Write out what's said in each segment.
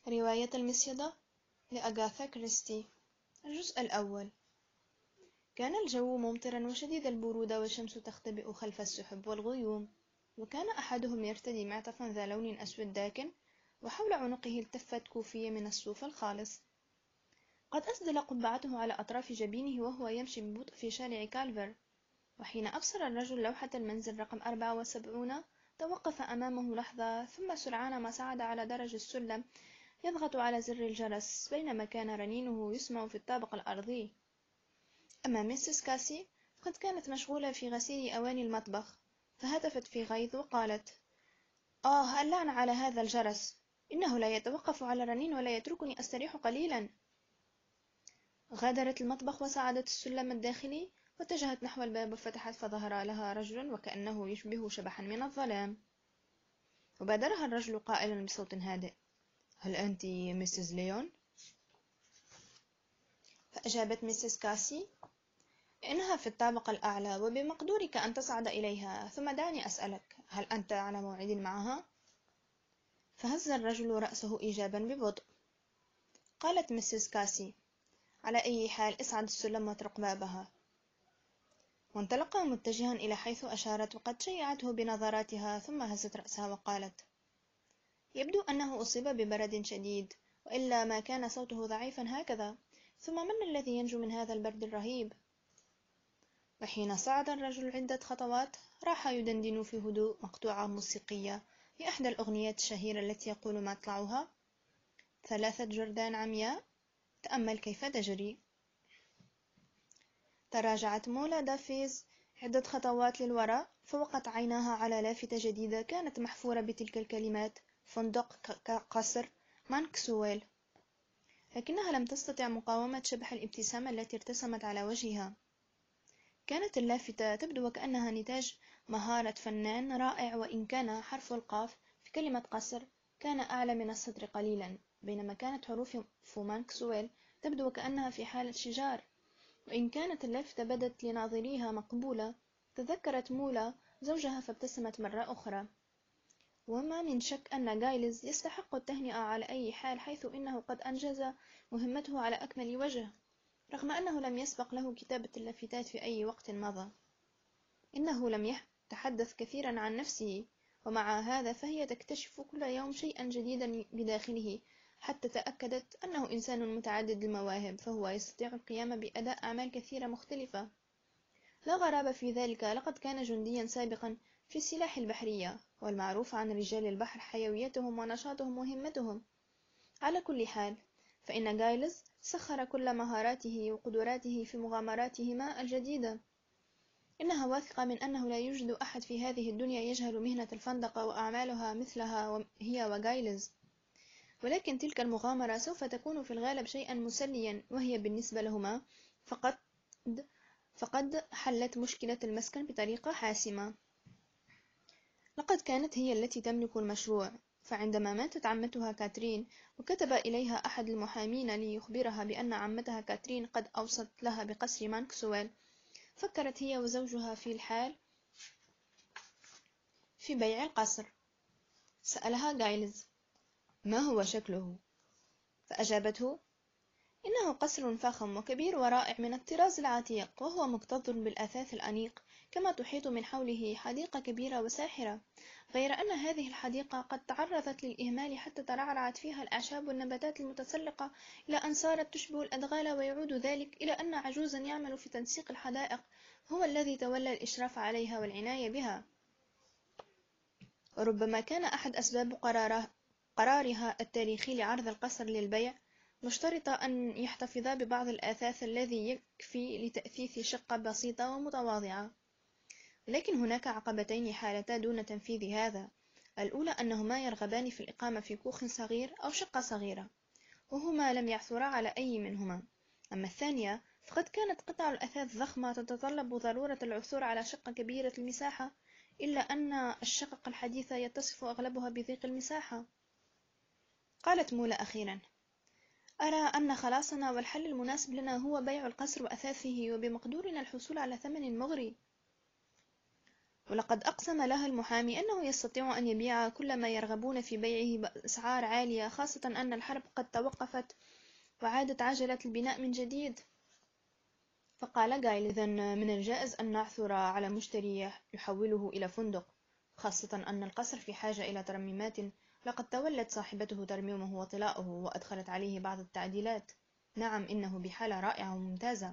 رواية المصيدة لأغاثا كريستي. الجزء الأول. كان الجو ممطرا وشديد البرودة، والشمس تختبئ خلف السحب والغيوم، وكان أحدهم يرتدي معطفا ذا لون أسود داكن، وحول عنقه التفت كوفية من الصوف الخالص. قد أسدل قبعته على أطراف جبينه وهو يمشي ببطء في شارع كالفر، وحين أبصر الرجل لوحة المنزل رقم 74 توقف أمامه لحظة، ثم سرعان ما صعد على درج السلم يضغط على زر الجرس، بينما كان رنينه يسمع في الطابق الأرضي. أما ميسيس كاسي فقد كانت مشغولة في غسيل أواني المطبخ، فهتفت في غيظ وقالت: اللعنة على هذا الجرس، إنه لا يتوقف على الرنين ولا يتركني أستريح قليلا. غادرت المطبخ وصعدت السلم الداخلي واتجهت نحو الباب وفتحت، فظهر لها رجل وكأنه يشبه شبحا من الظلام. وبادرها الرجل قائلا بصوت هادئ: هل أنت ميسيس ليون؟ فأجابت ميسيس كاسي: إنها في الطابق الأعلى، وبمقدورك أن تصعد إليها. ثم دعني أسألك، هل أنت على موعد معها؟ فهز الرجل رأسه إيجابا ببطء. قالت ميسيس كاسي: على أي حال اصعد السلم واترك بابها. وانطلق متجها إلى حيث أشارت، وقد شيعته بنظراتها، ثم هزت رأسها وقالت: يبدو أنه أصيب ببرد شديد، وإلا ما كان صوته ضعيفا هكذا. ثم من الذي ينجو من هذا البرد الرهيب؟ وحين صعد الرجل عدة خطوات، راح يدندن في هدوء مقطوعة موسيقية في إحدى الأغنيات الشهيرة التي يقول مطلعها: 3 جردان عمياء، تأمل كيف تجري. تراجعت مولا دافيز عدة خطوات للوراء، فوقت عيناها على لافتة جديدة كانت محفورة بتلك الكلمات: فندق قصر مانكسويل. لكنها لم تستطع مقاومة شبح الابتسامة التي ارتسمت على وجهها. كانت اللافتة تبدو وكأنها نتاج مهارة فنان رائع، وإن كان حرف القاف في كلمة قصر كان أعلى من السطر قليلا، بينما كانت حروف مانكسويل تبدو وكأنها في حالة شجار. وإن كانت اللافتة بدت لناظريها مقبولة، تذكرت مولا زوجها فابتسمت مرة أخرى. وما من شك أن غايلز يستحق التهنئة على أي حال، حيث إنه قد أنجز مهمته على أكمل وجه، رغم أنه لم يسبق له كتابة اللافتات في أي وقت مضى. إنه لم يتحدث كثيرا عن نفسه، ومع هذا فهي تكتشف كل يوم شيئا جديدا بداخله، حتى تأكدت أنه إنسان متعدد المواهب، فهو يستطيع القيام بأداء أعمال كثيرة مختلفة. لا غرابة في ذلك، لقد كان جنديا سابقا في السلاح البحرية، والمعروف عن رجال البحر حيويتهم ونشاطهم وهمتهم. على كل حال، فإن غايلز سخر كل مهاراته وقدراته في مغامراتهما الجديدة. إنها واثقة من أنه لا يوجد أحد في هذه الدنيا يجهل مهنة الفندقة وأعمالها مثلها هي وغايلز. ولكن تلك المغامرة سوف تكون في الغالب شيئا مسليا، وهي بالنسبة لهما فقد حلت مشكلة المسكن بطريقة حاسمة. لقد كانت هي التي تملك المشروع، فعندما ماتت عمتها كاترين وكتب إليها أحد المحامين ليخبرها بأن عمتها كاترين قد أوصت لها بقصر مانكسويل، فكرت هي وزوجها في الحال في بيع القصر. سألها غايلز: ما هو شكله؟ فأجابته: إنه قصر فخم وكبير ورائع من الطراز العتيق، وهو مكتظ بالأثاث الأنيق، كما تحيط من حوله حديقة كبيرة وساحرة، غير أن هذه الحديقة قد تعرضت للإهمال حتى ترعرعت فيها الأعشاب والنباتات المتسلقة إلى أن صارت تشبه الأدغال، ويعود ذلك إلى أن عجوزا يعمل في تنسيق الحدائق هو الذي تولى الإشراف عليها والعناية بها. وربما كان أحد أسباب قرارها التاريخي لعرض القصر للبيع مشترطة أن يحتفظ ببعض الأثاث الذي يكفي لتأثيث شقة بسيطة ومتواضعة. لكن هناك عقبتين حالتا دون تنفيذ هذا: الأولى أنهما يرغبان في الإقامة في كوخ صغير أو شقة صغيرة، وهما لم يعثرا على أي منهما. أما الثانية فقد كانت قطع الأثاث ضخمة، تتطلب ضرورة العثور على شقة كبيرة المساحة، إلا أن الشقق الحديثة يتصف أغلبها بضيق المساحة. قالت مولا أخيرا: أرى أن خلاصنا والحل المناسب لنا هو بيع القصر وأثاثه، وبمقدورنا الحصول على ثمن مغري. ولقد أقسم لها المحامي أنه يستطيع أن يبيع كل ما يرغبون في بيعه بأسعار عالية، خاصة أن الحرب قد توقفت وعادت عجلة البناء من جديد. فقال جايل: إذن من الجائز أن نعثر على مشتري يحوله إلى فندق، خاصة أن القصر في حاجة إلى ترميمات. لقد تولت صاحبته ترميمه وطلاؤه وأدخلت عليه بعض التعديلات. نعم، إنه بحالة رائعة وممتازة.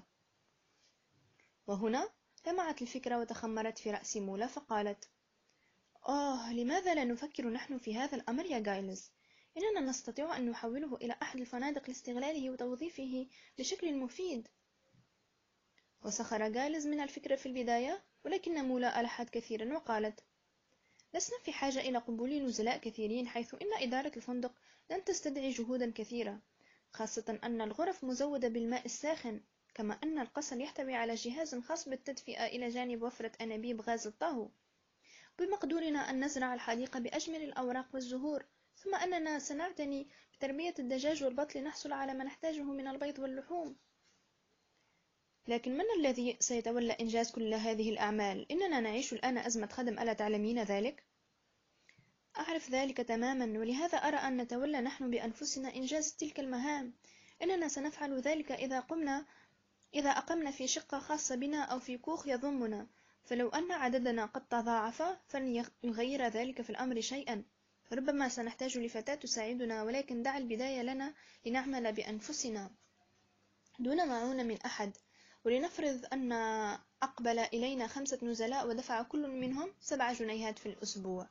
وهنا لمعت الفكرة وتخمرت في رأس مولا، فقالت: لماذا لا نفكر نحن في هذا الأمر يا جايلز؟ إننا نستطيع أن نحوله إلى أحد الفنادق لاستغلاله وتوظيفه بشكل مفيد. وسخر جايلز من الفكرة في البداية، ولكن مولا ألحت كثيرا وقالت: لسنا في حاجة إلى قبول نزلاء كثيرين، حيث إن إدارة الفندق لن تستدعي جهودا كثيرة، خاصة أن الغرف مزودة بالماء الساخن، كما أن القصر يحتوي على جهاز خاص بالتدفئة إلى جانب وفرة أنابيب غاز الطهو. بمقدورنا أن نزرع الحديقة بأجمل الأوراق والزهور، ثم أننا سنعتني بتربية الدجاج والبط لنحصل على ما نحتاجه من البيض واللحوم. لكن من الذي سيتولى إنجاز كل هذه الأعمال؟ إننا نعيش الآن أزمة خدم، ألا تعلمين ذلك؟ أعرف ذلك تماما، ولهذا أرى أن نتولى نحن بأنفسنا إنجاز تلك المهام. إننا سنفعل ذلك إذا أقمنا في شقة خاصة بنا أو في كوخ يضمنا. فلو أن عددنا قد تضاعف فلن يغير ذلك في الأمر شيئا. ربما سنحتاج لفتاة تساعدنا، ولكن دع البداية لنا لنعمل بأنفسنا دون معونة من أحد. ولنفرض أن أقبل إلينا 5 نزلاء ودفع كل منهم 7 جنيهات في الأسبوع.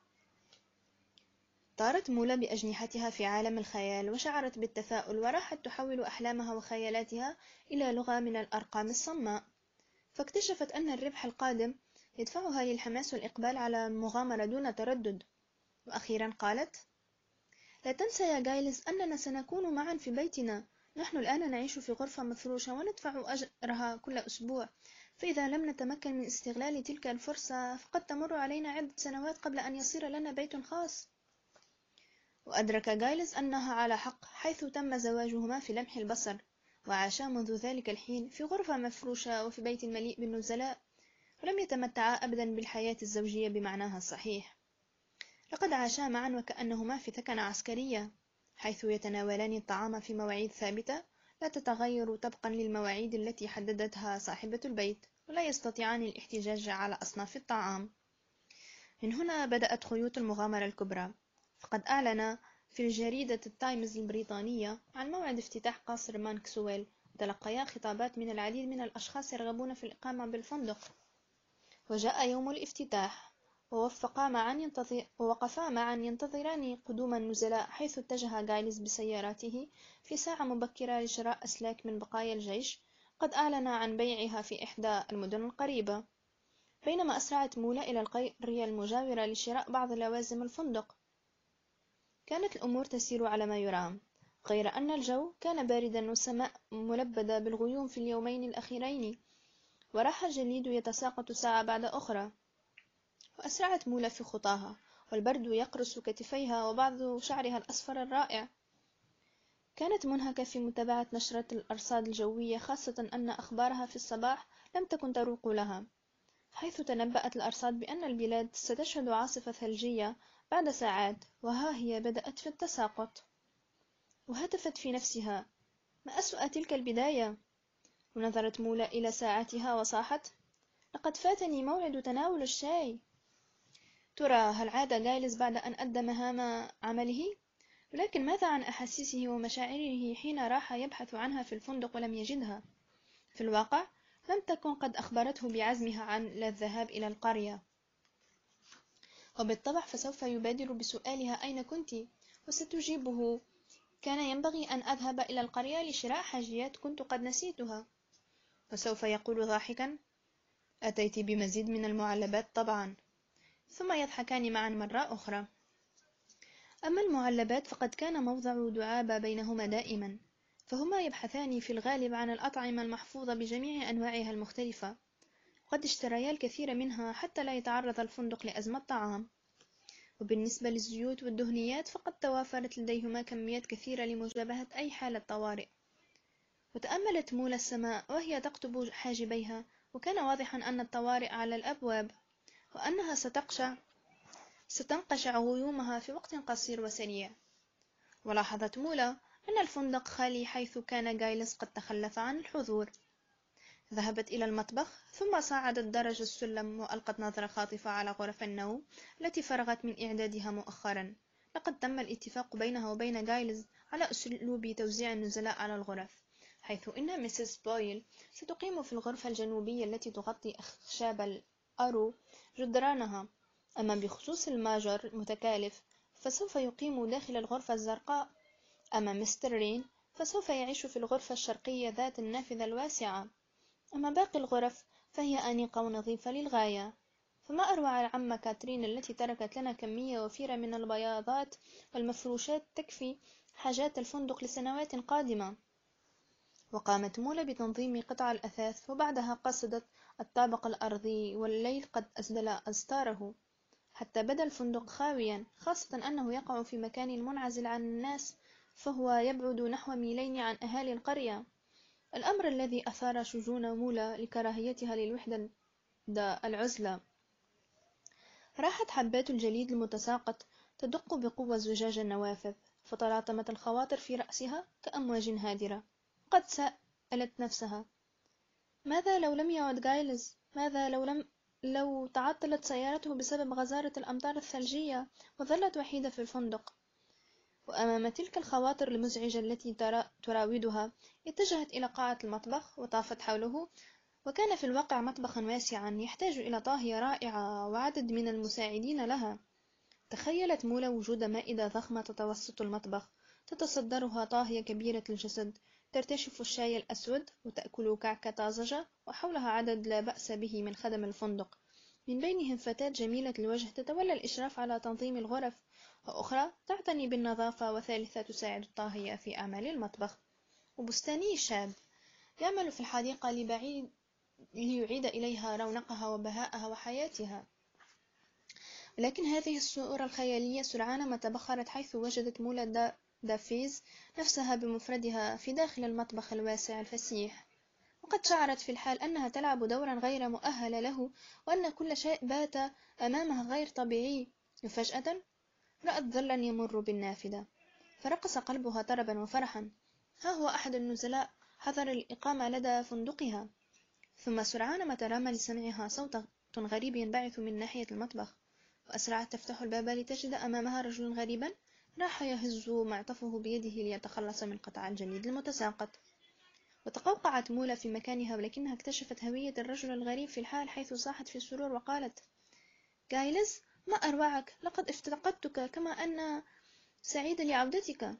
طارت مولا بأجنحتها في عالم الخيال، وشعرت بالتفاؤل، وراحت تحول أحلامها وخيالاتها إلى لغة من الأرقام الصماء. فاكتشفت أن الربح القادم يدفعها للحماس والإقبال على المغامرة دون تردد. وأخيرا قالت: لا تنسى يا جايلز أننا سنكون معا في بيتنا. نحن الآن نعيش في غرفة مفروشة وندفع أجرها كل أسبوع، فإذا لم نتمكن من استغلال تلك الفرصة فقد تمر علينا عدة سنوات قبل أن يصير لنا بيت خاص. وأدرك جايلز أنها على حق، حيث تم زواجهما في لمح البصر، وعاشا منذ ذلك الحين في غرفة مفروشة وفي بيت مليء بالنزلاء، ولم يتمتعا أبدا بالحياة الزوجية بمعناها الصحيح. لقد عاشا معا وكأنهما في ثكنة عسكرية، حيث يتناولان الطعام في مواعيد ثابتة لا تتغير طبقا للمواعيد التي حددتها صاحبة البيت، ولا يستطيعان الاحتجاج على أصناف الطعام. من هنا بدأت خيوط المغامرة الكبرى، فقد أعلن في الجريدة التايمز البريطانية عن موعد افتتاح قصر مانكسويل، وتلقيا خطابات من العديد من الأشخاص يرغبون في الإقامة بالفندق. وجاء يوم الافتتاح، ووقفا معا ينتظران قدوم النزلاء، حيث اتجه جايلز بسيارته في ساعة مبكرة لشراء أسلاك من بقايا الجيش قد أعلن عن بيعها في إحدى المدن القريبة، بينما أسرعت مولا إلى القرية المجاورة لشراء بعض لوازم الفندق. كانت الأمور تسير على ما يرام، غير أن الجو كان بارداً والسماء ملبدة بالغيوم في اليومين الأخيرين، وراح الجليد يتساقط ساعة بعد أخرى. وأسرعت مولا في خطاها، والبرد يقرص كتفيها وبعض شعرها الأصفر الرائع. كانت منهكة في متابعة نشرة الأرصاد الجوية، خاصة أن أخبارها في الصباح لم تكن تروق لها، حيث تنبأت الأرصاد بأن البلاد ستشهد عاصفة ثلجية بعد ساعات، وها هي بدأت في التساقط. وهتفت في نفسها: ما أسوأ تلك البداية؟ ونظرت مولا إلى ساعتها وصاحت: لقد فاتني موعد تناول الشاي. ترى هل عاد جايلز بعد أن أدى مهام عمله؟ ولكن ماذا عن أحاسيسه ومشاعره حين راح يبحث عنها في الفندق ولم يجدها؟ في الواقع لم تكن قد أخبرته بعزمها عن الذهاب إلى القرية، وبالطبع فسوف يبادر بسؤالها: أين كنت؟ وستجيبه: كان ينبغي أن أذهب إلى القرية لشراء حاجيات كنت قد نسيتها. وسوف يقول ضاحكا: أتيت بمزيد من المعلبات طبعا. ثم يضحكان معا مرة أخرى. أما المعلبات فقد كان موضع دعابة بينهما دائما، فهما يبحثان في الغالب عن الأطعمة المحفوظة بجميع أنواعها المختلفة، وقد اشتريا الكثير منها حتى لا يتعرض الفندق لأزمة طعام. وبالنسبة للزيوت والدهنيات فقد توافرت لديهما كميات كثيرة لمجابهة أي حالة طوارئ. وتأملت مولا السماء وهي تقطب حاجبيها، وكان واضحا أن الطوارئ على الأبواب. وأنها ستنقشع غيومها في وقت قصير وسريع. ولاحظت مولا أن الفندق خالي حيث كان جايلز قد تخلف عن الحضور. ذهبت إلى المطبخ ثم صعدت درج السلم وألقت نظرة خاطفة على غرف النوم التي فرغت من إعدادها مؤخرا. لقد تم الاتفاق بينها وبين جايلز على أسلوب توزيع النزلاء على الغرف، حيث إن ميسيس بويل ستقيم في الغرفة الجنوبية التي تغطي أخشاب الأرو جدرانها. أما بخصوص الماجر المتكالف فسوف يقيم داخل الغرفة الزرقاء. أما مستر رين فسوف يعيش في الغرفة الشرقية ذات النافذة الواسعة. أما باقي الغرف فهي أنيقة ونظيفة للغاية. فما أروع العمة كاترين التي تركت لنا كمية وفيرة من البياضات والمفروشات تكفي حاجات الفندق لسنوات قادمة. وقامت مولا بتنظيم قطع الأثاث، وبعدها قصدت الطابق الأرضي، والليل قد أسدل أستاره حتى بدا الفندق خاويا، خاصة أنه يقع في مكان منعزل عن الناس، فهو يبعد نحو ميلين عن أهالي القرية، الأمر الذي أثار شجون مولا لكراهيتها للوحدة العزلة. راحت حبات الجليد المتساقط تدق بقوة زجاج النوافذ، فتلاطمت الخواطر في رأسها كأمواج هادرة. قد سألت نفسها: ماذا لو لم يعد جايلز؟ ماذا لو تعطلت سيارته بسبب غزارة الأمطار الثلجية وظلت وحيدة في الفندق؟ وأمام تلك الخواطر المزعجة التي تراودها، اتجهت إلى قاعة المطبخ وطافت حوله. وكان في الواقع مطبخا واسعا يحتاج إلى طاهية رائعة وعدد من المساعدين لها. تخيلت مولا وجود مائدة ضخمة تتوسط المطبخ، تتصدرها طاهية كبيرة الجسد ترتشف الشاي الأسود وتأكل كعكة طازجة، وحولها عدد لا بأس به من خدم الفندق، من بينهم فتاة جميلة الوجه تتولى الإشراف على تنظيم الغرف، وأخرى تعتني بالنظافة، وثالثة تساعد الطاهية في أعمال المطبخ، وبستاني شاب يعمل في الحديقة ليعيد إليها رونقها وبهاءها وحياتها. ولكن هذه الصورة الخيالية سرعان ما تبخرت، حيث وجدت مولا دافيز نفسها بمفردها في داخل المطبخ الواسع الفسيح، وقد شعرت في الحال أنها تلعب دورا غير مؤهل له، وأن كل شيء بات أمامها غير طبيعي. وفجأة رأت ظلا يمر بالنافذة، فرقص قلبها طربا وفرحا. ها هو أحد النزلاء حضر الإقامة لدى فندقها. ثم سرعان ما ترام لسمعها صوت غريب ينبعث من ناحية المطبخ، وأسرعت تفتح الباب لتجد أمامها رجلا غريبا راح يهز معطفه بيده ليتخلص من قطع الجليد المتساقط. وتقوقعت مولا في مكانها، ولكنها اكتشفت هوية الرجل الغريب في الحال، حيث صاحت في السرور وقالت: جايلز، ما أروعك! لقد افتقدتك كما أنا سعيدة لعودتك.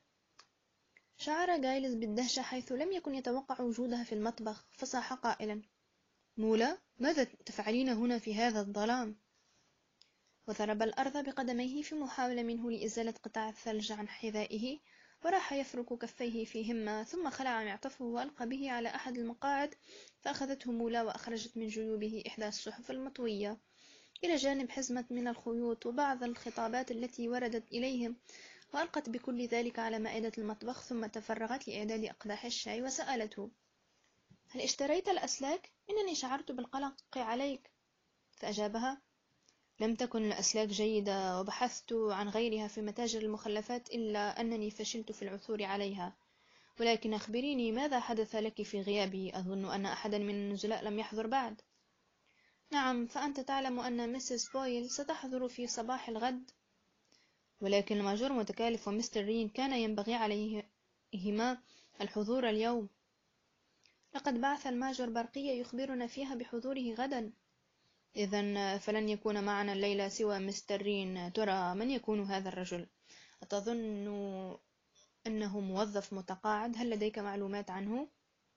شعر جايلز بالدهشة، حيث لم يكن يتوقع وجودها في المطبخ، فصاح قائلا: مولا، ماذا تفعلين هنا في هذا الظلام؟ وضرب الأرض بقدميه في محاولة منه لإزالة قطع الثلج عن حذائه، وراح يفرك كفيه في همة، ثم خلع معطفه وألقى به على أحد المقاعد، فأخذته مولا وأخرجت من جيوبه إحدى الصحف المطوية، إلى جانب حزمة من الخيوط وبعض الخطابات التي وردت إليهم، وألقت بكل ذلك على مائدة المطبخ، ثم تفرغت لإعداد أقداح الشاي، وسألته: هل اشتريت الأسلاك؟ إنني شعرت بالقلق عليك. فأجابها: لم تكن الأسلاك جيدة، وبحثت عن غيرها في متاجر المخلفات، إلا أنني فشلت في العثور عليها. ولكن أخبريني، ماذا حدث لك في غيابي؟ أظن أن أحدا من النزلاء لم يحضر بعد. نعم، فأنت تعلم أن ميسيس بويل ستحضر في صباح الغد. ولكن الماجور متكالف ومستر رين كان ينبغي عليهما الحضور اليوم. لقد بعث الماجور برقية يخبرنا فيها بحضوره غدا. إذن فلن يكون معنا الليلة سوى مستر رين. ترى من يكون هذا الرجل؟ أتظن أنه موظف متقاعد؟ هل لديك معلومات عنه؟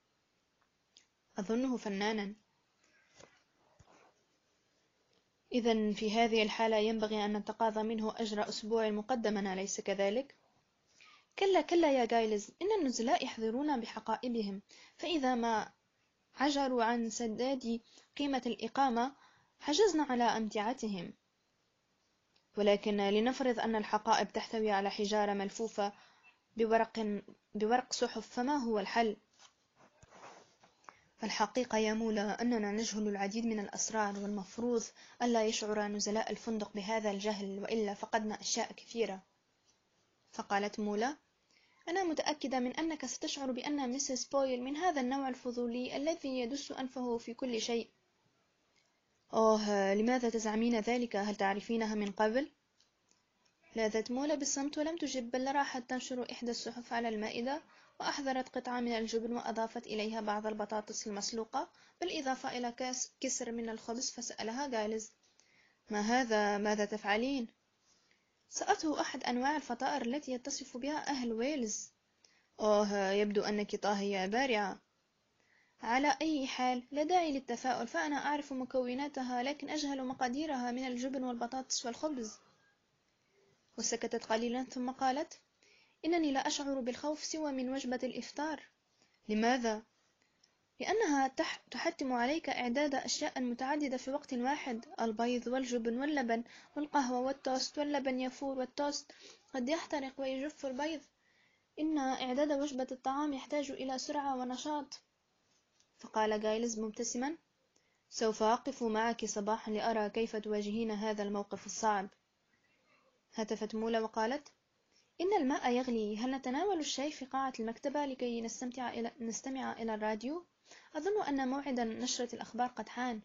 أظنه فنانا. إذن في هذه الحالة ينبغي أن نتقاضى منه أجر أسبوع مقدما، أليس كذلك؟ كلا كلا يا جايلز، إن النزلاء يحضرون بحقائبهم، فإذا ما عجروا عن سداد قيمة الإقامة حجزنا على أمتعتهم. ولكن لنفرض أن الحقائب تحتوي على حجارة ملفوفة بورق صحف، فما هو الحل؟ الحقيقة يا مولا أننا نجهل العديد من الأسرار، والمفروض ألا يشعر نزلاء الفندق بهذا الجهل، وإلا فقدنا أشياء كثيرة. فقالت مولا: أنا متأكدة من أنك ستشعر بأن ميسيس بويل من هذا النوع الفضولي الذي يدس أنفه في كل شيء. لماذا تزعمين ذلك؟ هل تعرفينها من قبل؟ لاذت مولا بالصمت ولم تجب، بل راحت تنشر إحدى الصحف على المائدة، وأحضرت قطعة من الجبن وأضافت إليها بعض البطاطس المسلوقة، بالإضافة إلى كسر من الخبز. فسألها جايلز: ما هذا؟ ماذا تفعلين؟ سأطهو أحد أنواع الفطائر التي يتصف بها أهل ويلز. يبدو أنك طاهية بارعة. على أي حال، لا داعي للتفاؤل، فأنا أعرف مكوناتها لكن أجهل مقاديرها من الجبن والبطاطس والخبز. وسكتت قليلا ثم قالت: إنني لا أشعر بالخوف سوى من وجبة الإفطار. لماذا؟ لأنها تحتم عليك إعداد أشياء متعددة في وقت واحد: البيض والجبن واللبن والقهوة والتوست، واللبن يفور والتوست قد يحترق ويجف البيض. إن إعداد وجبة الطعام يحتاج إلى سرعة ونشاط. فقال جايلز مبتسما: سوف أقف معك صباحا لأرى كيف تواجهين هذا الموقف الصعب. هتفت مولا وقالت: إن الماء يغلي، هل نتناول الشاي في قاعة المكتبة لكي نستمع إلى الراديو؟ أظن أن موعد نشرة الأخبار قد حان.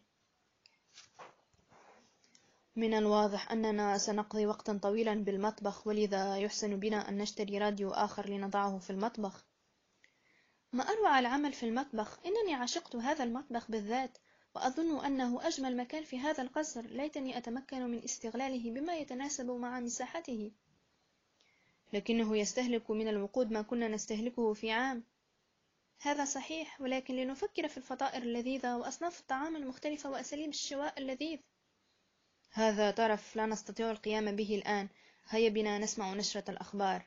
من الواضح أننا سنقضي وقتا طويلا بالمطبخ، ولذا يحسن بنا أن نشتري راديو آخر لنضعه في المطبخ. ما أروع العمل في المطبخ! إنني عشقت هذا المطبخ بالذات، وأظن أنه أجمل مكان في هذا القصر. ليتني أتمكن من استغلاله بما يتناسب مع مساحته. لكنه يستهلك من الوقود ما كنا نستهلكه في عام. هذا صحيح، ولكن لنفكر في الفطائر اللذيذة وأصناف الطعام المختلفة وأساليب الشواء اللذيذ. هذا طرف لا نستطيع القيام به الآن. هيا بنا نسمع نشرة الأخبار.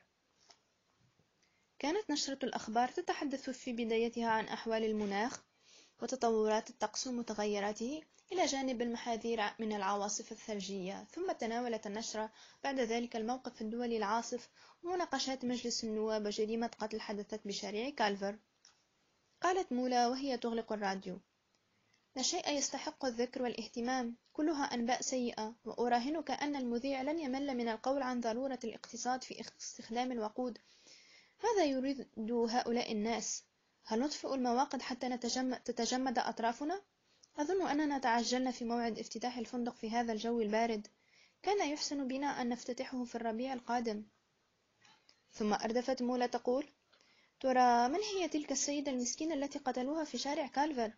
كانت نشرة الأخبار تتحدث في بدايتها عن أحوال المناخ وتطورات الطقس ومتغيراته، إلى جانب المحاذير من العواصف الثلجية. ثم تناولت النشرة بعد ذلك الموقف الدولي العاصف ومناقشات مجلس النواب وجريمة قتل حدثت بشارع كالفر. قالت مولا وهي تغلق الراديو: لا شيء يستحق الذكر والاهتمام، كلها أنباء سيئة، وأراهنك أن المذيع لن يمل من القول عن ضرورة الاقتصاد في استخدام الوقود. ماذا يريد هؤلاء الناس؟ هل نطفئ المواقد حتى تتجمد أطرافنا؟ أظن أننا تعجلنا في موعد افتتاح الفندق في هذا الجو البارد. كان يحسن بنا أن نفتتحه في الربيع القادم. ثم أردفت مولا تقول: ترى من هي تلك السيدة المسكينة التي قتلوها في شارع كالفر؟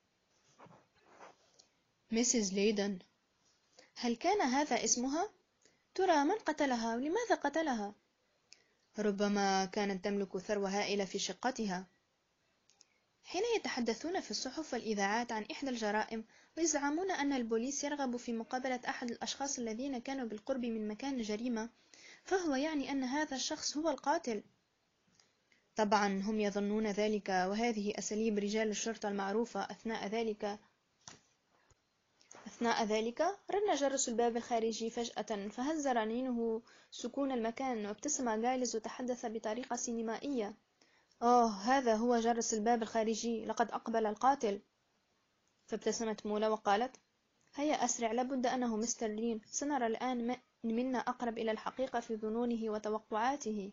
ميسيس ليدن. هل كان هذا اسمها؟ ترى من قتلها ولماذا قتلها؟ ربما كانت تملك ثروة هائلة في شقتها. حين يتحدثون في الصحف والإذاعات عن إحدى الجرائم ويزعمون أن البوليس يرغب في مقابلة أحد الأشخاص الذين كانوا بالقرب من مكان الجريمة، فهو يعني أن هذا الشخص هو القاتل. طبعا هم يظنون ذلك، وهذه أساليب رجال الشرطة المعروفة. أثناء ذلك رن جرس الباب الخارجي فجأة، فهز رنينه سكون المكان، وابتسم جايلز وتحدث بطريقة سينمائية: هذا هو جرس الباب الخارجي، لقد أقبل القاتل. فابتسمت مولا وقالت: هيا أسرع، لابد أنه مستر لين. سنرى الآن من منا أقرب إلى الحقيقة في ظنونه وتوقعاته.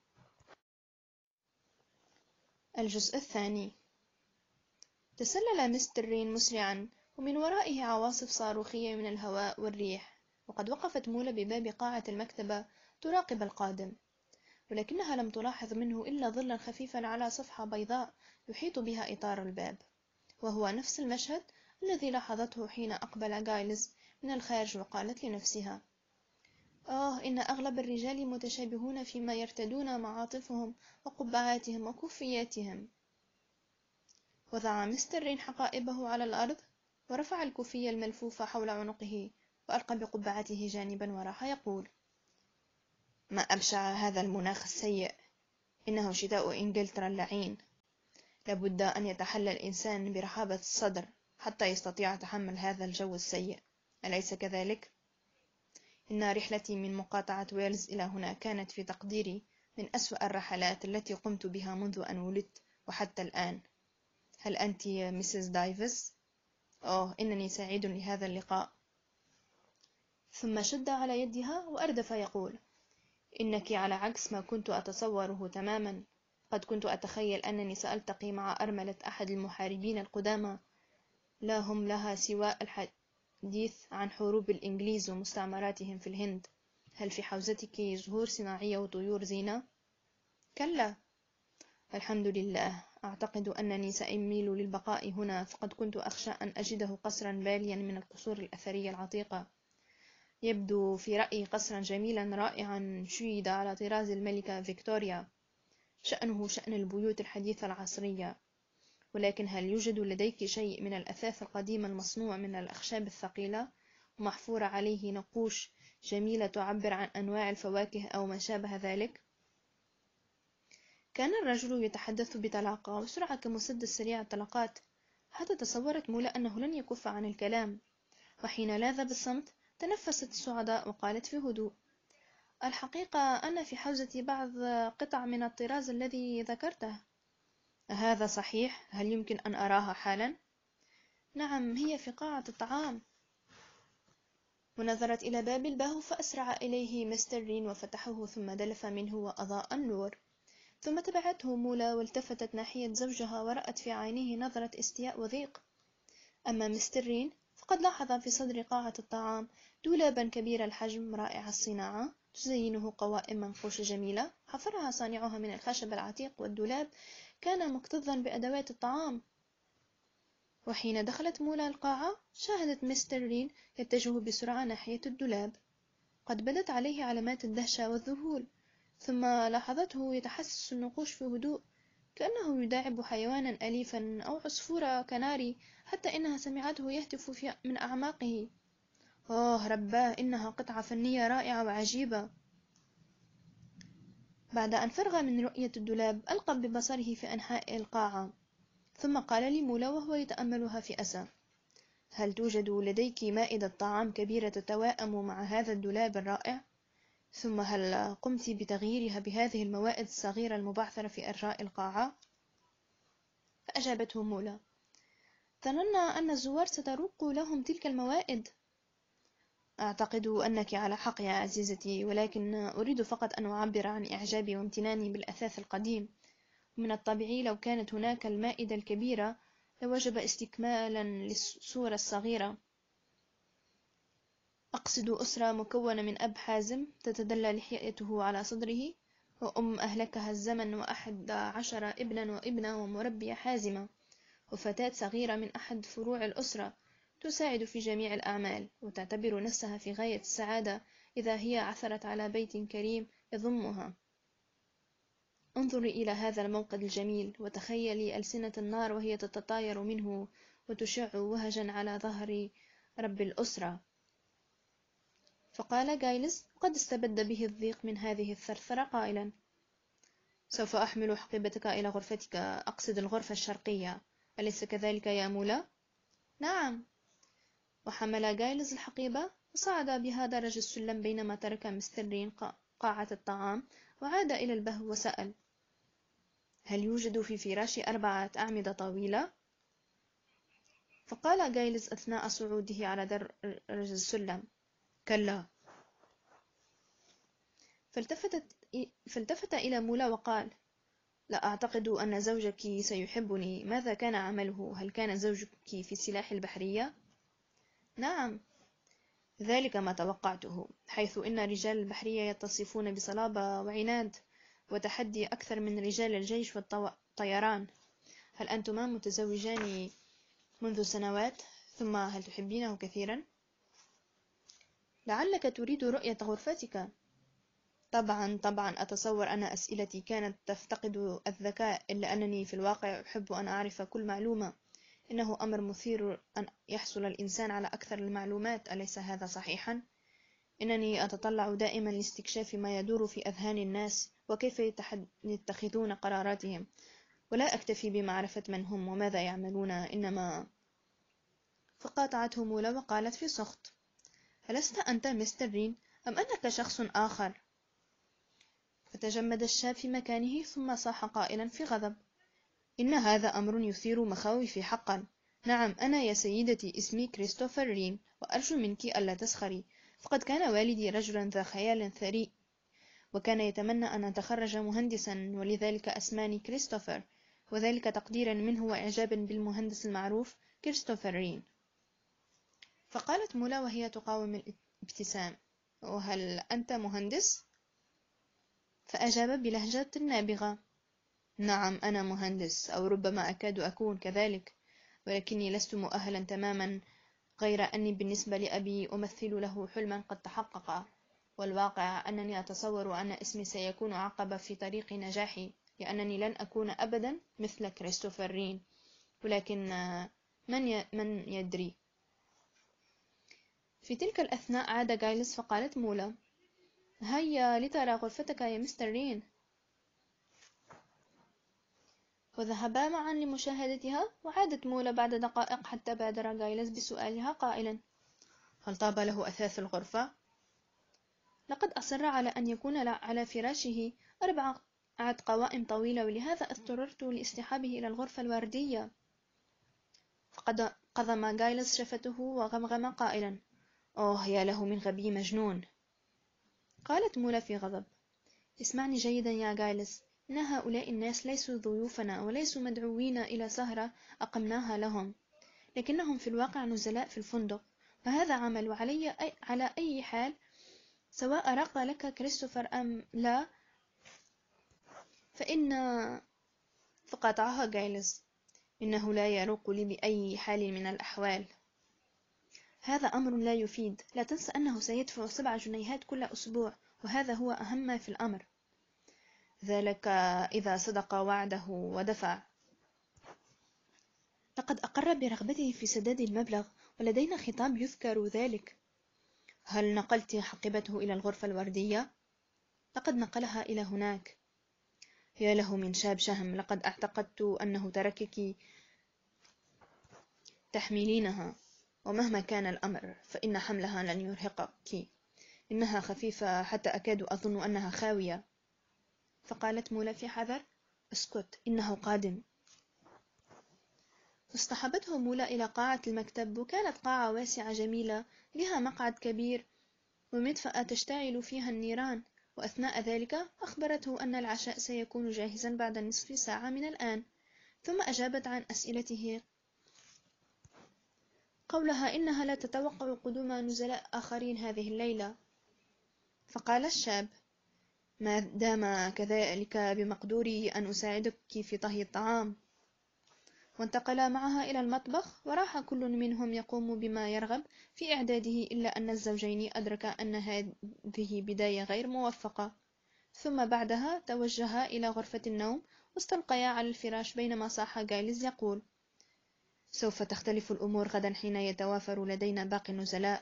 الجزء الثاني. تسلل مستر لين مسرعا، ومن ورائه عواصف صاروخية من الهواء والريح، وقد وقفت مولا بباب قاعة المكتبة تراقب القادم، ولكنها لم تلاحظ منه إلا ظلا خفيفا على صفحة بيضاء يحيط بها إطار الباب، وهو نفس المشهد الذي لاحظته حين أقبل جايلز من الخارج وقالت لنفسها: إن أغلب الرجال متشابهون فيما يرتدون معاطفهم وقبعاتهم وكوفياتهم. وضع مستر رين حقائبه على الأرض، ورفع الكوفية الملفوفة حول عنقه، وألقى بقبعته جانبا، وراح يقول: ما أبشع هذا المناخ السيء! إنه شتاء إنجلترا اللعين. لابد أن يتحلى الإنسان برحابة الصدر حتى يستطيع تحمل هذا الجو السيء، أليس كذلك؟ إن رحلتي من مقاطعة ويلز إلى هنا كانت في تقديري من أسوأ الرحلات التي قمت بها منذ أن ولدت وحتى الآن. هل أنت مسز دايفيس؟ أوه، إنني سعيد لهذا اللقاء. ثم شد على يدها وأردف يقول: إنك على عكس ما كنت أتصوره تماما. قد كنت أتخيل أنني سألتقي مع أرملة أحد المحاربين القدامى، لا هم لها سوى الحديث عن حروب الإنجليز ومستعمراتهم في الهند. هل في حوزتك زهور صناعية وطيور زينة؟ كلا، الحمد لله. أعتقد أنني سأميل للبقاء هنا، فقد كنت أخشى أن أجده قصرا باليا من القصور الأثرية العتيقة. يبدو في رأيي قصرا جميلا رائعا شيد على طراز الملكة فيكتوريا، شأنه شأن البيوت الحديثة العصرية. ولكن هل يوجد لديك شيء من الأثاث القديم المصنوع من الأخشاب الثقيلة ومحفورة عليه نقوش جميلة تعبر عن أنواع الفواكه أو ما شابه ذلك؟ كان الرجل يتحدث بطلاقة وسرعة كمسدس سريع الطلقات، حتى تصورت مولا أنه لن يكف عن الكلام. وحين لاذ بالصمت تنفست السعداء وقالت في هدوء: الحقيقة أن في حوزتي بعض قطع من الطراز الذي ذكرته. هذا صحيح؟ هل يمكن أن أراها حالا؟ نعم، هي في قاعة الطعام. ونظرت إلى باب الباهو فأسرع إليه مستر رين وفتحه، ثم دلف منه وأضاء النور. ثم تبعته مولا والتفتت ناحية زوجها ورأت في عينيه نظرة استياء وضيق. أما مستر رين فقد لاحظ في صدر قاعة الطعام دولابا كبير الحجم رائع الصناعة تزينه قوائم منقوش جميلة حفرها صانعها من الخشب العتيق، والدولاب كان مكتظا بأدوات الطعام. وحين دخلت مولا القاعة شاهدت مستر رين يتجه بسرعة ناحية الدولاب. قد بدت عليه علامات الدهشة والذهول، ثم لاحظته يتحسس النقوش في هدوء كأنه يداعب حيوانا أليفا أو عصفور كناري، حتى إنها سمعته يهتف من أعماقه: أوه رباه، إنها قطعة فنية رائعة وعجيبة. بعد أن فرغ من رؤية الدولاب ألقى ببصره في أنحاء القاعة، ثم قال لمولا وهو يتأملها في أسى: هل توجد لديك مائدة طعام كبيرة تتواءم مع هذا الدولاب الرائع؟ ثم هل قمت بتغييرها بهذه الموائد الصغيرة المبعثرة في أرجاء القاعة؟ فأجابته مولا: ظننا أن الزوار ستروق لهم تلك الموائد. أعتقد أنك على حق يا عزيزتي، ولكن أريد فقط أن أعبر عن إعجابي وامتناني بالأثاث القديم. من الطبيعي لو كانت هناك المائدة الكبيرة لوجب استكمالا للصورة الصغيرة. أقصد أسرة مكونة من أب حازم تتدلى لحيته على صدره، وأم أهلكها الزمن، و11 ابنا وابنة، ومربية حازمة، وفتاة صغيرة من أحد فروع الأسرة تساعد في جميع الأعمال وتعتبر نفسها في غاية السعادة إذا هي عثرت على بيت كريم يضمها. انظري إلى هذا الموقد الجميل وتخيلي ألسنة النار وهي تتطاير منه وتشع وهجا على ظهر رب الأسرة. فقال جايلز وقد استبد به الضيق من هذه الثرثرة قائلا: سوف أحمل حقيبتك إلى غرفتك، أقصد الغرفة الشرقية، أليس كذلك يا مولا؟ نعم. وحمل جايلز الحقيبة وصعد بها درج السلم، بينما ترك مستر رين قاعة الطعام وعاد إلى البهو وسأل: هل يوجد في فراشي 4 أعمدة طويلة؟ فقال جايلز أثناء صعوده على درج السلم: كلا. فالتفت إلى مولا وقال: لا أعتقد أن زوجك سيحبني. ماذا كان عمله؟ هل كان زوجك في السلاح البحرية؟ نعم، ذلك ما توقعته، حيث إن رجال البحرية يتصفون بصلابة وعناد وتحدي أكثر من رجال الجيش والطيران. هل أنتما متزوجان منذ سنوات؟ ثم هل تحبينه كثيرا؟ لعلك تريد رؤية غرفتك. طبعا أتصور أن أسئلتي كانت تفتقد الذكاء، إلا أنني في الواقع أحب أن أعرف كل معلومة. إنه أمر مثير أن يحصل الإنسان على أكثر المعلومات، أليس هذا صحيحا؟ إنني أتطلع دائما لاستكشاف ما يدور في أذهان الناس وكيف يتخذون قراراتهم، ولا أكتفي بمعرفة من هم وماذا يعملون، إنما... فقاطعته مولا وقالت في سخط: ألست أنت مستر رين أم أنك شخص آخر؟ فتجمد الشاب في مكانه ثم صاح قائلا في غضب: إن هذا أمر يثير مخاوفي حقا. نعم، أنا يا سيدتي اسمي كريستوفر رين، وأرجو منك ألا تسخري، فقد كان والدي رجلا ذا خيال ثري، وكان يتمنى أن أتخرج مهندسا، ولذلك أسماني كريستوفر، وذلك تقديرا منه وإعجابا بالمهندس المعروف كريستوفر رين. فقالت مولا وهي تقاوم الابتسام: وهل أنت مهندس؟ فأجاب بلهجة نابغة: نعم، أنا مهندس، أو ربما أكاد أكون كذلك، ولكني لست مؤهلا تماما، غير أني بالنسبة لأبي أمثل له حلما قد تحقق، والواقع أنني أتصور أن اسمي سيكون عقبة في طريق نجاحي، لأنني لن أكون أبدا مثل كريستوفر رين، ولكن من يدري. في تلك الأثناء عاد جايلز، فقالت مولا: هيا لترى غرفتك يا مستر رين. وذهبا معا لمشاهدتها، وعادت مولا بعد دقائق حتى بادر جايلز بسؤالها قائلا: هل طاب له أثاث الغرفة؟ لقد أصر على أن يكون على فراشه 4 قوائم طويلة، ولهذا اضطررت لاصطحابه إلى الغرفة الوردية. فقد قضم جايلز شفته وغمغم قائلا: أوه يا له من غبي مجنون. قالت مولا في غضب: اسمعني جيدا يا جايلز، إن هؤلاء الناس ليسوا ضيوفنا، وليسوا مدعوين إلى سهرة أقمناها لهم، لكنهم في الواقع نزلاء في الفندق، وهذا عمل، وعلي على أي حال، سواء رق لك كريستوفر أم لا، فقاطعها جايلز: إنه لا يروق لي بأي حال من الأحوال. هذا أمر لا يفيد، لا تنس أنه سيدفع 7 جنيهات كل أسبوع، وهذا هو أهم ما في الأمر، ذلك إذا صدق وعده ودفع. لقد أقر برغبته في سداد المبلغ، ولدينا خطاب يذكر ذلك. هل نقلت حقيبته إلى الغرفة الوردية؟ لقد نقلها إلى هناك. يا له من شاب شهم، لقد اعتقدت أنه تركك تحملينها، ومهما كان الأمر فإن حملها لن يرهقك، إنها خفيفة حتى أكاد أظن أنها خاوية. فقالت مولا في حذر: اسكت، إنه قادم. فاصطحبته مولا إلى قاعة المكتب، وكانت قاعة واسعة جميلة، لها مقعد كبير ومدفأة تشتعل فيها النيران، وأثناء ذلك أخبرته أن العشاء سيكون جاهزا بعد نصف ساعة من الآن، ثم أجابت عن أسئلته قولها إنها لا تتوقع قدوم نزلاء آخرين هذه الليلة. فقال الشاب: ما دام كذلك بمقدوري أن أساعدك في طهي الطعام. وانتقلا معها إلى المطبخ، وراح كل منهم يقوم بما يرغب في إعداده، إلا أن الزوجين أدركا أن هذه بداية غير موفقة. ثم بعدها توجها إلى غرفة النوم، واستلقيا على الفراش، بينما صاح جايلز يقول: سوف تختلف الأمور غدا حين يتوافر لدينا باقي النزلاء.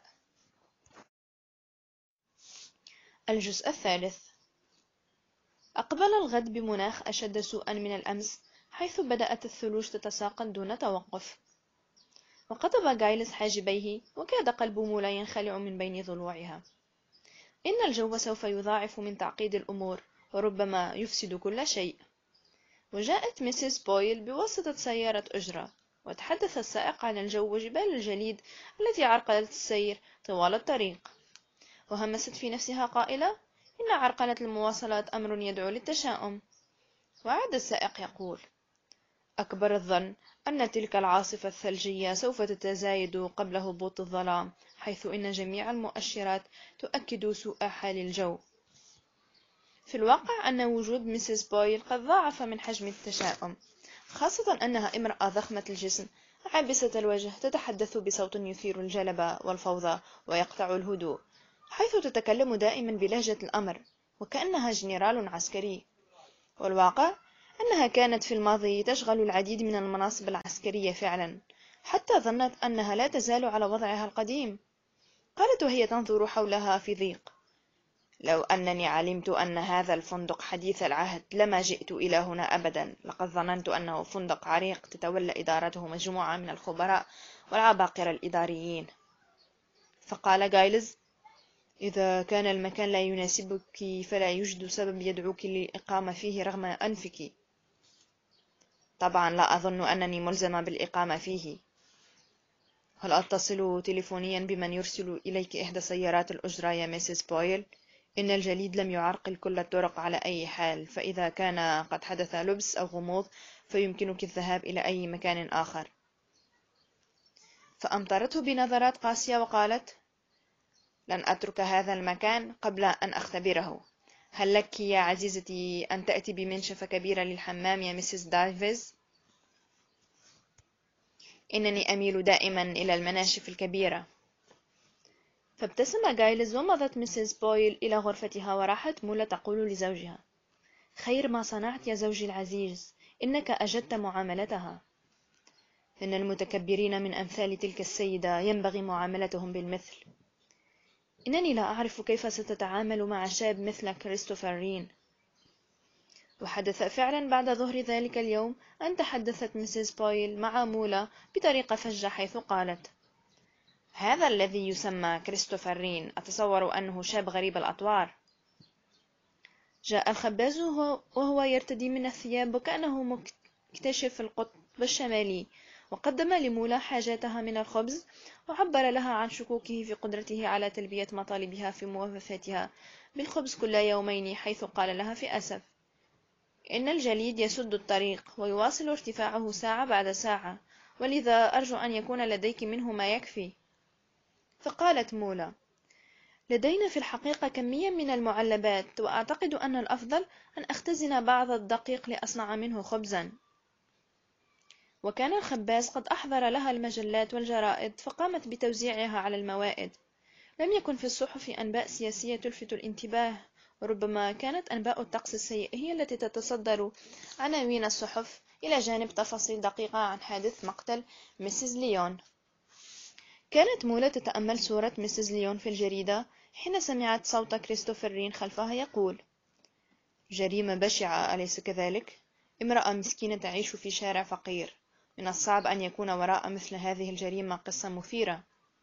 الجزء الثالث. أقبل الغد بمناخ أشد سوءا من الأمس، حيث بدأت الثلوج تتساقط دون توقف. وقطب جايلز حاجبيه، وكاد قلب مولا ينخلع من بين ضلوعها. إن الجو سوف يضاعف من تعقيد الأمور، وربما يفسد كل شيء. وجاءت ميسيس بويل بواسطة سيارة أجرة، وتحدث السائق عن الجو وجبال الجليد التي عرقلت السير طوال الطريق، وهمست في نفسها قائلة: إن عرقلة المواصلات أمر يدعو للتشاؤم. وعاد السائق يقول: أكبر الظن أن تلك العاصفة الثلجية سوف تتزايد قبل هبوط الظلام، حيث إن جميع المؤشرات تؤكد سوء حال الجو. في الواقع أن وجود ميسيس بويل قد ضاعف من حجم التشاؤم، خاصة أنها امرأة ضخمة الجسم عابسة الوجه، تتحدث بصوت يثير الجلب والفوضى ويقطع الهدوء، حيث تتكلم دائما بلهجة الأمر، وكأنها جنرال عسكري. والواقع أنها كانت في الماضي تشغل العديد من المناصب العسكرية فعلا، حتى ظنت أنها لا تزال على وضعها القديم. قالت وهي تنظر حولها في ضيق: لو أنني علمت أن هذا الفندق حديث العهد لما جئت إلى هنا أبدا، لقد ظننت أنه فندق عريق تتولى إدارته مجموعة من الخبراء والعباقرة الإداريين. فقال جايلز: إذا كان المكان لا يناسبك، فلا يوجد سبب يدعوك للإقامة فيه رغم أنفك. طبعا لا أظن أنني ملزمة بالإقامة فيه. هل أتصل تليفونيا بمن يرسل إليك إحدى سيارات الأجرة يا ميسيس بويل؟ إن الجليد لم يعرقل كل الطرق على أي حال، فإذا كان قد حدث لبس أو غموض فيمكنك الذهاب إلى أي مكان آخر. فأمطرته بنظرات قاسية وقالت: لن أترك هذا المكان قبل أن أختبره. هل لك يا عزيزتي أن تأتي بمنشفة كبيرة للحمام يا ميسيس دايفيز؟ إنني أميل دائما إلى المناشف الكبيرة. فابتسم جايلز ومضت ميسيس بويل إلى غرفتها، وراحت مولا تقول لزوجها: خير ما صنعت يا زوجي العزيز، إنك أجدت معاملتها. إن المتكبرين من أمثال تلك السيدة ينبغي معاملتهم بالمثل. إنني لا أعرف كيف ستتعامل مع شاب مثل كريستوفر رين. وحدث فعلا بعد ظهر ذلك اليوم أن تحدثت ميسيس بويل مع مولا بطريقة فجة، حيث قالت: هذا الذي يسمى كريستوفر رين أتصور أنه شاب غريب الأطوار. جاء الخباز وهو يرتدي من الثياب وكأنه مكتشف القطب الشمالي، وقدم لمولا حاجاتها من الخبز، وعبر لها عن شكوكه في قدرته على تلبية مطالبها في موافاتها بالخبز كل يومين، حيث قال لها في أسف: إن الجليد يسد الطريق ويواصل ارتفاعه ساعة بعد ساعة، ولذا أرجو أن يكون لديك منه ما يكفي. فقالت مولا: لدينا في الحقيقة كمية من المعلبات، وأعتقد أن الأفضل أن أختزن بعض الدقيق لأصنع منه خبزا. وكان الخباز قد أحضر لها المجلات والجرائد، فقامت بتوزيعها على الموائد. لم يكن في الصحف أنباء سياسية تلفت الانتباه، وربما كانت أنباء الطقس السيء هي التي تتصدر عناوين الصحف، إلى جانب تفاصيل دقيقة عن حادث مقتل ميسيس ليون. كانت مولا تتأمل صورة ميسيس ليون في الجريدة حين سمعت صوت كريستوفر رين خلفها يقول: جريمة بشعة، أليس كذلك؟ امرأة مسكينة تعيش في شارع فقير. من الصعب أن يكون وراء مثل هذه الجريمة قصة مثيرة.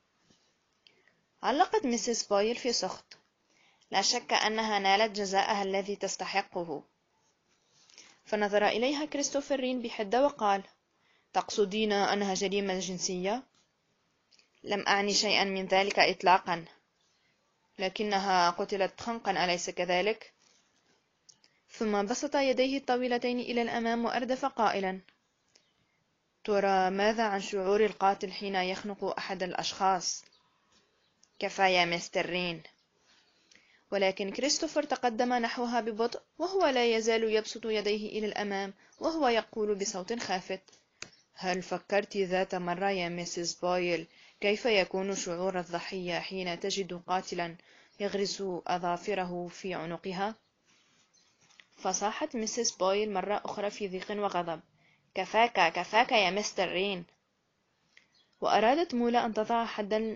علقت ميسيس بويل في سخط: لا شك أنها نالت جزاءها الذي تستحقه. فنظر إليها كريستوفر رين بحدة وقال: تقصدين أنها جريمة جنسية؟ لم أعني شيئا من ذلك إطلاقا، لكنها قتلت خنقا، أليس كذلك؟ ثم بسط يديه الطويلتين إلى الأمام وأردف قائلا: ترى ماذا عن شعور القاتل حين يخنق أحد الأشخاص؟ كفى يا مستر رين. ولكن كريستوفر تقدم نحوها ببطء، وهو لا يزال يبسط يديه إلى الأمام، وهو يقول بصوت خافت: هل فكرت ذات مرة يا ميسيس بويل كيف يكون شعور الضحية حين تجد قاتلا يغرس أظافره في عنقها؟ فصاحت ميسيس بويل مرة أخرى في ضيق وغضب: كفاك كفاك يا مستر رين. وأرادت مولا أن تضع حدا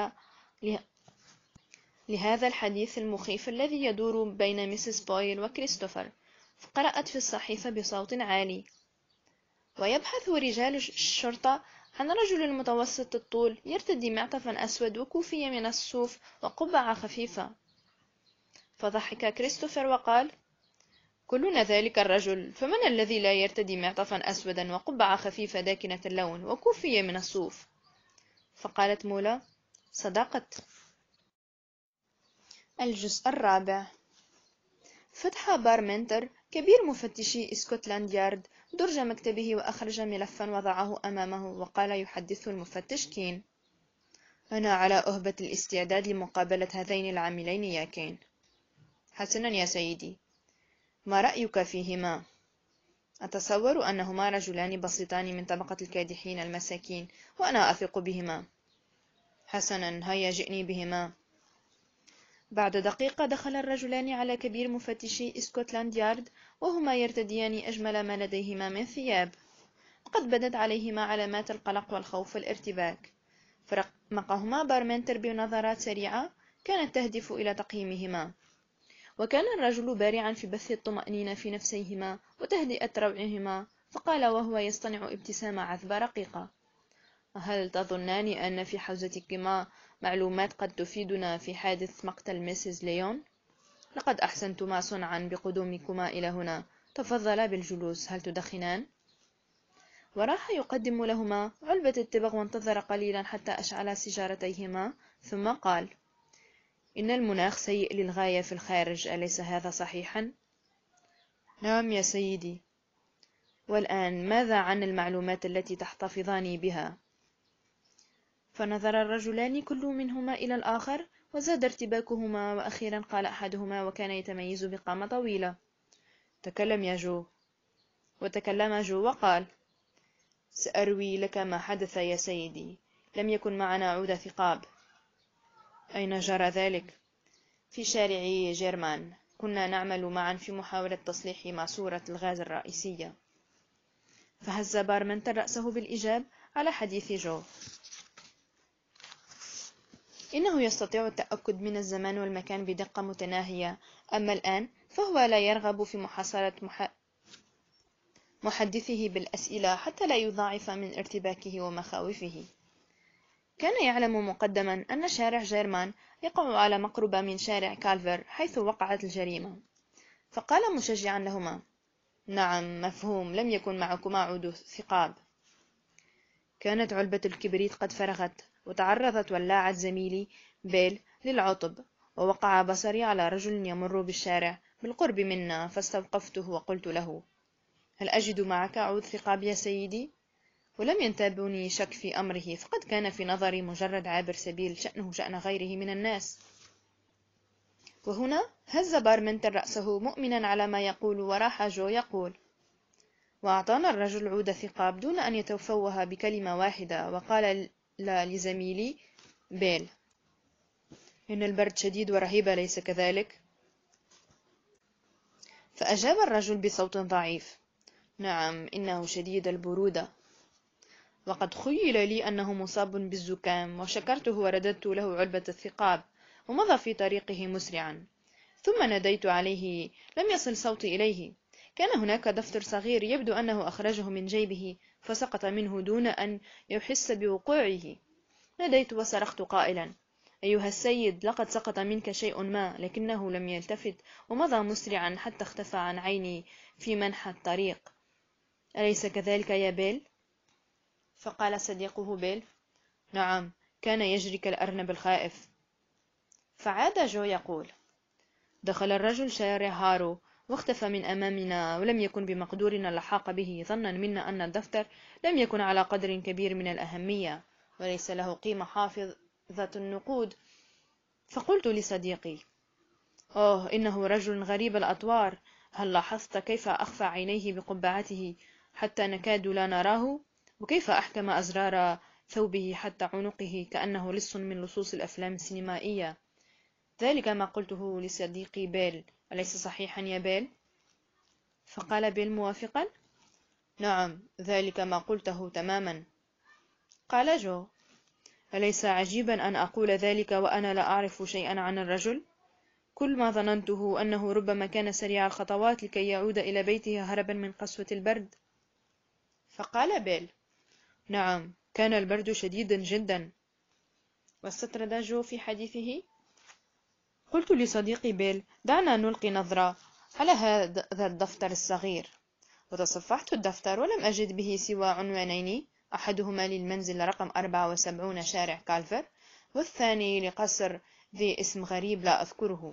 لهذا الحديث المخيف الذي يدور بين ميسيس بويل وكريستوفر، فقرأت في الصحيفة بصوت عالي: ويبحث رجال الشرطة عن رجل متوسط الطول يرتدي معطفا أسود وكوفية من الصوف وقبعة خفيفة. فضحك كريستوفر وقال: كلنا ذلك الرجل، فمن الذي لا يرتدي معطفا أسودا وقبعة خفيفة داكنة اللون وكوفية من الصوف؟ فقالت مولا: صدقت. الجزء الرابع. فتح بارمنتر كبير مفتشي اسكتلاند يارد درج مكتبه وأخرج ملفا وضعه أمامه، وقال يحدث المفتش كين: أنا على أهبة الاستعداد لمقابلة هذين العاملين يا كين. حسنا يا سيدي، ما رأيك فيهما؟ أتصور أنهما رجلان بسيطان من طبقة الكادحين المساكين، وأنا أثق بهما. حسنا، هيا جئني بهما. بعد دقيقة دخل الرجلان على كبير مفتشي اسكتلاند يارد، وهما يرتديان أجمل ما لديهما من ثياب، وقد بدت عليهما علامات القلق والخوف والارتباك. فرمقهما بارمنتر بنظرات سريعة كانت تهدف إلى تقييمهما، وكان الرجل بارعا في بث الطمأنينة في نفسيهما وتهدئة روعهما، فقال وهو يصطنع ابتسامة عذبة رقيقة: هل تظنان أن في حوزتكما معلومات قد تفيدنا في حادث مقتل ميسيس ليون؟ لقد أحسنتما صنعا بقدومكما إلى هنا. تفضلا بالجلوس. هل تدخنان؟ وراح يقدم لهما علبة التبغ، وانتظر قليلا حتى أشعل سيجارتيهما، ثم قال: إن المناخ سيء للغاية في الخارج، أليس هذا صحيحا؟ نعم يا سيدي. والآن ماذا عن المعلومات التي تحتفظان بها؟ فنظر الرجلان كل منهما إلى الآخر، وزاد ارتباكهما، وأخيرا قال أحدهما وكان يتميز بقامة طويلة: تكلم يا جو. وتكلم جو وقال: سأروي لك ما حدث يا سيدي. لم يكن معنا عود ثقاب. أين جرى ذلك؟ في شارع جيرمان. كنا نعمل معا في محاولة تصليح ماسورة الغاز الرئيسية. فهز بارمنتر رأسه بالإيجاب على حديث جو. إنه يستطيع التأكد من الزمان والمكان بدقة متناهية، أما الآن فهو لا يرغب في محاصرة محدثه بالأسئلة حتى لا يضاعف من ارتباكه ومخاوفه. كان يعلم مقدما أن شارع جيرمان يقع على مقربة من شارع كالفر حيث وقعت الجريمة، فقال مشجعا لهما: نعم، مفهوم، لم يكن معكما عود ثقاب. كانت علبة الكبريت قد فرغت، وتعرضت ولاعة زميلي بيل للعطب، ووقع بصري على رجل يمر بالشارع بالقرب منا، فاستوقفته وقلت له: هل أجد معك عود ثقاب يا سيدي؟ ولم ينتابني شك في أمره، فقد كان في نظري مجرد عابر سبيل شأنه شأن غيره من الناس. وهنا هز بارمنتر رأسه مؤمنا على ما يقول، وراح جو يقول: وأعطانا الرجل عود ثقاب دون أن يتفوه بكلمة واحدة، وقال لزميلي بيل: إن البرد شديد ورهيب، ليس كذلك؟ فأجاب الرجل بصوت ضعيف: نعم، إنه شديد البرودة. وقد خيل لي أنه مصاب بالزكام، وشكرته ورددت له علبة الثقاب، ومضى في طريقه مسرعا. ثم ناديت عليه، لم يصل صوتي إليه. كان هناك دفتر صغير يبدو أنه أخرجه من جيبه فسقط منه دون أن يحس بوقوعه. ناديت وصرخت قائلا: أيها السيد، لقد سقط منك شيء ما. لكنه لم يلتفت، ومضى مسرعا حتى اختفى عن عيني في منحى الطريق. أليس كذلك يا بيل؟ فقال صديقه بيل: نعم، كان يجري كالأرنب الخائف. فعاد جو يقول: دخل الرجل شارع هارو واختفى من أمامنا، ولم يكن بمقدورنا اللحاق به، ظنا منا أن الدفتر لم يكن على قدر كبير من الأهمية، وليس له قيمة حافظة النقود. فقلت لصديقي: أوه، إنه رجل غريب الأطوار. هل لاحظت كيف أخفى عينيه بقبعته حتى نكاد لا نراه؟ وكيف أحكم أزرار ثوبه حتى عنقه كأنه لص من لصوص الأفلام السينمائية؟ ذلك ما قلته لصديقي بيل، أليس صحيحا يا بيل؟ فقال بيل موافقا: نعم، ذلك ما قلته تماما. قال جو: أليس عجيبا أن أقول ذلك وأنا لا أعرف شيئا عن الرجل؟ كل ما ظننته أنه ربما كان سريع الخطوات لكي يعود إلى بيته هربا من قسوة البرد. فقال بيل: نعم، كان البرد شديدا جدا. واستطرد جو في حديثه. قلت لصديقي بيل: دعنا نلقي نظرة على هذا الدفتر الصغير. وتصفحت الدفتر ولم أجد به سوى عنوانين، أحدهما للمنزل رقم 74 شارع كالفر، والثاني لقصر ذي اسم غريب لا أذكره.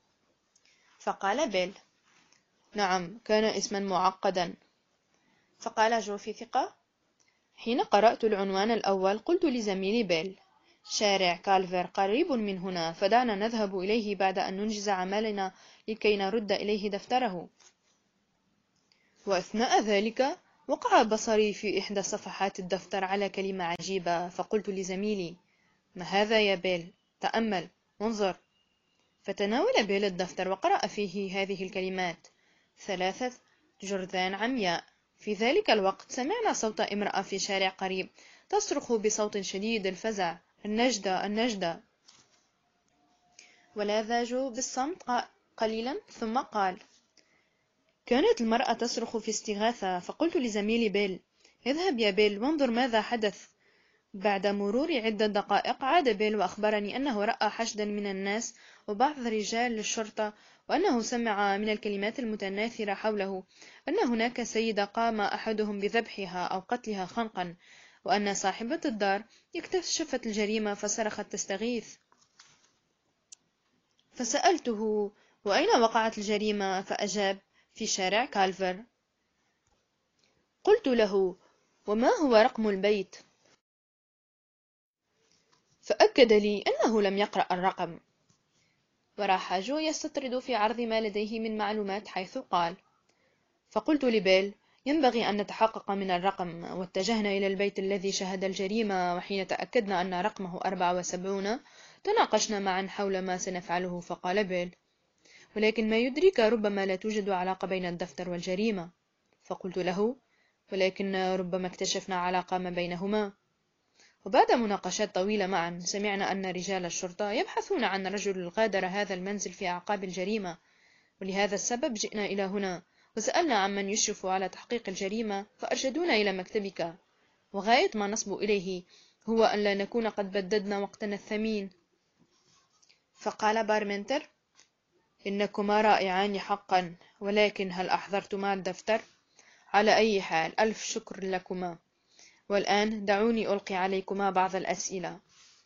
فقال بيل: نعم، كان اسما معقدا. فقال جو في ثقة: حين قرأت العنوان الأول قلت لزميلي بيل: شارع كالفر قريب من هنا، فدعنا نذهب إليه بعد أن ننجز عملنا لكي نرد إليه دفتره. وأثناء ذلك وقع بصري في إحدى صفحات الدفتر على كلمة عجيبة، فقلت لزميلي: ما هذا يا بيل؟ تأمل، انظر. فتناول بيل الدفتر وقرأ فيه هذه الكلمات: 3 جرذان عمياء. في ذلك الوقت سمعنا صوت امرأة في شارع قريب تصرخ بصوت شديد الفزع: النجدة، النجدة. ولاذ جو بالصمت قليلا ثم قال: كانت المرأة تصرخ في استغاثة. فقلت لزميلي بيل: اذهب يا بيل وانظر ماذا حدث. بعد مرور عدة دقائق عاد بيل وأخبرني أنه رأى حشدا من الناس وبعض رجال الشرطة وأنه سمع من الكلمات المتناثرة حوله أن هناك سيدة قام أحدهم بذبحها أو قتلها خنقا، وأن صاحبة الدار اكتشفت الجريمة فصرخت تستغيث. فسألته: وأين وقعت الجريمة؟ فأجاب: في شارع كالفر. قلت له: وما هو رقم البيت؟ فأكد لي أنه لم يقرأ الرقم. وراح جو يستطرد في عرض ما لديه من معلومات، حيث قال: فقلت لبيل: ينبغي أن نتحقق من الرقم. واتجهنا إلى البيت الذي شهد الجريمة، وحين تأكدنا أن رقمه 74 تناقشنا معا حول ما سنفعله. فقال بيل: ولكن ما يدريك، ربما لا توجد علاقة بين الدفتر والجريمة. فقلت له: ولكن ربما اكتشفنا علاقة ما بينهما. وبعد مناقشات طويلة معا، سمعنا أن رجال الشرطة يبحثون عن رجل غادر هذا المنزل في أعقاب الجريمة، ولهذا السبب جئنا إلى هنا وسألنا عمن يشرف على تحقيق الجريمة، فأرشدونا إلى مكتبك. وغاية ما نصبو إليه هو أن لا نكون قد بددنا وقتنا الثمين. فقال بارمنتر: إنكما رائعان حقا، ولكن هل أحضرتما الدفتر؟ على أي حال، ألف شكر لكما. والآن دعوني ألقي عليكما بعض الأسئلة.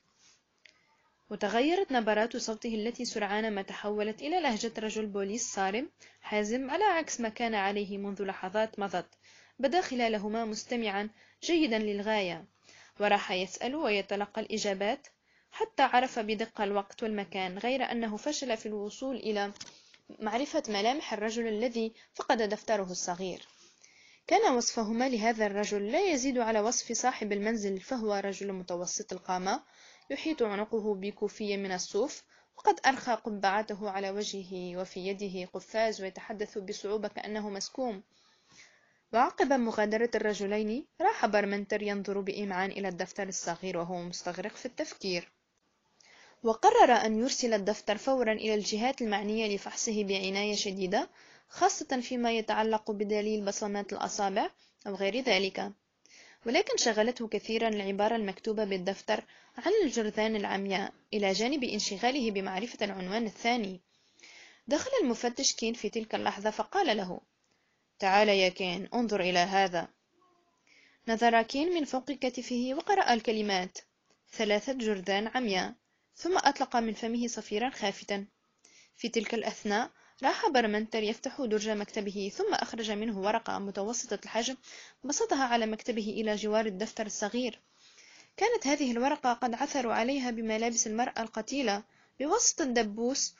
وتغيرت نبرات صوته التي سرعان ما تحولت إلى لهجة رجل بوليس صارم حازم، على عكس ما كان عليه منذ لحظات مضت. بدا خلالهما مستمعا جيدا للغاية، وراح يسأل ويتلقى الإجابات حتى عرف بدقة الوقت والمكان، غير أنه فشل في الوصول إلى معرفة ملامح الرجل الذي فقد دفتره الصغير. كان وصفهما لهذا الرجل لا يزيد على وصف صاحب المنزل، فهو رجل متوسط القامة، يحيط عنقه بكوفية من الصوف، وقد أرخى قبعته على وجهه، وفي يده قفاز، ويتحدث بصعوبة كأنه مسكوم. وعقب مغادرة الرجلين، راح بارمنتر ينظر بإمعان إلى الدفتر الصغير وهو مستغرق في التفكير، وقرر أن يرسل الدفتر فورا إلى الجهات المعنية لفحصه بعناية شديدة، خاصة فيما يتعلق بدليل بصمات الأصابع أو غير ذلك. ولكن شغلته كثيرا العبارة المكتوبة بالدفتر عن الجرذان العمياء، إلى جانب انشغاله بمعرفة العنوان الثاني. دخل المفتش كين في تلك اللحظة فقال له: تعال يا كين، انظر إلى هذا. نظر كين من فوق كتفه وقرأ الكلمات: 3 جرذان عمياء، ثم أطلق من فمه صفيرا خافتا. في تلك الأثناء راح بارمنتر يفتح درج مكتبه، ثم أخرج منه ورقة متوسطة الحجم بسطها على مكتبه إلى جوار الدفتر الصغير. كانت هذه الورقة قد عثروا عليها بملابس المرأة القتيلة بواسطة دبوس،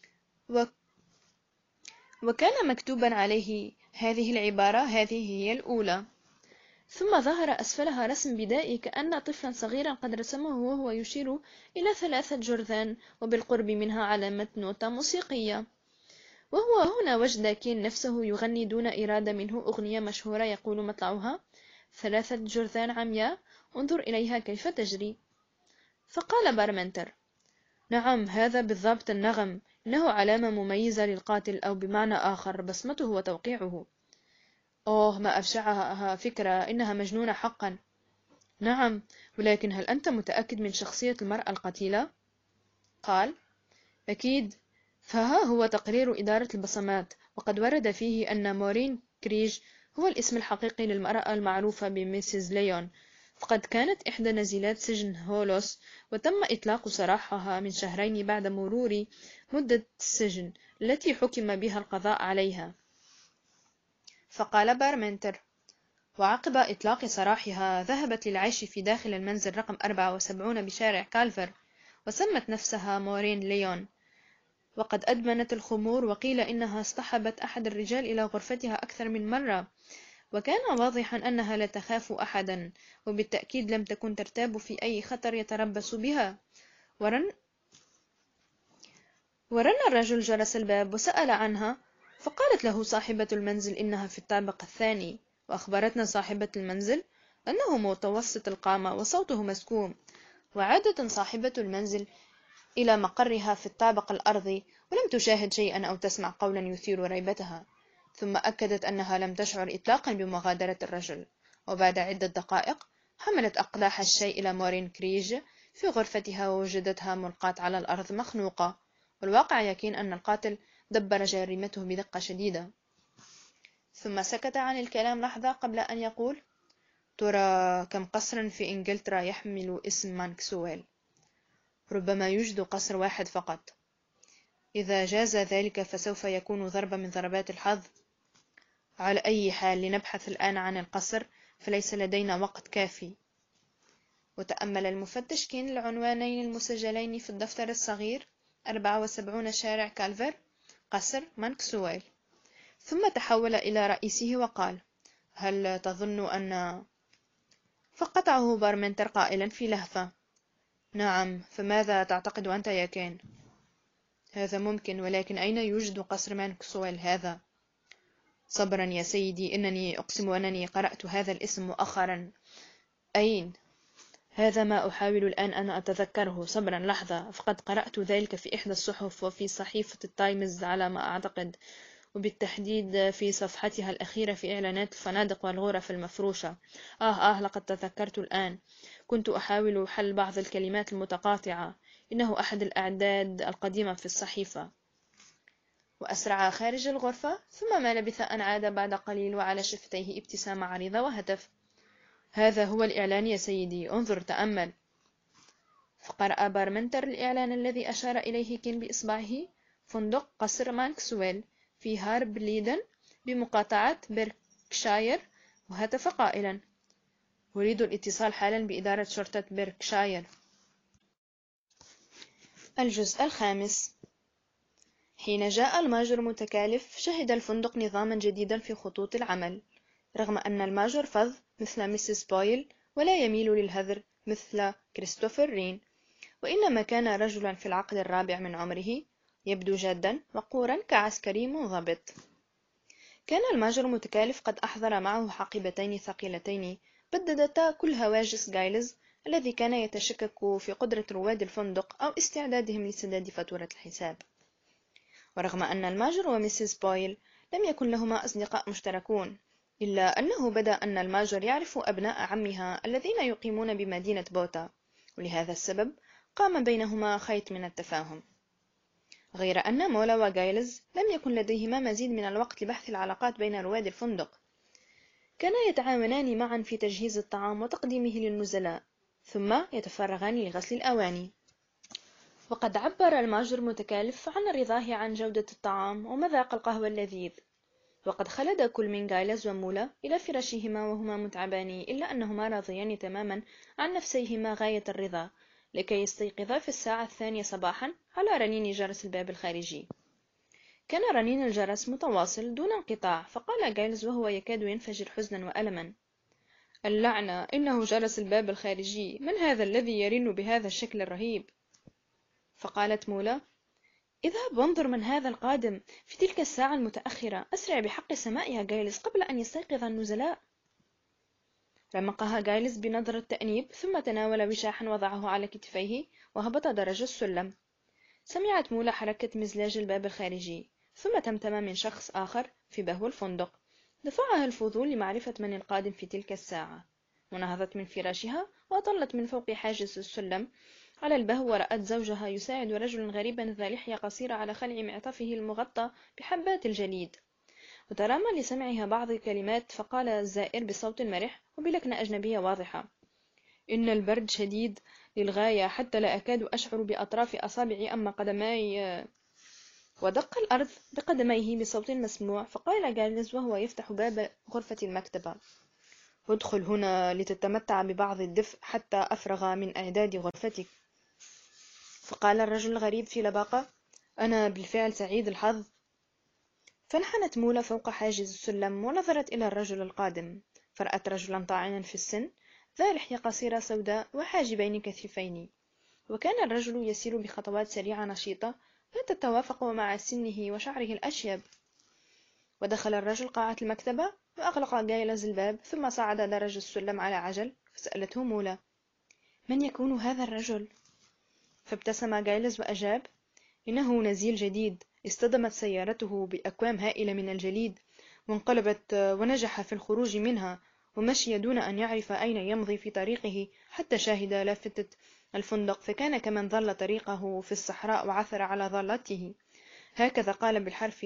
وكان مكتوبا عليه هذه العبارة: هذه هي الأولى. ثم ظهر أسفلها رسم بدائي كأن طفلا صغيرا قد رسمه وهو يشير إلى 3 جرذان، وبالقرب منها علامة نوتة موسيقية. وهو هنا وجد كين نفسه يغني دون إرادة منه أغنية مشهورة يقول مطلعها: 3 جرذان عمياء، انظر إليها كيف تجري. فقال بارمنتر: نعم، هذا بالضبط النغم، إنه علامة مميزة للقاتل، أو بمعنى آخر بصمته وتوقيعه. أوه، ما أبشعها فكرة، إنها مجنونة حقا. نعم، ولكن هل أنت متأكد من شخصية المرأة القتيلة؟ قال: أكيد، فها هو تقرير إدارة البصمات، وقد ورد فيه أن مورين كريج هو الاسم الحقيقي للمرأة المعروفة بميسيس ليون، فقد كانت إحدى نزيلات سجن هولوس، وتم إطلاق سراحها من 2 شهر بعد مرور مدة السجن التي حكم بها القضاء عليها. فقال بارمنتر: وعقب إطلاق سراحها ذهبت للعيش في داخل المنزل رقم 74 بشارع كالفر، وسمت نفسها مورين ليون، وقد أدمنت الخمور، وقيل إنها اصطحبت أحد الرجال إلى غرفتها أكثر من مرة، وكان واضحا أنها لا تخاف أحدا، وبالتأكيد لم تكن ترتاب في أي خطر يتربص بها. ورن الرجل جرس الباب وسأل عنها، فقالت له صاحبة المنزل إنها في الطابق الثاني، وأخبرتنا صاحبة المنزل أنه متوسط القامة وصوته مسكوم. وعادت صاحبة المنزل إلى مقرها في الطابق الأرضي، ولم تشاهد شيئا أو تسمع قولا يثير ريبتها. ثم أكدت أنها لم تشعر إطلاقا بمغادرة الرجل. وبعد عدة دقائق حملت أقداح الشاي إلى مورين كريج في غرفتها، ووجدتها ملقاة على الأرض مخنوقة. والواقع يكين أن القاتل دبر جريمته بدقة شديدة. ثم سكت عن الكلام لحظة قبل أن يقول: ترى كم قصر في إنجلترا يحمل اسم مانكسويل؟ ربما يوجد قصر واحد فقط. إذا جاز ذلك فسوف يكون ضربة من ضربات الحظ. على أي حال لنبحث الآن عن القصر، فليس لدينا وقت كافي. وتأمل المفتش كين العنوانين المسجلين في الدفتر الصغير: 74 شارع كالفر، قصر مانكسويل. ثم تحول إلى رئيسه وقال: هل تظن أن... فقطعه بارمنتر قائلا في لهفة: نعم، فماذا تعتقد أنت يا كين؟ هذا ممكن، ولكن أين يوجد قصر مانكسويل هذا؟ صبرا يا سيدي، إنني أقسم أنني قرأت هذا الاسم مؤخرا. أين؟ هذا ما أحاول الآن أن أتذكره. صبرا لحظة، فقد قرأت ذلك في إحدى الصحف وفي صحيفة التايمز على ما أعتقد، وبالتحديد في صفحتها الأخيرة في إعلانات الفنادق والغرف المفروشة. لقد تذكرت الآن. كنت أحاول حل بعض الكلمات المتقاطعة. إنه أحد الأعداد القديمة في الصحيفة. وأسرع خارج الغرفة، ثم ما لبث أن عاد بعد قليل وعلى شفتيه ابتسامة عريضة وهتف: هذا هو الإعلان يا سيدي، انظر تأمل. فقرأ بارمنتر الإعلان الذي أشار إليه كين بإصبعه: فندق قصر مانكسويل في هارب ليدن بمقاطعة بيركشاير، وهتف قائلا: أريد الاتصال حالا بإدارة شرطة بيركشاير. الجزء الخامس. حين جاء الماجور متكالف، شهد الفندق نظاما جديدا في خطوط العمل. رغم أن الماجور فظ مثل ميسيس بويل ولا يميل للهذر مثل كريستوفر رين، وإنما كان رجلا في العقد الرابع من عمره، يبدو جادا وقورا كعسكري منضبط. كان الماجور متكالف قد أحضر معه حقيبتين ثقيلتين بددتا كل هواجس جايلز الذي كان يتشكك في قدرة رواد الفندق أو استعدادهم لسداد فاتورة الحساب. ورغم أن الماجور وميسيس بويل لم يكن لهما أصدقاء مشتركون، إلا أنه بدا أن الماجور يعرف أبناء عمها الذين يقيمون بمدينة بوتا، ولهذا السبب قام بينهما خيط من التفاهم. غير أن مولا وجايلز لم يكن لديهما مزيد من الوقت لبحث العلاقات بين رواد الفندق. كانا يتعاونان معا في تجهيز الطعام وتقديمه للنزلاء، ثم يتفرغان لغسل الأواني. وقد عبر الماجور متكالف عن رضاه عن جودة الطعام ومذاق القهوة اللذيذ. وقد خلد كل من جايلز ومولا إلى فراشهما وهما متعبان، إلا أنهما راضيان تماما عن نفسيهما غاية الرضا، لكي يستيقظا في الساعة 2 صباحا على رنين جرس الباب الخارجي. كان رنين الجرس متواصل دون انقطاع، فقال جايلز وهو يكاد ينفجر حزنا وألما: اللعنة، إنه جرس الباب الخارجي، من هذا الذي يرن بهذا الشكل الرهيب؟ فقالت مولا: اذهب وانظر من هذا القادم في تلك الساعة المتأخرة، أسرع بحق السماء يا جايلز قبل أن يستيقظ النزلاء. رمقها جايلز بنظرة تأنيب، ثم تناول وشاحا وضعه على كتفيه وهبط درج السلم. سمعت مولا حركة مزلاج الباب الخارجي، ثم تمتم من شخص آخر في بهو الفندق. دفعها الفضول لمعرفة من القادم في تلك الساعة، ونهضت من فراشها وأطلت من فوق حاجز السلم على البهو، ورأت زوجها يساعد رجلا غريبا ذا لحية قصيرة على خلع معطفه المغطى بحبات الجليد. وترامى لسمعها بعض الكلمات، فقال الزائر بصوت مرح وبلكنة أجنبية واضحة: إن البرد شديد للغاية حتى لا أكاد أشعر بأطراف أصابعي، أما قدماي. ودق الأرض بقدميه بصوت مسموع. فقال جايلز وهو يفتح باب غرفة المكتبة: ادخل هنا لتتمتع ببعض الدفء حتى أفرغ من إعداد غرفتك. فقال الرجل الغريب في لباقة: أنا بالفعل سعيد الحظ. فانحنت مولا فوق حاجز السلم ونظرت إلى الرجل القادم، فرأت رجلا طاعنا في السن ذا لحية قصيرة سوداء وحاجبين كثيفين. وكان الرجل يسير بخطوات سريعة نشيطة لا تتوافق مع سنه وشعره الأشيب. ودخل الرجل قاعة المكتبة، وأغلق جايلز الباب، ثم صعد درج السلم على عجل. فسألته مولا: من يكون هذا الرجل؟ فابتسم جايلز وأجاب: إنه نزيل جديد، اصطدمت سيارته بأكوام هائلة من الجليد وانقلبت، ونجح في الخروج منها، ومشي دون أن يعرف أين يمضي في طريقه، حتى شاهد لافتة الفندق، فكان كمن ضل طريقه في الصحراء وعثر على ضالته. هكذا قال بالحرف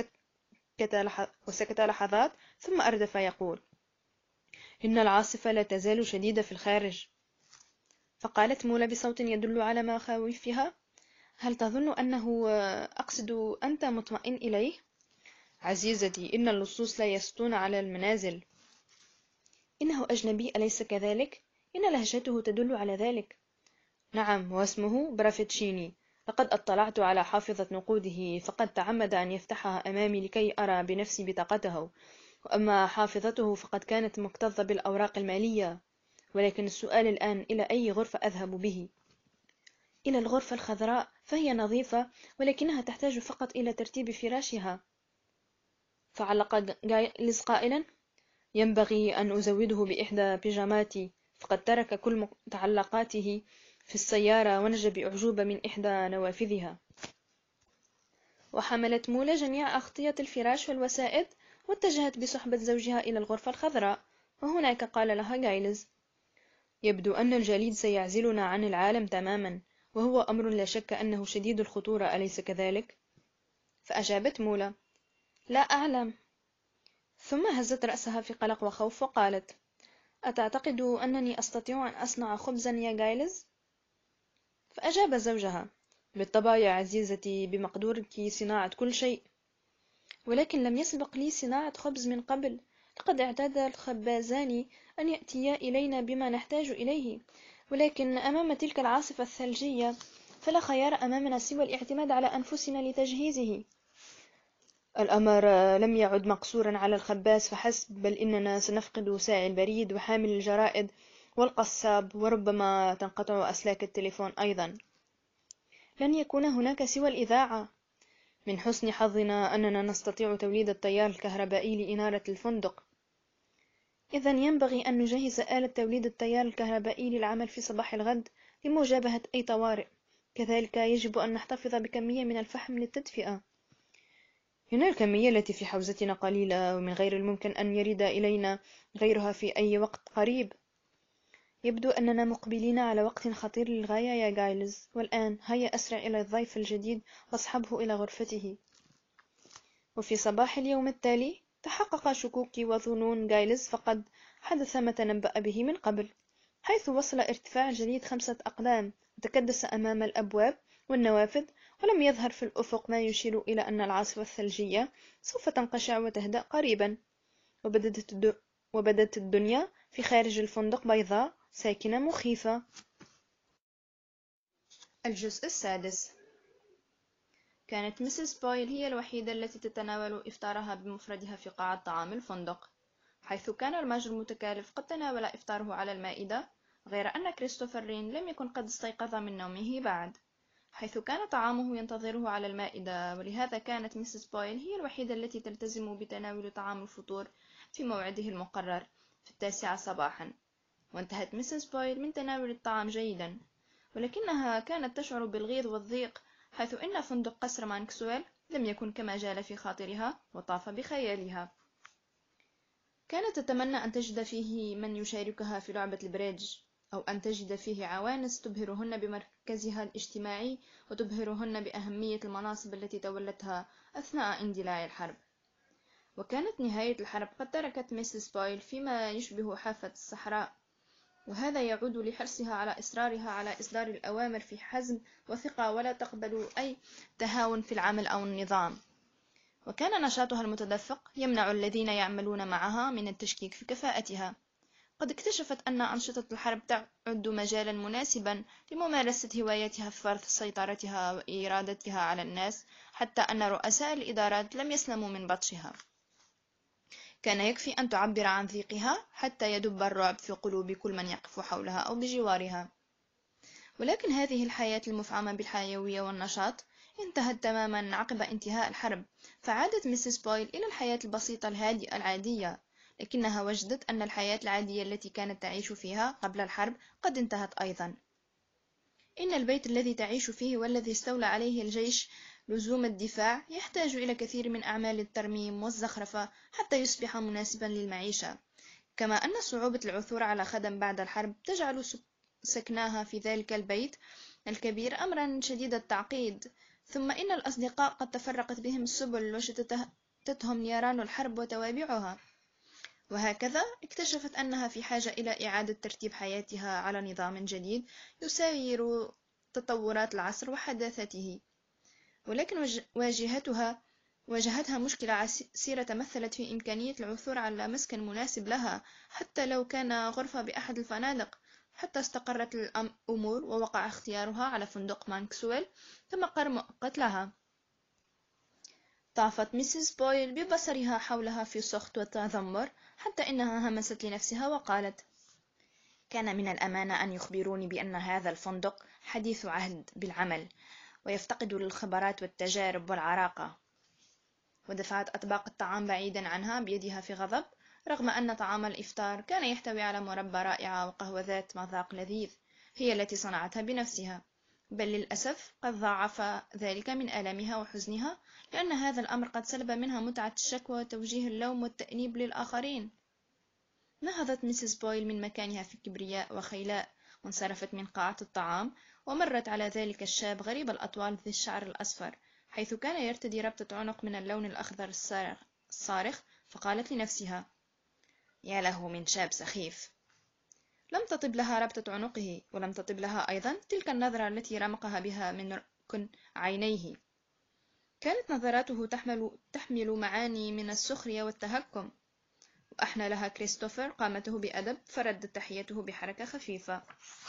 وسكت لحظات ثم أردف يقول: إن العاصفة لا تزال شديدة في الخارج. فقالت مولا بصوت يدل على مخاوفها: هل تظن أنه أقصد أنت مطمئن إليه؟ عزيزتي، إن اللصوص لا يسطون على المنازل. إنه أجنبي أليس كذلك؟ إن لهجته تدل على ذلك. نعم، واسمه برافيتشيني. لقد اطلعت على حافظة نقوده، فقد تعمد أن يفتحها أمامي لكي أرى بنفسي بطاقته. وأما حافظته فقد كانت مكتظة بالأوراق المالية. ولكن السؤال الآن: إلى أي غرفة أذهب به؟ إلى الغرفة الخضراء، فهي نظيفة، ولكنها تحتاج فقط إلى ترتيب فراشها. فعلق جايلز قائلا: ينبغي أن أزوده بإحدى بيجاماتي، فقد ترك كل متعلقاته في السيارة ونجا بأعجوبة من إحدى نوافذها. وحملت مولا جميع أغطية الفراش والوسائد واتجهت بصحبة زوجها إلى الغرفة الخضراء. وهناك قال لها جايلز: يبدو أن الجليد سيعزلنا عن العالم تماما، وهو أمر لا شك أنه شديد الخطورة، أليس كذلك؟ فأجابت مولا: لا أعلم. ثم هزت رأسها في قلق وخوف وقالت: أتعتقد أنني أستطيع أن أصنع خبزا يا جايلز؟ فأجاب زوجها: بالطبع يا عزيزتي، بمقدورك صناعة كل شيء. ولكن لم يسبق لي صناعة خبز من قبل. لقد اعتاد الخبازان أن يأتيا إلينا بما نحتاج إليه، ولكن أمام تلك العاصفة الثلجية فلا خيار أمامنا سوى الاعتماد على أنفسنا لتجهيزه. الأمر لم يعد مقصورا على الخباز فحسب، بل إننا سنفقد ساعي البريد وحامل الجرائد والقصاب، وربما تنقطع أسلاك التليفون أيضا. لن يكون هناك سوى الإذاعة. من حسن حظنا أننا نستطيع توليد التيار الكهربائي لإنارة الفندق. إذن ينبغي أن نجهز آلة توليد التيار الكهربائي للعمل في صباح الغد لمجابهة أي طوارئ. كذلك يجب أن نحتفظ بكمية من الفحم للتدفئة. هنا الكمية التي في حوزتنا قليلة، ومن غير الممكن أن يرد إلينا غيرها في أي وقت قريب. يبدو أننا مقبلين على وقت خطير للغاية يا جايلز. والآن هيا أسرع إلى الضيف الجديد واصحبه إلى غرفته. وفي صباح اليوم التالي تحقق شكوك وظنون جايلز، فقد حدث ما تنبأ به من قبل، حيث وصل ارتفاع الجليد 5 أقدام وتكدس أمام الأبواب والنوافذ، ولم يظهر في الأفق ما يشير إلى أن العاصفة الثلجية سوف تنقشع وتهدأ قريبا. وبدت الدنيا في خارج الفندق بيضاء، ساكنة، مخيفة. الجزء السادس. كانت ميسيس بويل هي الوحيدة التي تتناول إفطارها بمفردها في قاعة طعام الفندق، حيث كان الماجر المتكالف قد تناول إفطاره على المائدة، غير أن كريستوفر رين لم يكن قد استيقظ من نومه بعد، حيث كان طعامه ينتظره على المائدة. ولهذا كانت ميسيس بويل هي الوحيدة التي تلتزم بتناول طعام الفطور في موعده المقرر في 9 صباحا. وانتهت ميسيس بويل من تناول الطعام جيدا، ولكنها كانت تشعر بالغيظ والضيق، حيث إن فندق قصر مانكسويل لم يكن كما جال في خاطرها وطاف بخيالها. كانت تتمنى أن تجد فيه من يشاركها في لعبة البريدج، أو أن تجد فيه عوانس تبهرهن بمركزها الاجتماعي وتبهرهن بأهمية المناصب التي تولتها أثناء اندلاع الحرب. وكانت نهاية الحرب قد تركت ميسيس بويل فيما يشبه حافة الصحراء، وهذا يعود لحرصها على إصرارها على إصدار الأوامر في حزم وثقة، ولا تقبل أي تهاون في العمل أو النظام. وكان نشاطها المتدفق يمنع الذين يعملون معها من التشكيك في كفاءتها. قد اكتشفت أن أنشطة الحرب تعد مجالا مناسبا لممارسة هوايتها في فرض سيطرتها وإرادتها على الناس، حتى أن رؤساء الإدارات لم يسلموا من بطشها. كان يكفي أن تعبر عن ضيقها حتى يدب الرعب في قلوب كل من يقف حولها أو بجوارها. ولكن هذه الحياة المفعمة بالحيوية والنشاط انتهت تماما عقب انتهاء الحرب، فعادت ميسيس بويل إلى الحياة البسيطة الهادئة العادية، لكنها وجدت أن الحياة العادية التي كانت تعيش فيها قبل الحرب قد انتهت أيضا. إن البيت الذي تعيش فيه والذي استولى عليه الجيش لزوم الدفاع يحتاج إلى كثير من أعمال الترميم والزخرفة حتى يصبح مناسبا للمعيشة، كما أن صعوبة العثور على خدم بعد الحرب تجعل سكناها في ذلك البيت الكبير أمرا شديد التعقيد. ثم إن الأصدقاء قد تفرقت بهم السبل وشتتهم نيران الحرب وتوابعها. وهكذا اكتشفت أنها في حاجة إلى إعادة ترتيب حياتها على نظام جديد يساير تطورات العصر وحداثته. ولكن واجهتها مشكلة عسيرة تمثلت في إمكانية العثور على مسكن مناسب لها، حتى لو كان غرفة بأحد الفنادق، حتى استقرت الأمور ووقع اختيارها على فندق مانكسويل كمقر مؤقت لها. طافت ميسيس بويل ببصرها حولها في سخط وتذمر، حتى إنها همست لنفسها وقالت: كان من الأمانة أن يخبروني بأن هذا الفندق حديث عهد بالعمل، ويفتقد للخبرات والتجارب والعراقة. ودفعت أطباق الطعام بعيدا عنها بيدها في غضب، رغم أن طعام الإفطار كان يحتوي على مربى رائعة وقهوة ذات مذاق لذيذ هي التي صنعتها بنفسها. بل للأسف قد ضاعف ذلك من ألمها وحزنها، لأن هذا الأمر قد سلب منها متعة الشكوى وتوجيه اللوم والتأنيب للآخرين. نهضت ميسيس بويل من مكانها في كبرياء وخيلاء، وانصرفت من قاعة الطعام، ومرت على ذلك الشاب غريب الأطوال ذي الشعر الأصفر، حيث كان يرتدي ربطة عنق من اللون الأخضر الصارخ، فقالت لنفسها: يا له من شاب سخيف. لم تطب لها ربطة عنقه، ولم تطب لها أيضا تلك النظرة التي رمقها بها من ركن عينيه. كانت نظراته تحمل معاني من السخرية والتهكم. وأحنى لها كريستوفر قامته بأدب، فردت تحيته بحركة خفيفة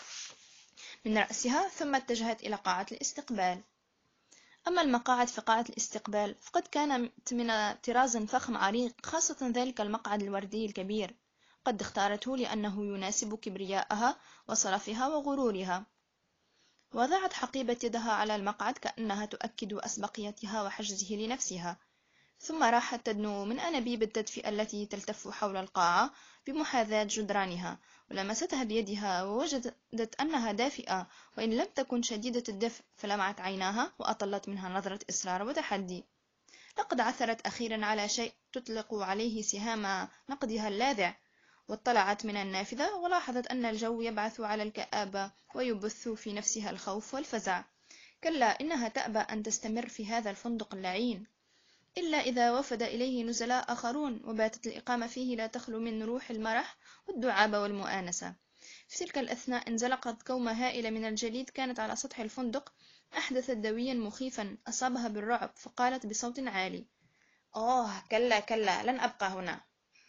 من رأسها، ثم اتجهت إلى قاعة الاستقبال. أما المقاعد في قاعة الاستقبال فقد كانت من طراز فخم عريق، خاصة ذلك المقعد الوردي الكبير، قد اختارته لأنه يناسب كبرياءها وصرفها وغرورها. وضعت حقيبة يدها على المقعد كأنها تؤكد أسبقيتها وحجزه لنفسها، ثم راحت تدنو من أنابيب التدفئة التي تلتف حول القاعة بمحاذاة جدرانها، ولمستها بيدها ووجدت أنها دافئة وإن لم تكن شديدة الدفء، فلمعت عيناها وأطلت منها نظرة إصرار وتحدي. لقد عثرت أخيرا على شيء تطلق عليه سهام نقدها اللاذع، واطلعت من النافذة ولاحظت أن الجو يبعث على الكآبة ويبث في نفسها الخوف والفزع. كلا، إنها تأبى أن تستمر في هذا الفندق اللعين، إلا إذا وفد إليه نزلاء آخرون، وباتت الإقامة فيه لا تخلو من روح المرح والدعابة والمؤانسة. في تلك الأثناء انزلقت كومة هائلة من الجليد كانت على سطح الفندق، أحدثت دويا مخيفا أصابها بالرعب، فقالت بصوت عالي: آه، كلا كلا، لن أبقى هنا.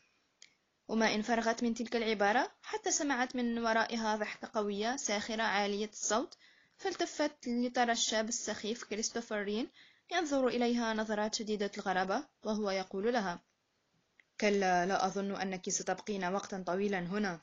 وما إن فرغت من تلك العبارة حتى سمعت من ورائها ضحكة قوية ساخرة عالية الصوت، فالتفت لترى الشاب السخيف كريستوفر رين ينظر إليها نظرات شديدة الغرابة، وهو يقول لها: كلا، لا أظن أنك ستبقين وقتا طويلا هنا.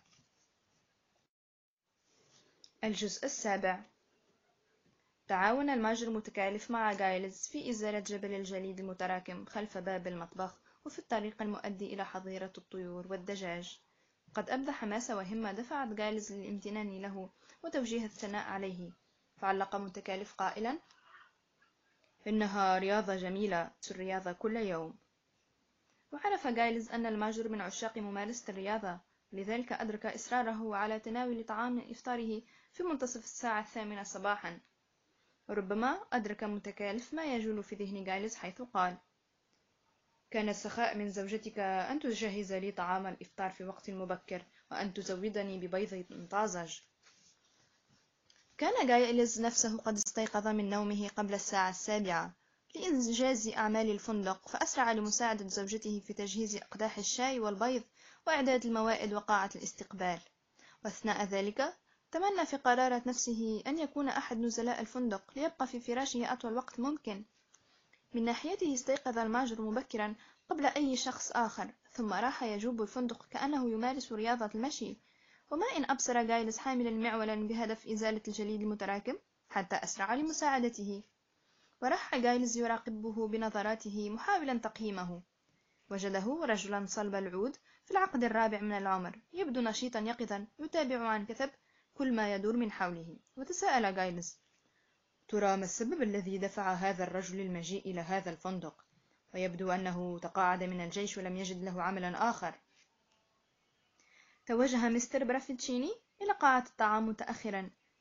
الجزء السابع. تعاون الماجر المتكالف مع جايلز في إزالة جبل الجليد المتراكم خلف باب المطبخ وفي الطريق المؤدي إلى حظيرة الطيور والدجاج. قد أبدى حماسة وهمة دفعت جايلز للامتنان له وتوجيه الثناء عليه، فعلق متكالف قائلا: إنها رياضة جميلة، الرياضة كل يوم. وعرف جايلز أن الماجر من عشاق ممارسة الرياضة، لذلك أدرك إصراره على تناول طعام إفطاره في منتصف الساعة 8 صباحا. وربما أدرك متكالف ما يجول في ذهن جايلز، حيث قال: كان السخاء من زوجتك أن تجهز لي طعام الإفطار في وقت مبكر، وأن تزودني ببيض طازج. كان جايلز نفسه قد استيقظ من نومه قبل الساعة 7 لإنجاز أعمال الفندق، فأسرع لمساعدة زوجته في تجهيز أقداح الشاي والبيض وإعداد الموائد وقاعة الاستقبال. وأثناء ذلك تمنى في قرارة نفسه أن يكون أحد نزلاء الفندق ليبقى في فراشه أطول وقت ممكن. من ناحيته استيقظ الماجر مبكرا قبل أي شخص آخر، ثم راح يجوب الفندق كأنه يمارس رياضة المشي. وما إن أبصر جايلز حاملا معولا بهدف إزالة الجليد المتراكم حتى أسرع لمساعدته. وراح جايلز يراقبه بنظراته محاولا تقييمه. وجده رجلا صلب العود في العقد الرابع من العمر، يبدو نشيطا يقظا يتابع عن كثب كل ما يدور من حوله. وتساءل جايلز: ترى ما السبب الذي دفع هذا الرجل المجيء إلى هذا الفندق؟ ويبدو أنه تقاعد من الجيش ولم يجد له عملا آخر. توجه مستر برافيتشيني إلى قاعة الطعام متأخرا،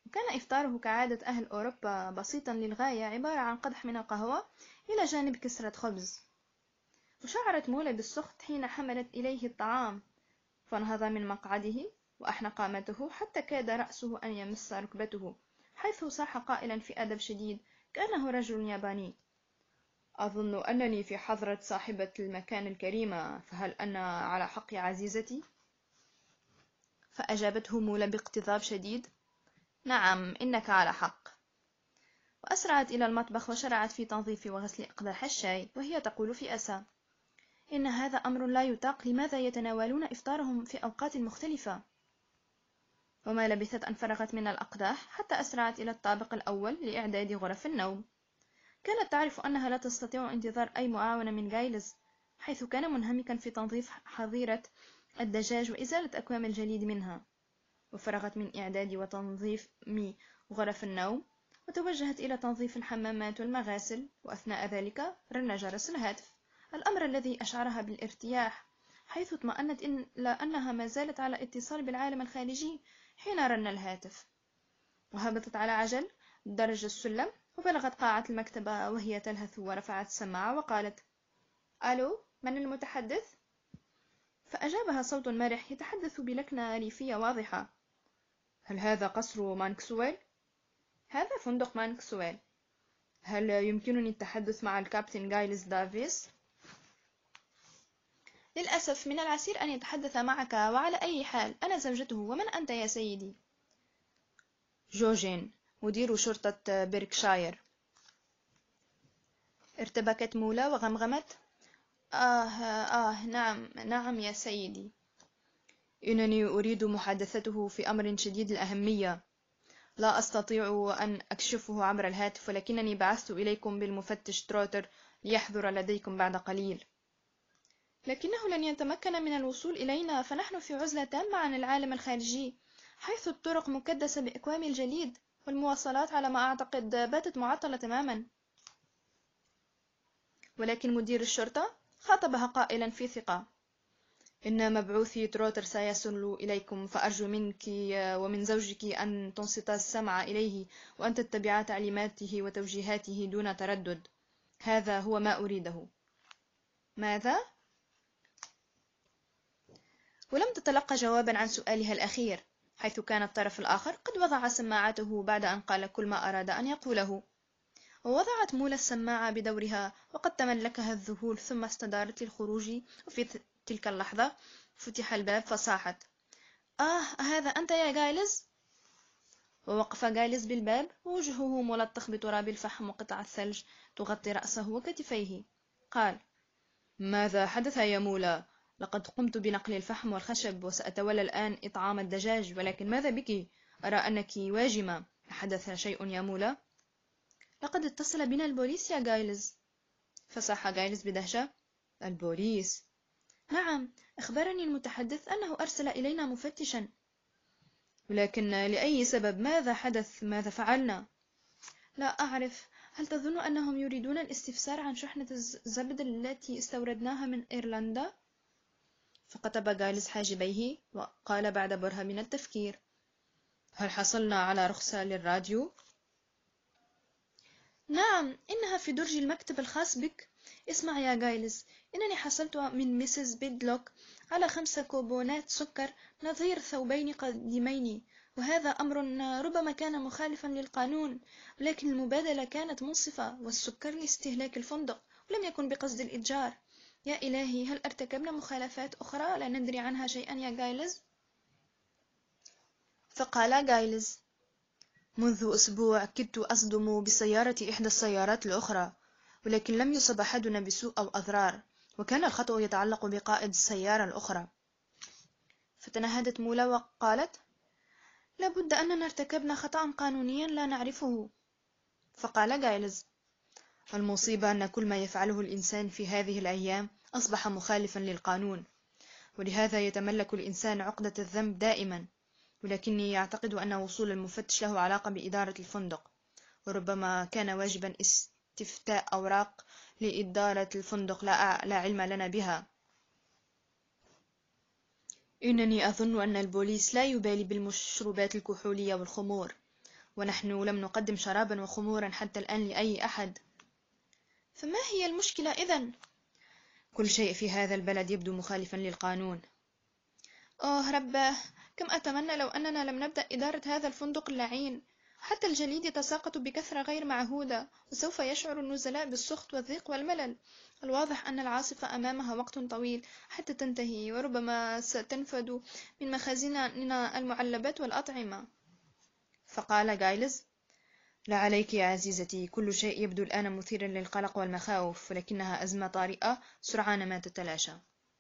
وكان إفطاره كعادة أهل أوروبا بسيطا للغاية، عبارة عن قدح من القهوة إلى جانب كسرة خبز. وشعرت مولا بالسخط حين حملت إليه الطعام، فانهض من مقعده وأحنى قامته حتى كاد رأسه أن يمس ركبته، حيث صاح قائلا في أدب شديد كأنه رجل ياباني: أظن أنني في حضرة صاحبة المكان الكريمة، فهل أنا على حق يا عزيزتي؟ فأجابته مولا باقتضاب شديد: نعم، إنك على حق. وأسرعت إلى المطبخ وشرعت في تنظيف وغسل أقداح الشاي، وهي تقول في أسى: إن هذا أمر لا يطاق، لماذا يتناولون إفطارهم في أوقات مختلفة؟ وما لبثت أن فرغت من الأقداح حتى أسرعت إلى الطابق الأول لإعداد غرف النوم. كانت تعرف أنها لا تستطيع انتظار أي معاونة من غايلز، حيث كان منهمكا في تنظيف حظيرة الدجاج وإزالة أكوام الجليد منها. وفرغت من إعداد وتنظيف غرف النوم، وتوجهت إلى تنظيف الحمامات والمغاسل، وأثناء ذلك رن جرس الهاتف، الأمر الذي أشعرها بالارتياح، حيث اطمأنت إلى أنها ما زالت على اتصال بالعالم الخارجي حين رن الهاتف. وهبطت على عجل درج السلم وبلغت قاعة المكتبة وهي تلهث، ورفعت السماعة وقالت: ألو، من المتحدث؟ فأجابها صوت مرح يتحدث بلكنة ريفية واضحة: هل هذا قصر مانكسويل؟ هذا فندق مانكسويل. هل يمكنني التحدث مع الكابتن غايلز دافيس؟ للأسف من العسير أن يتحدث معك، وعلى أي حال أنا زوجته. ومن أنت يا سيدي؟ جوجين، مدير شرطة بيركشاير. ارتبكت مولا وغمغمت: نعم يا سيدي. إنني أريد محادثته في أمر شديد الأهمية، لا أستطيع أن أكشفه عبر الهاتف، ولكنني بعثت إليكم بالمفتش تروتر ليحضر لديكم بعد قليل. لكنه لن يتمكن من الوصول إلينا، فنحن في عزلة تامة عن العالم الخارجي، حيث الطرق مكدسة بأكوام الجليد، والمواصلات على ما أعتقد باتت معطلة تماما. ولكن مدير الشرطة خاطبها قائلا في ثقة: إن مبعوثي تروتر سيصل إليكم، فأرجو منك ومن زوجك أن تنصتا السمع إليه، وأن تتبعا تعليماته وتوجيهاته دون تردد. هذا هو ما أريده. ماذا؟ ولم تتلقى جوابا عن سؤالها الأخير، حيث كان الطرف الآخر قد وضع سماعته بعد أن قال كل ما أراد أن يقوله. ووضعت مولا السماعة بدورها، وقد تملكها الذهول، ثم استدارت للخروج. وفي تلك اللحظة فتح الباب فصاحت: أهذا أنت يا غايلز؟ ووقف غايلز بالباب، ووجهه ملطخ بتراب الفحم وقطع الثلج تغطي رأسه وكتفيه. قال: ماذا حدث يا مولا؟ لقد قمت بنقل الفحم والخشب، وسأتولى الآن إطعام الدجاج، ولكن ماذا بك؟ أرى أنك واجمة. حدث شيء يا مولا؟ لقد اتصل بنا البوليس يا غايلز. فصاح غايلز بدهشة: البوليس؟ نعم، أخبرني المتحدث أنه أرسل إلينا مفتشا. ولكن لأي سبب؟ ماذا حدث؟ ماذا فعلنا؟ لا أعرف. هل تظن أنهم يريدون الاستفسار عن شحنة الزبد التي استوردناها من إيرلندا؟ فقطب غايلز حاجبيه وقال بعد برهة من التفكير: هل حصلنا على رخصة للراديو؟ نعم، إنها في درج المكتب الخاص بك. اسمع يا غايلز، إنني حصلت من ميسيس بيدلوك على 5 كوبونات سكر نظير ثوبين قديمين، وهذا أمر ربما كان مخالفا للقانون، ولكن المبادلة كانت منصفة، والسكر لاستهلاك الفندق ولم يكن بقصد الإتجار. يا إلهي، هل ارتكبنا مخالفات أخرى لا ندري عنها شيئا يا غايلز؟ فقال غايلز: منذ أسبوع كدت أصدم بسيارة إحدى السيارات الأخرى، ولكن لم يصب أحدنا بسوء أو أضرار، وكان الخطأ يتعلق بقائد السيارة الأخرى. فتنهدت مولا وقالت: لابد أننا ارتكبنا خطأ قانونيا لا نعرفه. فقال غايلز: المصيبة أن كل ما يفعله الإنسان في هذه الأيام أصبح مخالفا للقانون، ولهذا يتملك الإنسان عقدة الذنب دائما. ولكني أعتقد أن وصول المفتش له علاقة بإدارة الفندق، وربما كان واجبا استفتاء أوراق لإدارة الفندق لا علم لنا بها. إنني أظن أن البوليس لا يبالي بالمشروبات الكحولية والخمور، ونحن لم نقدم شرابا وخمورا حتى الآن لأي أحد. فما هي المشكلة إذن؟ كل شيء في هذا البلد يبدو مخالفا للقانون. أوه رباه، كم أتمنى لو أننا لم نبدأ إدارة هذا الفندق اللعين. حتى الجليد يتساقط بكثرة غير معهودة، وسوف يشعر النزلاء بالسخط والضيق والملل. الواضح أن العاصفة أمامها وقت طويل حتى تنتهي، وربما ستنفد من مخازننا المعلبات والأطعمة. فقال جايلز: لا عليك يا عزيزتي، كل شيء يبدو الآن مثيرا للقلق والمخاوف، ولكنها أزمة طارئة سرعان ما تتلاشى.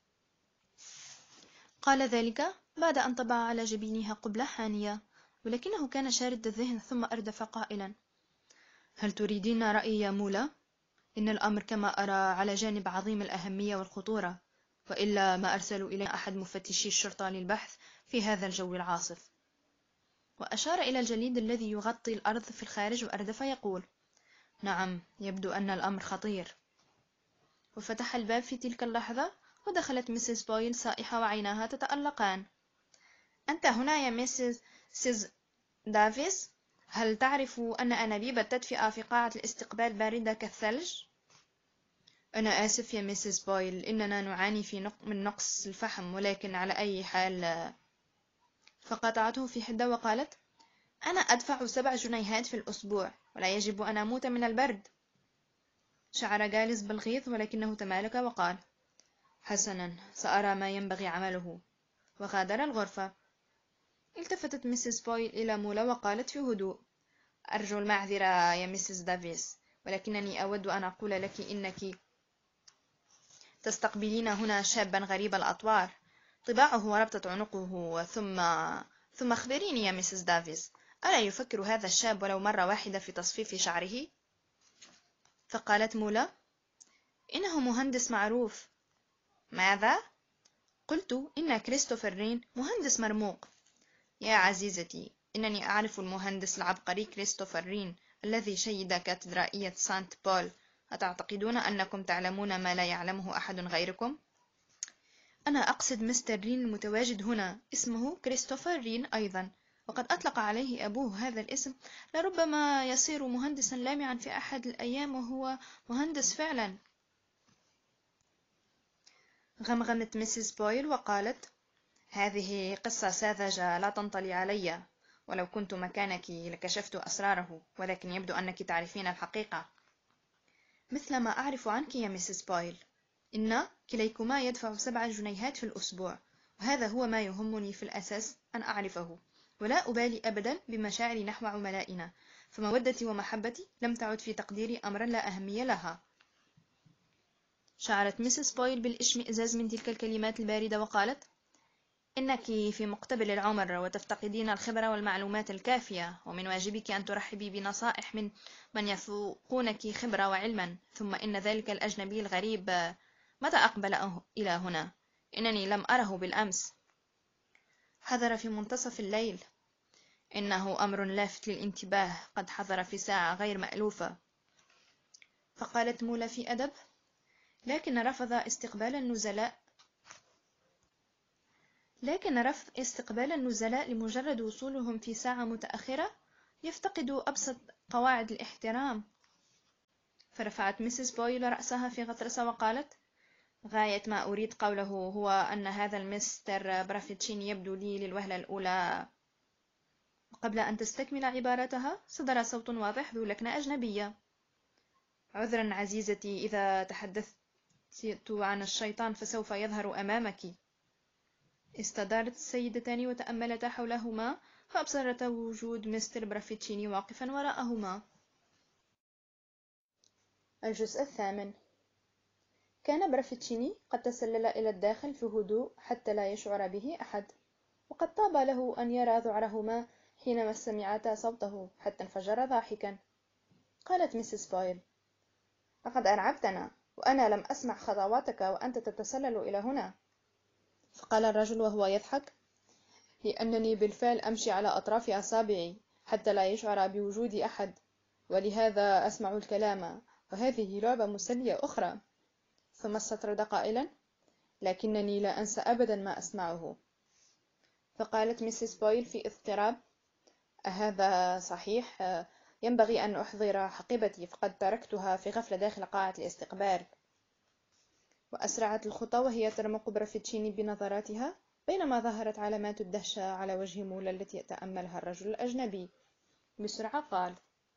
قال ذلك بعد أن طبع على جبينها قبلة حانية، ولكنه كان شارد الذهن، ثم أردف قائلا: هل تريدين رأيي يا مولا؟ إن الأمر كما أرى على جانب عظيم الأهمية والخطورة، وإلا ما أرسلوا إلي أحد مفتشي الشرطة للبحث في هذا الجو العاصف. وأشار إلى الجليد الذي يغطي الأرض في الخارج، وأردف يقول: نعم، يبدو أن الأمر خطير. وفتح الباب في تلك اللحظة، ودخلت ميسيس بويل صائحة وعيناها تتألقان. أنت هنا يا ميسيس دافيس؟ هل تعرف أن أنابيب التدفئة في قاعة الاستقبال باردة كالثلج؟ أنا آسف يا ميسيس بويل، إننا نعاني من نقص الفحم، ولكن على أي حال. فقاطعته في حدة وقالت: أنا أدفع 7 جنيهات في الأسبوع، ولا يجب أن أموت من البرد. شعر جالس بالغيظ، ولكنه تمالك وقال: حسنا، سأرى ما ينبغي عمله. وغادر الغرفة. التفتت ميسيس بويل إلى مولا وقالت في هدوء: أرجو المعذرة يا ميسيس دافيس، ولكنني أود أن أقول لك إنك تستقبلين هنا شابا غريب الأطوار، طباعه وربطة عنقه. ثم أخبريني يا ميسيس دافيس، ألا يفكر هذا الشاب ولو مرة واحدة في تصفيف شعره؟ فقالت مولا: إنه مهندس معروف. ماذا؟ قلت إن كريستوفر رين مهندس مرموق. يا عزيزتي، إنني أعرف المهندس العبقري كريستوفر رين الذي شيد كاتدرائية سانت بول. أتعتقدون أنكم تعلمون ما لا يعلمه أحد غيركم؟ أنا أقصد مستر رين المتواجد هنا، اسمه كريستوفر رين أيضا، وقد أطلق عليه أبوه هذا الاسم. لربما يصير مهندسا لامعا في أحد الأيام، وهو مهندس فعلا. غمغمت ميسيس بويل وقالت: هذه قصة ساذجة لا تنطلي علي، ولو كنت مكانك لكشفت أسراره، ولكن يبدو أنك تعرفين الحقيقة. مثل ما أعرف عنك يا ميسيس بويل، إن كليكما يدفع 7 جنيهات في الأسبوع، وهذا هو ما يهمني في الأساس أن أعرفه، ولا أبالي أبدا بمشاعري نحو عملائنا، فمودتي ومحبتي لم تعد في تقديري أمرا لا أهمية لها. شعرت ميسيس بويل بالاشمئزاز من تلك الكلمات الباردة، وقالت: إنك في مقتبل العمر وتفتقدين الخبرة والمعلومات الكافية، ومن واجبك أن ترحبي بنصائح من يفوقونك خبرة وعلما. ثم إن ذلك الأجنبي الغريب متى أقبل إلى هنا؟ إنني لم أره بالأمس. حضر في منتصف الليل. إنه أمر لافت للانتباه، قد حضر في ساعة غير مألوفة. فقالت مولا في أدب: لكن رفض استقبال النزلاء لمجرد وصولهم في ساعة متأخرة يفتقد أبسط قواعد الاحترام. فرفعت ميسيس بويل رأسها في غطرسة وقالت: غاية ما أريد قوله هو أن هذا المستر برافيتشيني يبدو لي للوهلة الأولى. وقبل أن تستكمل عبارتها صدر صوت واضح ذو لكنة أجنبية: عذرا عزيزتي، إذا تحدثت عن الشيطان فسوف يظهر أمامك. استدارت السيدتان وتأملتا حولهما، فأبصرتا وجود مستر برافيتشيني واقفا وراءهما. الجزء 8. كان برافيتشيني قد تسلل إلى الداخل في هدوء حتى لا يشعر به أحد، وقد طاب له أن يرى ذعرهما حينما سمعتا صوته، حتى انفجر ضاحكا. قالت ميسيس بويل: لقد أرعبتنا، وأنا لم أسمع خطواتك وأنت تتسلل إلى هنا. فقال الرجل وهو يضحك: لأنني بالفعل أمشي على أطراف أصابعي حتى لا يشعر بوجود أحد، ولهذا أسمع الكلام، وهذه لعبة مسلية أخرى. ثم استطرد قائلا: لكنني لا أنسى أبدا ما أسمعه. فقالت ميسيس بويل في اضطراب: هذا صحيح. ينبغي أن أحضر حقيبتي، فقد تركتها في غفلة داخل قاعة الاستقبال. وأسرعت الخطى وهي ترمق برافيتشيني بنظراتها، بينما ظهرت علامات الدهشة على وجه مولا التي يتأملها الرجل الأجنبي. بسرعة قال: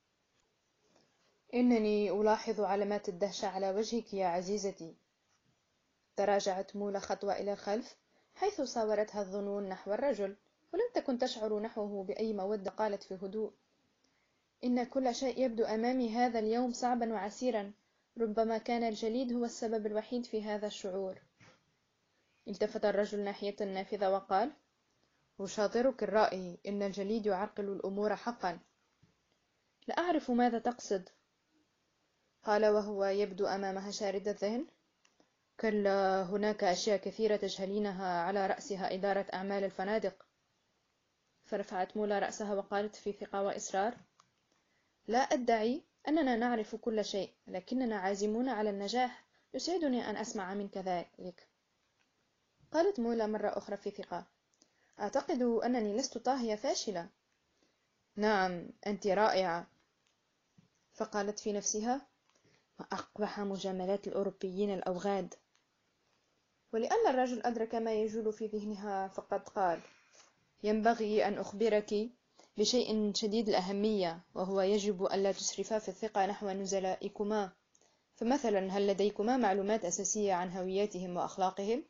إنني ألاحظ علامات الدهشة على وجهك يا عزيزتي. تراجعت مولا خطوة إلى الخلف، حيث ساورتها الظنون نحو الرجل، ولم تكن تشعر نحوه بأي مودة. قالت في هدوء: إن كل شيء يبدو أمامي هذا اليوم صعبا وعسيرا. ربما كان الجليد هو السبب الوحيد في هذا الشعور. التفت الرجل ناحية النافذة وقال: أشاطرك الرأي، إن الجليد يعرقل الأمور حقا. لا أعرف ماذا تقصد، قال وهو يبدو أمامها شارد الذهن. كلا، هناك أشياء كثيرة تجهلينها، على رأسها إدارة أعمال الفنادق. فرفعت مولا رأسها وقالت في ثقة وإصرار: لا أدعي أننا نعرف كل شيء، لكننا عازمون على النجاح. يسعدني أن أسمع منك ذلك. قالت مولا مرة أخرى في ثقة: أعتقد أنني لست طاهية فاشلة. نعم، أنت رائعة. فقالت في نفسها: ما أقبح مجاملات الأوروبيين الأوغاد. ولأن الرجل أدرك ما يجول في ذهنها، فقد قال: ينبغي أن أخبرك بشيء شديد الأهمية، وهو يجب ألا تسرفا في الثقة نحو نزلائكما. فمثلا، هل لديكما معلومات أساسية عن هوياتهم وأخلاقهم؟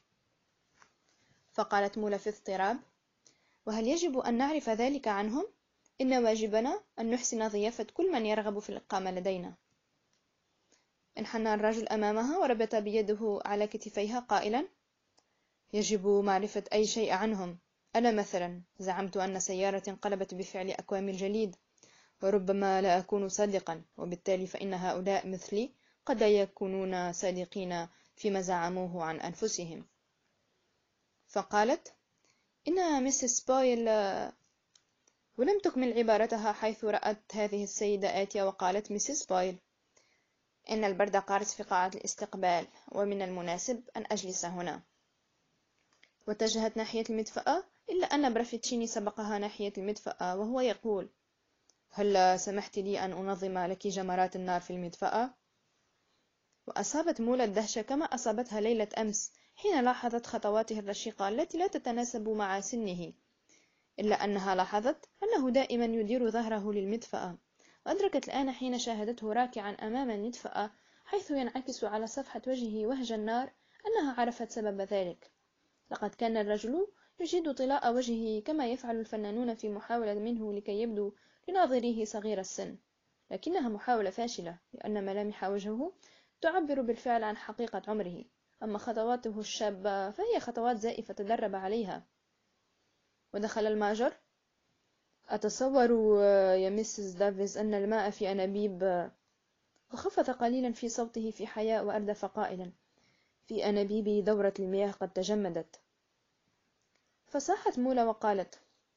فقالت مولا في اضطراب: وهل يجب أن نعرف ذلك عنهم؟ إن واجبنا أن نحسن ضيافة كل من يرغب في الإقامة لدينا. انحنى الرجل أمامها وربط بيده على كتفيها قائلا: يجب معرفة أي شيء عنهم. أنا مثلا زعمت أن سيارة انقلبت بفعل أكوام الجليد، وربما لا أكون صادقا، وبالتالي فإن هؤلاء مثلي قد لا يكونون صادقين فيما زعموه عن أنفسهم. فقالت: إن ميسيس بويل. ولم تكمل عبارتها، حيث رأت هذه السيدة آتية وقالت ميسيس بويل: إن البرد قارس في قاعة الاستقبال، ومن المناسب أن أجلس هنا. واتجهت ناحية المدفأة، إلا أن برافيتشيني سبقها ناحية المدفأة وهو يقول: هل سمحت لي أن أنظم لك جمرات النار في المدفأة؟ وأصابت مولا الدهشة كما أصابتها ليلة أمس، حين لاحظت خطواته الرشيقة التي لا تتناسب مع سنه، إلا أنها لاحظت أنه دائما يدير ظهره للمدفأة. وأدركت الآن حين شاهدته راكعا أمام المدفأة، حيث ينعكس على صفحة وجهه وهج النار، أنها عرفت سبب ذلك. لقد كان الرجل يجيد طلاء وجهه كما يفعل الفنانون في محاولة منه لكي يبدو لناظريه صغير السن، لكنها محاولة فاشلة، لأن ملامح وجهه تعبر بالفعل عن حقيقة عمره. أما خطواته الشابة فهي خطوات زائفة تدرب عليها. ودخل الماجر. أتصور يا ميسيس دافيز أن الماء في أنابيب. وخفض قليلا في صوته في حياء، وأردف قائلا: في أنابيب دورة المياه قد تجمدت. فصاحت مولا وقالت: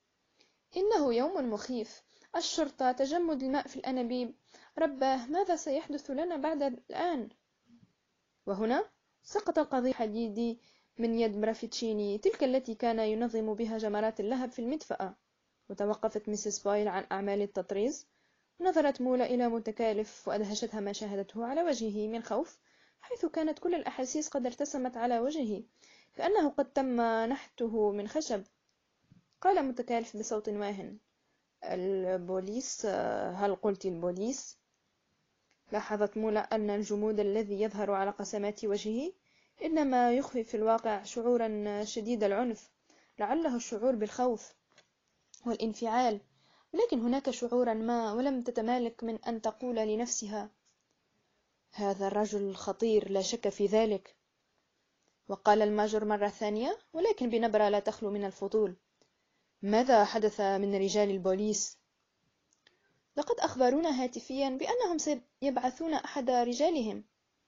إنه يوم مخيف. الشرطة، تجمد الماء في الأنابيب. رباه، ماذا سيحدث لنا بعد الآن؟ وهنا سقط القضيب الحديدي من يد برافيتشيني، تلك التي كان ينظم بها جمرات اللهب في المدفأة. وتوقفت ميسيس بويل عن أعمال التطريز. نظرت مولا إلى متكالف، وأدهشتها ما شاهدته على وجهه من خوف، حيث كانت كل الأحاسيس قد ارتسمت على وجهه، كأنه قد تم نحته من خشب. قال متكالف بصوت واهٍ: البوليس؟ هل قلت البوليس؟ لاحظت مولا أن الجمود الذي يظهر على قسمات وجهه إنما يخفي في الواقع شعورا شديد العنف، لعله الشعور بالخوف والانفعال، ولكن هناك شعورا ما، ولم تتمالك من أن تقول لنفسها: هذا الرجل خطير، لا شك في ذلك. وقال الماجور مرة ثانية، ولكن بنبرة لا تخلو من الفضول: ماذا حدث من رجال البوليس؟ لقد أخبرونا هاتفيا بأنهم سيبعثون أحد رجالهم.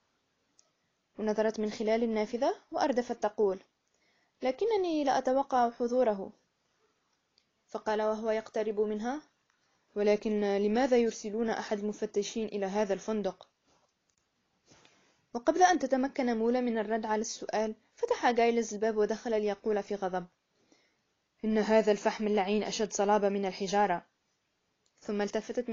ونظرت من خلال النافذة وأردفت تقول: لكنني لا أتوقع حضوره. فقال وهو يقترب منها: ولكن لماذا يرسلون أحد المفتشين إلى هذا الفندق؟ وقبل أن تتمكن مولا من الرد على السؤال، فتح جايلز الباب ودخل ليقول في غضب: إن هذا الفحم اللعين أشد صلابة من الحجارة. ثم التفت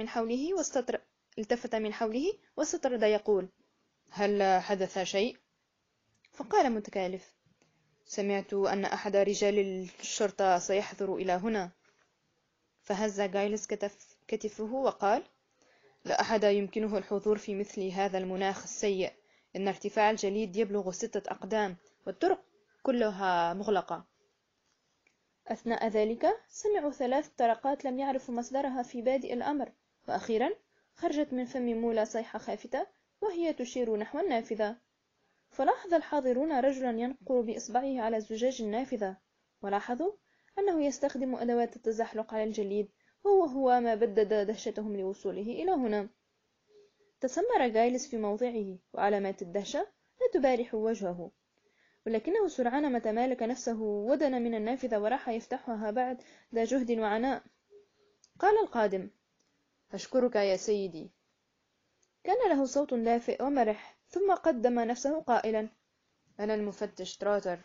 من حوله واستطرد يقول: هل حدث شيء؟ فقال متكالف: سمعت أن أحد رجال الشرطة سيحضر إلى هنا. فهز جايلز كتفه وقال: لا أحد يمكنه الحضور في مثل هذا المناخ السيء. إن ارتفاع الجليد يبلغ 6 أقدام والطرق كلها مغلقة. أثناء ذلك سمعوا 3 طرقات لم يعرفوا مصدرها في بادئ الأمر، وأخيرا خرجت من فم مولا صيحة خافتة وهي تشير نحو النافذة. فلاحظ الحاضرون رجلا ينقر بإصبعه على زجاج النافذة، ولاحظوا أنه يستخدم أدوات التزحلق على الجليد، وهو ما بدد دهشتهم لوصوله إلى هنا. تسمر جايلز في موضعه، وعلامات الدهشة لا تبارح وجهه، ولكنه سرعان ما تمالك نفسه ودنا من النافذة وراح يفتحها بعد ذا جهد وعناء. قال القادم: أشكرك يا سيدي. كان له صوت دافئ ومرح، ثم قدم نفسه قائلا: أنا المفتش تراتر.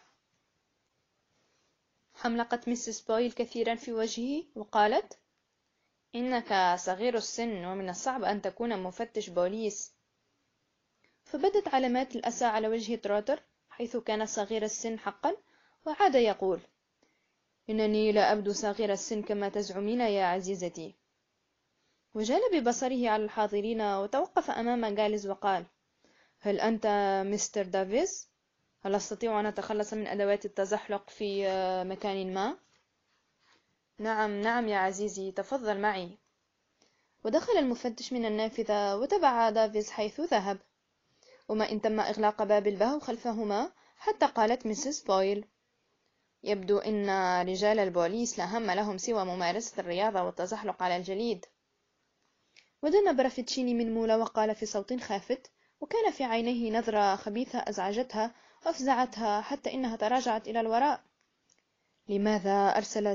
حملقت ميسيس بويل كثيرا في وجهه وقالت: إنك صغير السن، ومن الصعب أن تكون مفتش بوليس. فبدت علامات الأسى على وجه تراتر حيث كان صغير السن حقا، وعاد يقول: إنني لا أبدو صغير السن كما تزعمين يا عزيزتي. وجال ببصره على الحاضرين وتوقف أمام جالز وقال: هل أنت مستر دافيز؟ هل أستطيع أن أتخلص من أدوات التزحلق في مكان ما؟ نعم نعم يا عزيزي، تفضل معي. ودخل المفتش من النافذة وتبع دافيز حيث ذهب، وما إن تم إغلاق باب البهو خلفهما حتى قالت ميسيس بويل: يبدو أن رجال البوليس لا هم لهم سوى ممارسة الرياضة والتزحلق على الجليد. ودنا برافيتشيني من مولا وقال في صوت خافت، وكان في عينيه نظرة خبيثة أزعجتها وأفزعتها حتى إنها تراجعت إلى الوراء: لماذا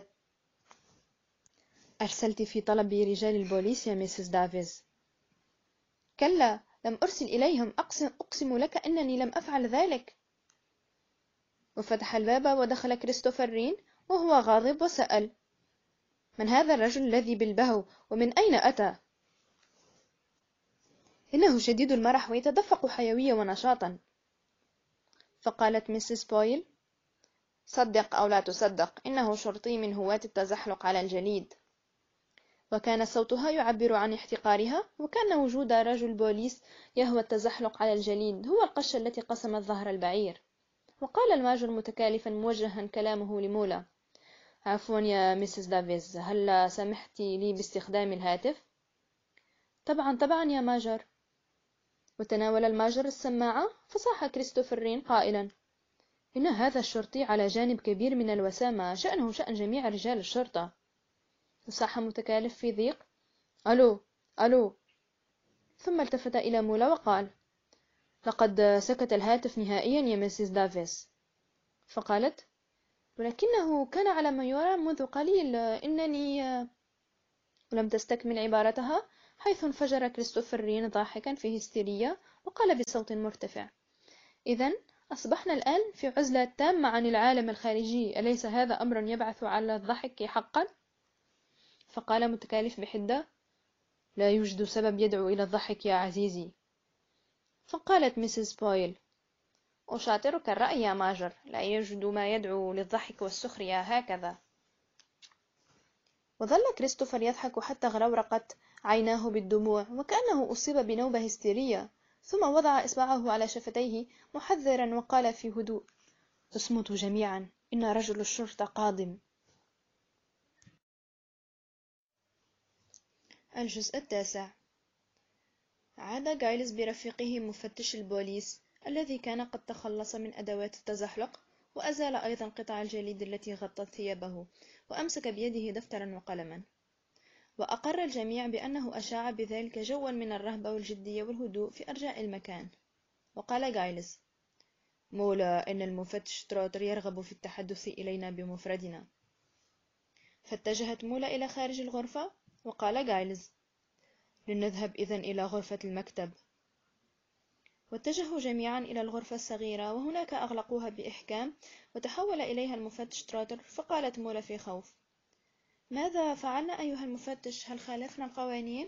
أرسلت في طلب رجال البوليس يا ميسيس دافيز؟ كلا، لم أرسل إليهم، أقسم لك أنني لم أفعل ذلك. وفتح الباب ودخل كريستوفر رين وهو غاضب وسأل: من هذا الرجل الذي بالبهو، ومن أين أتى؟ إنه شديد المرح ويتدفق حيوية ونشاطا. فقالت ميسيس بويل: صدق أو لا تصدق، إنه شرطي من هواة التزحلق على الجليد. وكان صوتها يعبر عن احتقارها، وكان وجود رجل بوليس يهوى التزحلق على الجليد هو القشة التي قسمت ظهر البعير. وقال الماجر متكالفا موجها كلامه لمولا: عفوا يا ميسيس دافيز، هل سمحت لي باستخدام الهاتف؟ طبعا طبعا يا ماجر. وتناول الماجر السماعة، فصاح كريستوفر رين قائلا: إن هذا الشرطي على جانب كبير من الوسامة، شأنه شأن جميع رجال الشرطة. وصاح متكالف في ضيق: ألو ألو. ثم التفت إلى مولا وقال: لقد سكت الهاتف نهائيا يا ميسيس دافيس. فقالت: ولكنه كان على ما يرام منذ قليل، إنني... ولم تستكمل عبارتها حيث انفجر كريستوفر رين ضاحكا في هستيريا وقال بصوت مرتفع: إذن أصبحنا الآن في عزلة تامة عن العالم الخارجي، أليس هذا أمر يبعث على الضحك حقا؟ فقال متكالف بحدة: لا يوجد سبب يدعو إلى الضحك يا عزيزي. فقالت ميسيس بويل: أشاطرك الرأي يا ماجر، لا يوجد ما يدعو للضحك والسخرية هكذا. وظل كريستوفر يضحك حتى غرورقت عيناه بالدموع وكأنه أصيب بنوبة هستيرية، ثم وضع إصبعه على شفتيه محذرا وقال في هدوء: اصمتوا جميعا، إن رجل الشرطة قادم. الجزء 9. عاد جايلز برفيقه مفتش البوليس الذي كان قد تخلص من أدوات التزحلق، وأزال أيضا قطع الجليد التي غطت ثيابه، وأمسك بيده دفترا وقلما. وأقر الجميع بأنه أشاع بذلك جوا من الرهبة والجدية والهدوء في أرجاء المكان. وقال جايلز: مولا، إن المفتش تراتر يرغب في التحدث إلينا بمفردنا. فاتجهت مولا إلى خارج الغرفة، وقال جايلز: لنذهب إذن إلى غرفة المكتب. واتجهوا جميعا إلى الغرفة الصغيرة، وهناك أغلقوها بإحكام، وتحول إليها المفتش تروتر. فقالت مولا في خوف: ماذا فعلنا أيها المفتش؟ هل خالفنا القوانين؟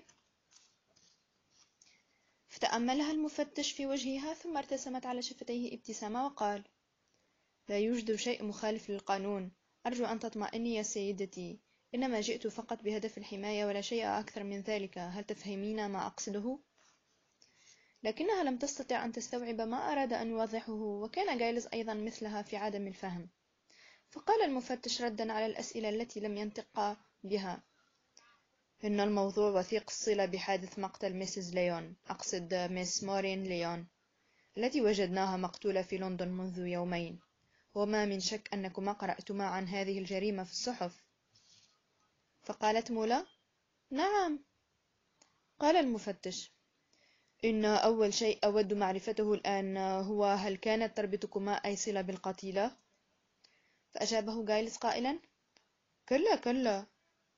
فتأملها المفتش في وجهها، ثم ارتسمت على شفتيه ابتسامة وقال: لا يوجد شيء مخالف للقانون، أرجو أن تطمئني يا سيدتي، إنما جئت فقط بهدف الحماية ولا شيء أكثر من ذلك، هل تفهمين ما أقصده؟ لكنها لم تستطع أن تستوعب ما أراد أن يوضحه، وكان جايلز أيضا مثلها في عدم الفهم. فقال المفتش ردا على الأسئلة التي لم ينطق بها: إن الموضوع وثيق الصلة بحادث مقتل ميسيس ليون، أقصد ميس مورين ليون، التي وجدناها مقتولة في لندن منذ يومين، وما من شك أنكما قرأتما عن هذه الجريمة في الصحف. فقالت مولا: نعم. قال المفتش: إن أول شيء أود معرفته الآن هو هل كانت تربطكما أي صلة بالقتيلة؟ فأجابه جايلز قائلا: كلا كلا،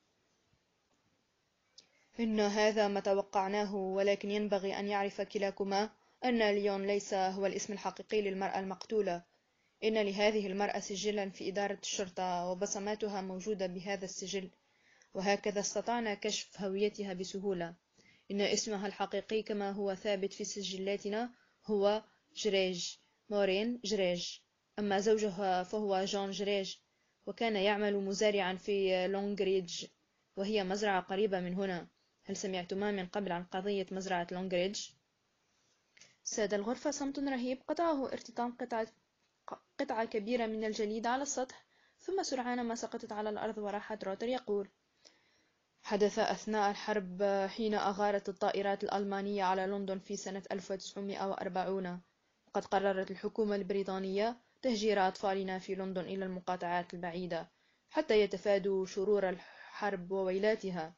إن هذا ما توقعناه، ولكن ينبغي أن يعرف كلاكما أن ليون ليس هو الاسم الحقيقي للمرأة المقتولة. إن لهذه المرأة سجلا في إدارة الشرطة، وبصماتها موجودة بهذا السجل، وهكذا استطعنا كشف هويتها بسهولة. إن اسمها الحقيقي كما هو ثابت في سجلاتنا هو جريج، مورين جريج، أما زوجها فهو جون جريج، وكان يعمل مزارعا في لونغريدج، وهي مزرعة قريبة من هنا. هل سمعتما من قبل عن قضية مزرعة لونغريدج؟ ساد الغرفة صمت رهيب، قطعه ارتطام قطعة كبيرة من الجليد على السطح، ثم سرعان ما سقطت على الأرض، وراح تروتر يقول: حدث أثناء الحرب، حين أغارت الطائرات الألمانية على لندن في سنة 1940. وقد قررت الحكومة البريطانية تهجير أطفالنا في لندن إلى المقاطعات البعيدة حتى يتفادوا شرور الحرب وويلاتها.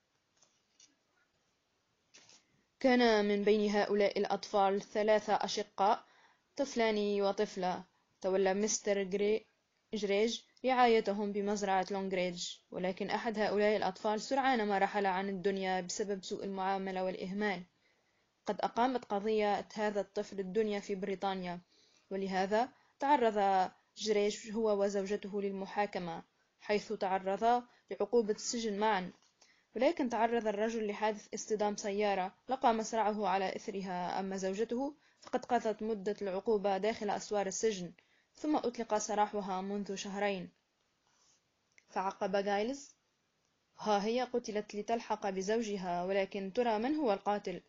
كان من بين هؤلاء الأطفال 3 أشقاء، طفلان وطفلة. تولى مستر جريج رعايتهم بمزرعة لونغريدج، ولكن أحد هؤلاء الأطفال سرعان ما رحل عن الدنيا بسبب سوء المعاملة والإهمال. قد أقامت قضية هذا الطفل الدنيا في بريطانيا، ولهذا تعرض جريج هو وزوجته للمحاكمة، حيث تعرضا لعقوبة السجن معا. ولكن تعرض الرجل لحادث اصطدام سيارة لقى مصرعه على إثرها، أما زوجته فقد قضت مدة العقوبة داخل أسوار السجن، ثم أطلق سراحها منذ شهرين. فعقب جايلز: ها هي قتلت لتلحق بزوجها، ولكن ترى من هو القاتل؟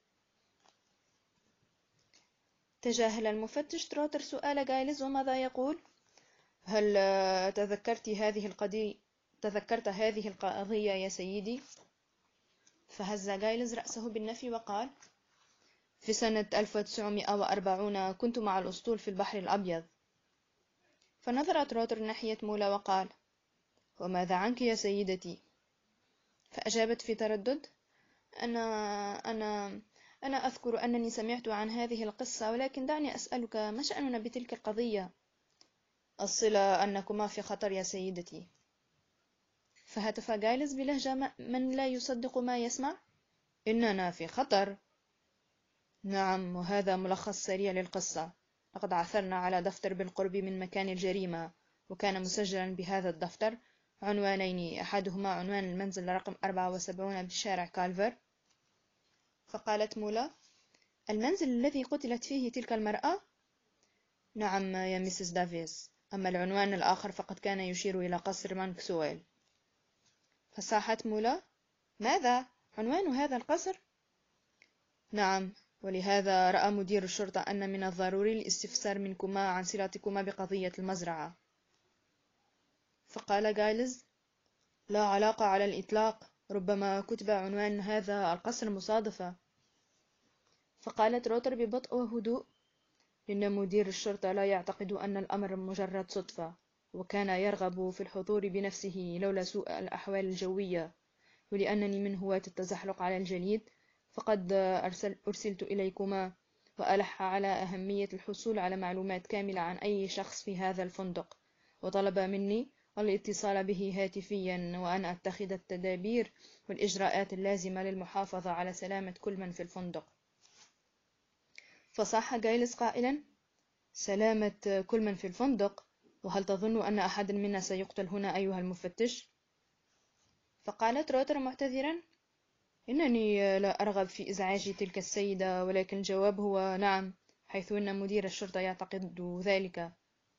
تجاهل المفتش تروتر سؤال جايلز: وماذا يقول؟ هل تذكرت هذه القضية يا سيدي؟ فهز جايلز رأسه بالنفي وقال: في سنة 1940 كنت مع الأسطول في البحر الأبيض. فنظر تروتر ناحية مولا وقال: وماذا عنك يا سيدتي؟ فأجابت في تردد: أنا أنا أنا أذكر أنني سمعت عن هذه القصة، ولكن دعني أسألك، ما شأننا بتلك القضية؟ الصلة أنكما في خطر يا سيدتي. فهتف جايلز بلهجة من لا يصدق ما يسمع: إننا في خطر؟ نعم، وهذا ملخص سريع للقصة. لقد عثرنا على دفتر بالقرب من مكان الجريمة، وكان مسجلا بهذا الدفتر عنوانين، أحدهما عنوان المنزل رقم 74 بشارع كالفر. فقالت مولا: المنزل الذي قتلت فيه تلك المرأة؟ نعم يا ميسيس دافيس، أما العنوان الآخر فقد كان يشير إلى قصر مانكسويل. فصاحت مولا: ماذا؟ عنوان هذا القصر؟ نعم، ولهذا رأى مدير الشرطة أن من الضروري الاستفسار منكما عن صلتكما بقضية المزرعة. فقال جايلز: لا علاقة على الإطلاق، ربما كتب عنوان هذا القصر مصادفة. فقالت روتر ببطء وهدوء: إن مدير الشرطة لا يعتقد أن الأمر مجرد صدفة، وكان يرغب في الحضور بنفسه لولا سوء الأحوال الجوية، ولأنني من هواة التزحلق على الجليد فقد أرسلت إليكما، وألح على أهمية الحصول على معلومات كاملة عن أي شخص في هذا الفندق، وطلب مني الاتصال به هاتفيا، وأن أتخذ التدابير والإجراءات اللازمة للمحافظة على سلامة كل من في الفندق. فصاح جايلز قائلا: سلامة كل من في الفندق، وهل تظن أن أحد منا سيقتل هنا أيها المفتش؟ فقالت روتر معتذرا: إنني لا أرغب في إزعاج تلك السيدة، ولكن الجواب هو نعم، حيث أن مدير الشرطة يعتقد ذلك.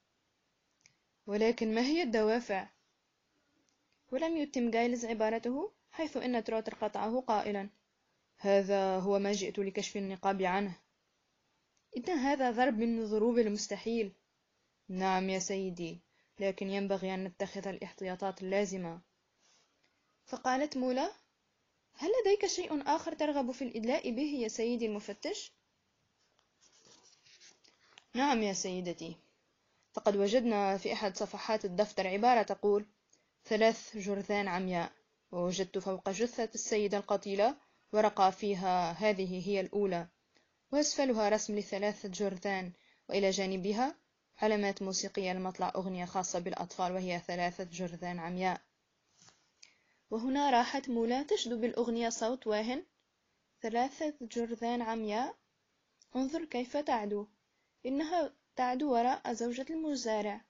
ولكن ما هي الدوافع؟ ولم يتم جايلز عبارته، حيث أن تروتر قطعه قائلا: هذا هو ما جئت لكشف النقاب عنه. إن هذا ضرب من ضروب المستحيل. نعم يا سيدي، لكن ينبغي أن نتخذ الاحتياطات اللازمة. فقالت مولا: هل لديك شيء آخر ترغب في الإدلاء به يا سيدي المفتش؟ نعم يا سيدتي، فقد وجدنا في أحد صفحات الدفتر عبارة تقول: 3 جرذان عمياء، ووجدت فوق جثة السيدة القتيلة ورقة فيها هذه هي الأولى، وأسفلها رسم ل3 جرذان، وإلى جانبها علامات موسيقية لمطلع أغنية خاصة بالأطفال وهي 3 جرذان عمياء. وهنا راحت مولا تشدو بالأغنية صوت واهن: 3 جرذان عمياء، انظر كيف تعدو، إنها تعدو وراء زوجة المزارع.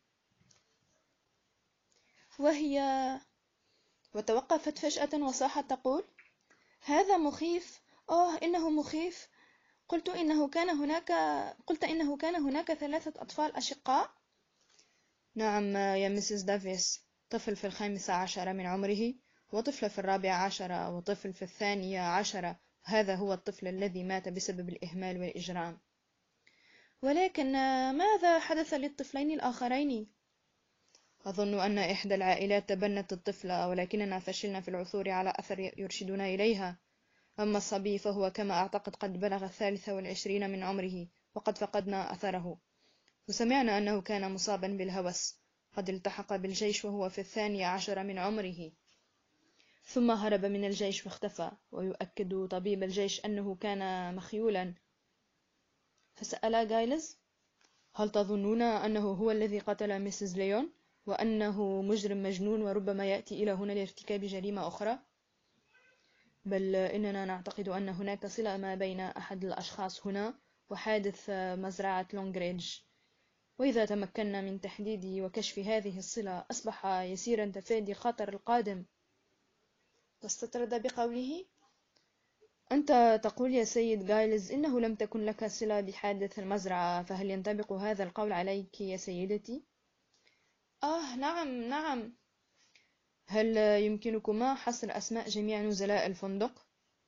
وتوقفت فجأة وصاحت تقول: هذا مخيف، إنه مخيف. قلت إنه كان هناك 3 أطفال أشقاء. نعم يا مسز دافيس، طفل في 15 من عمره، وطفل في 14، وطفل في 12. هذا هو الطفل الذي مات بسبب الإهمال والإجرام. ولكن ماذا حدث للطفلين الآخرين؟ أظن أن إحدى العائلات تبنت الطفل، ولكننا فشلنا في العثور على أثر يرشدنا إليها. أما الصبي فهو كما أعتقد قد بلغ 23 من عمره، وقد فقدنا أثره. وسمعنا أنه كان مصابا بالهوس، قد التحق بالجيش وهو في 12 من عمره، ثم هرب من الجيش واختفى، ويؤكد طبيب الجيش أنه كان مخيولا. فسأل جايلز: هل تظنون أنه هو الذي قتل ميسيس ليون، وأنه مجرم مجنون وربما يأتي إلى هنا لارتكاب جريمة أخرى؟ بل إننا نعتقد أن هناك صلة ما بين أحد الأشخاص هنا وحادث مزرعة لونغريدج، وإذا تمكنا من تحديد وكشف هذه الصلة أصبح يسيرا تفادي الخطر القادم. واستطرد بقوله: أنت تقول يا سيد جايلز إنه لم تكن لك صلة بحادث المزرعة، فهل ينطبق هذا القول عليك يا سيدتي؟ نعم. هل يمكنكما حصر أسماء جميع نزلاء الفندق؟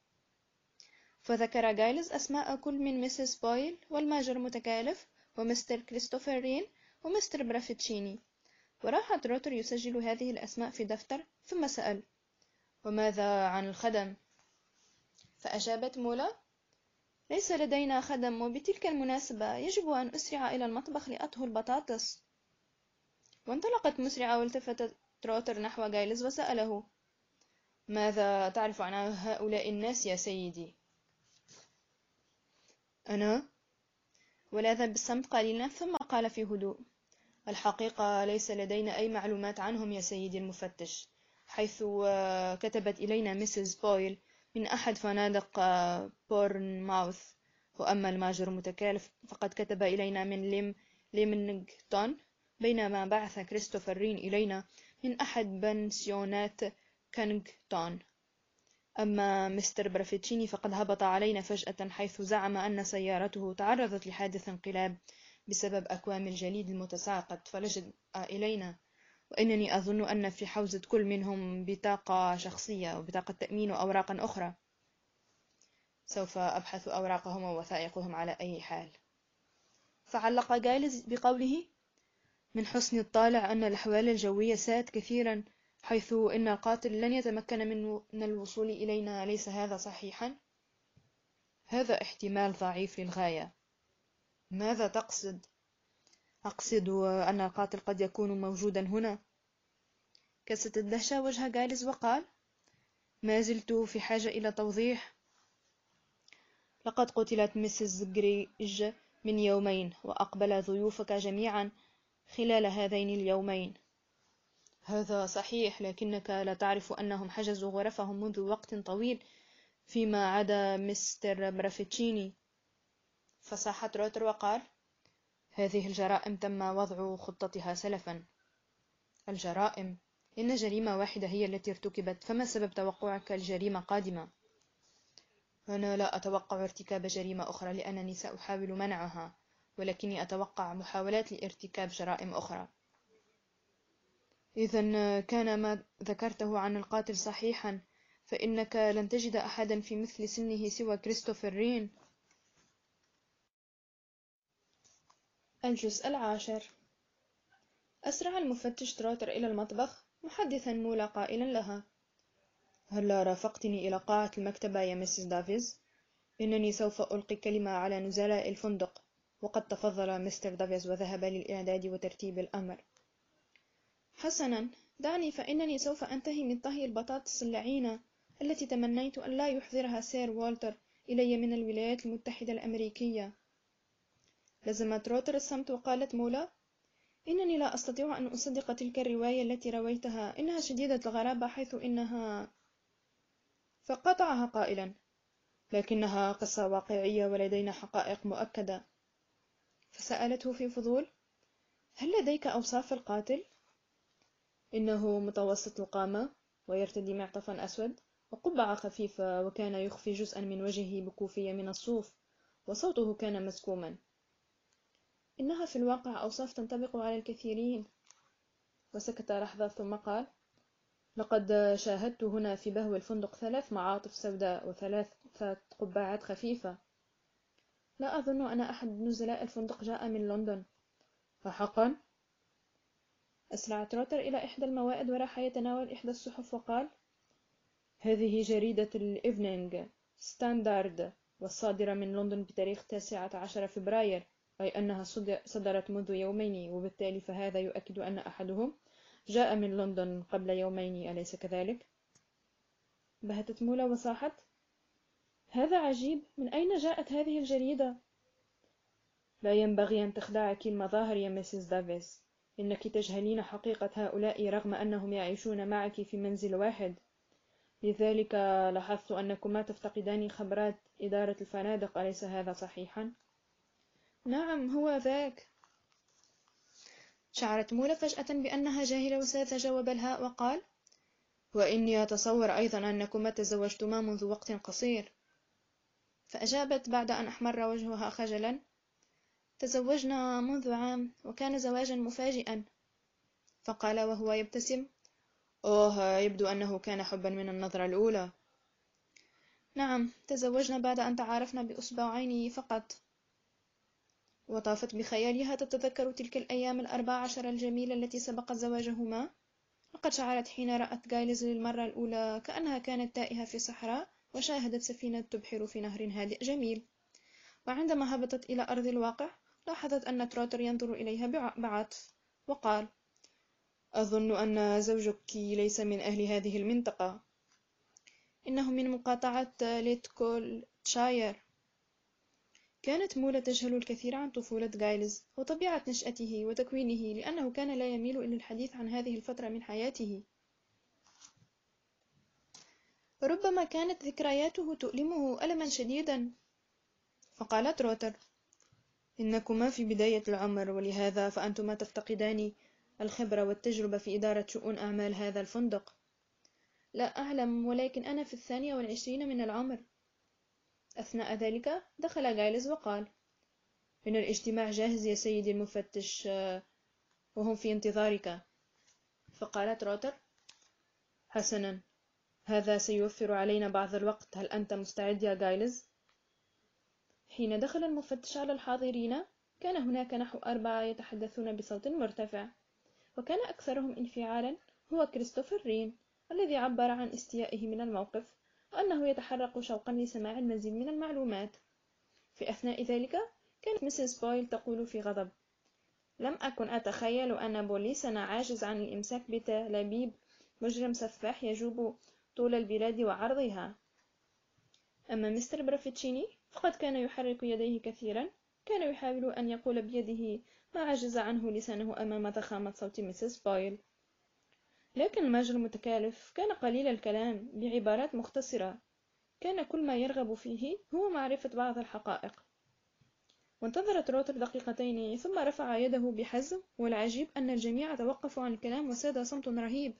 فذكر جايلز أسماء كل من ميسيس بويل والماجر متكالف ومستر كريستوفر رين ومستر برافيتشيني. وراح تروتر يسجل هذه الأسماء في دفتر، ثم سأل: وماذا عن الخدم؟ فأجابت مولا: ليس لدينا خدم، وبتلك المناسبة يجب أن أسرع إلى المطبخ لأطهو البطاطس. وانطلقت مسرعة، والتفت تروتر نحو جايلز وسأله: ماذا تعرف عن هؤلاء الناس يا سيدي؟ أنا؟ ولاذ بالصمت قليلا، ثم قال في هدوء: الحقيقة ليس لدينا أي معلومات عنهم يا سيدي المفتش، حيث كتبت إلينا ميسيس بويل من أحد فنادق بورنماوث، وأما الماجر المتكالف فقد كتب إلينا من ليمنغتون، بينما بعث كريستوفر رين إلينا من أحد بنسيونات كانغتون. أما مستر برافيتشيني فقد هبط علينا فجأة، حيث زعم أن سيارته تعرضت لحادث انقلاب بسبب أكوام الجليد المتساقط، فلجأ إلينا. وإنني أظن أن في حوزة كل منهم بطاقة شخصية وبطاقة تأمين وأوراقا أخرى. سوف أبحث أوراقهم ووثائقهم على أي حال. فعلق جايلز بقوله: من حسن الطالع أن الأحوال الجوية ساءت كثيرا، حيث إن القاتل لن يتمكن من الوصول إلينا. ليس هذا صحيحا؟ هذا احتمال ضعيف للغاية. ماذا تقصد؟ أقصد أن القاتل قد يكون موجودا هنا. كست الدهشة وجه جايلز وقال: ما زلت في حاجة إلى توضيح. لقد قتلت ميسيس جريج من يومين، وأقبل ضيوفك جميعا خلال هذين اليومين. هذا صحيح، لكنك لا تعرف أنهم حجزوا غرفهم منذ وقت طويل، فيما عدا مستر برافيتشيني. فصاح تروتر وقال: هذه الجرائم تم وضع خطتها سلفا. الجرائم؟ إن جريمة واحدة هي التي ارتكبت، فما سبب توقعك لجريمة قادمة؟ أنا لا أتوقع ارتكاب جريمة أخرى لأنني سأحاول منعها، ولكني أتوقع محاولات لارتكاب جرائم أخرى. إذا كان ما ذكرته عن القاتل صحيحا، فإنك لن تجد أحدا في مثل سنه سوى كريستوفر رين. الجزء 10. أسرع المفتش تروتر إلى المطبخ، محدثا مولا قائلا لها: هلا رافقتني إلى قاعة المكتبة يا مسز دافيز؟ إنني سوف ألقي كلمة على نزلاء الفندق. وقد تفضل مستر دافيز وذهب للإعداد وترتيب الأمر. حسنا، دعني، فإنني سوف أنتهي من طهي البطاطس اللعينة التي تمنيت أن لا يحضرها سير والتر إلي من الولايات المتحدة الأمريكية. لزم تروتر الصمت وقالت مولا: إنني لا أستطيع أن أصدق تلك الرواية التي رويتها، إنها شديدة الغرابة حيث إنها... فقطعها قائلا: لكنها قصة واقعية ولدينا حقائق مؤكدة. فسألته في فضول: هل لديك أوصاف القاتل؟ إنه متوسط القامة، ويرتدي معطفا أسود وقبعة خفيفة، وكان يخفي جزءا من وجهه بكوفية من الصوف، وصوته كان مسكوما. إنها في الواقع أوصاف تنطبق على الكثيرين. وسكت لحظة ثم قال: لقد شاهدت هنا في بهو الفندق 3 معاطف سوداء و3 قبعات خفيفة. لا أظن أن أحد نزلاء الفندق جاء من لندن. فحقا؟ أسرع تروتر إلى إحدى الموائد وراح يتناول إحدى الصحف وقال: هذه جريدة الإيفنينغ ستاندارد، والصادرة من لندن بتاريخ 19 فبراير، أي أنها صدرت منذ يومين، وبالتالي فهذا يؤكد أن أحدهم جاء من لندن قبل يومين، أليس كذلك؟ بهتت مولا وصاحت: هذا عجيب، من أين جاءت هذه الجريدة؟ لا ينبغي أن تخدعك المظاهر يا مسز دافيس، إنك تجهلين حقيقة هؤلاء رغم أنهم يعيشون معك في منزل واحد. لذلك لاحظت أنكما تفتقدان خبرات إدارة الفنادق، أليس هذا صحيحا؟ نعم، هو ذاك. شعرت مولا فجأة بأنها جاهلة وساذجة وبلهاء وقال: وإني أتصور أيضا أنكما تزوجتما منذ وقت قصير. فأجابت بعد أن أحمر وجهها خجلا: تزوجنا منذ عام، وكان زواجا مفاجئا. فقال وهو يبتسم: أوه، يبدو أنه كان حبا من النظرة الأولى. نعم، تزوجنا بعد أن تعارفنا بأسبوعين فقط. وطافت بخيالها تتذكر تلك الأيام 14 الجميلة التي سبقت زواجهما. لقد شعرت حين رأت جايلز للمرة الأولى كأنها كانت تائهة في صحراء وشاهدت سفينة تبحر في نهر هادئ جميل. وعندما هبطت إلى أرض الواقع لاحظت أن تروتر ينظر إليها بعطف، وقال: أظن أن زوجك ليس من أهل هذه المنطقة. إنه من مقاطعة ليتكولتشاير. كانت مولا تجهل الكثير عن طفولة جايلز وطبيعة نشأته وتكوينه، لأنه كان لا يميل إلى الحديث عن هذه الفترة من حياته. ربما كانت ذكرياته تؤلمه ألما شديدا. فقالت روتر: إنكما في بداية العمر، ولهذا فأنتما تفتقدان الخبرة والتجربة في إدارة شؤون أعمال هذا الفندق. لا أعلم، ولكن أنا في 22 من العمر. أثناء ذلك دخل جايلز وقال: إن الاجتماع جاهز يا سيدي المفتش، وهم في انتظارك. فقالت روتر: حسنا، هذا سيوفر علينا بعض الوقت. هل أنت مستعد يا جايلز؟ حين دخل المفتش على الحاضرين كان هناك نحو 4 يتحدثون بصوت مرتفع، وكان أكثرهم انفعالا هو كريستوفر رين، الذي عبر عن استيائه من الموقف وأنه يتحرك شوقا لسماع المزيد من المعلومات. في أثناء ذلك كانت مسز بويل تقول في غضب: لم أكن أتخيل أن بوليسنا عاجز عن الإمساك بتلابيب مجرم سفاح يجوب طول البلاد وعرضها. أما مستر برافيتشيني فقد كان يحرك يديه كثيرا، كان يحاول أن يقول بيده ما عجز عنه لسانه أمام ضخامة صوت مسز بويل. لكن الماجر المتكالف كان قليل الكلام بعبارات مختصرة، كان كل ما يرغب فيه هو معرفة بعض الحقائق. وانتظرت روتر دقيقتين ثم رفع يده بحزم، والعجيب أن الجميع توقفوا عن الكلام وساد صمت رهيب.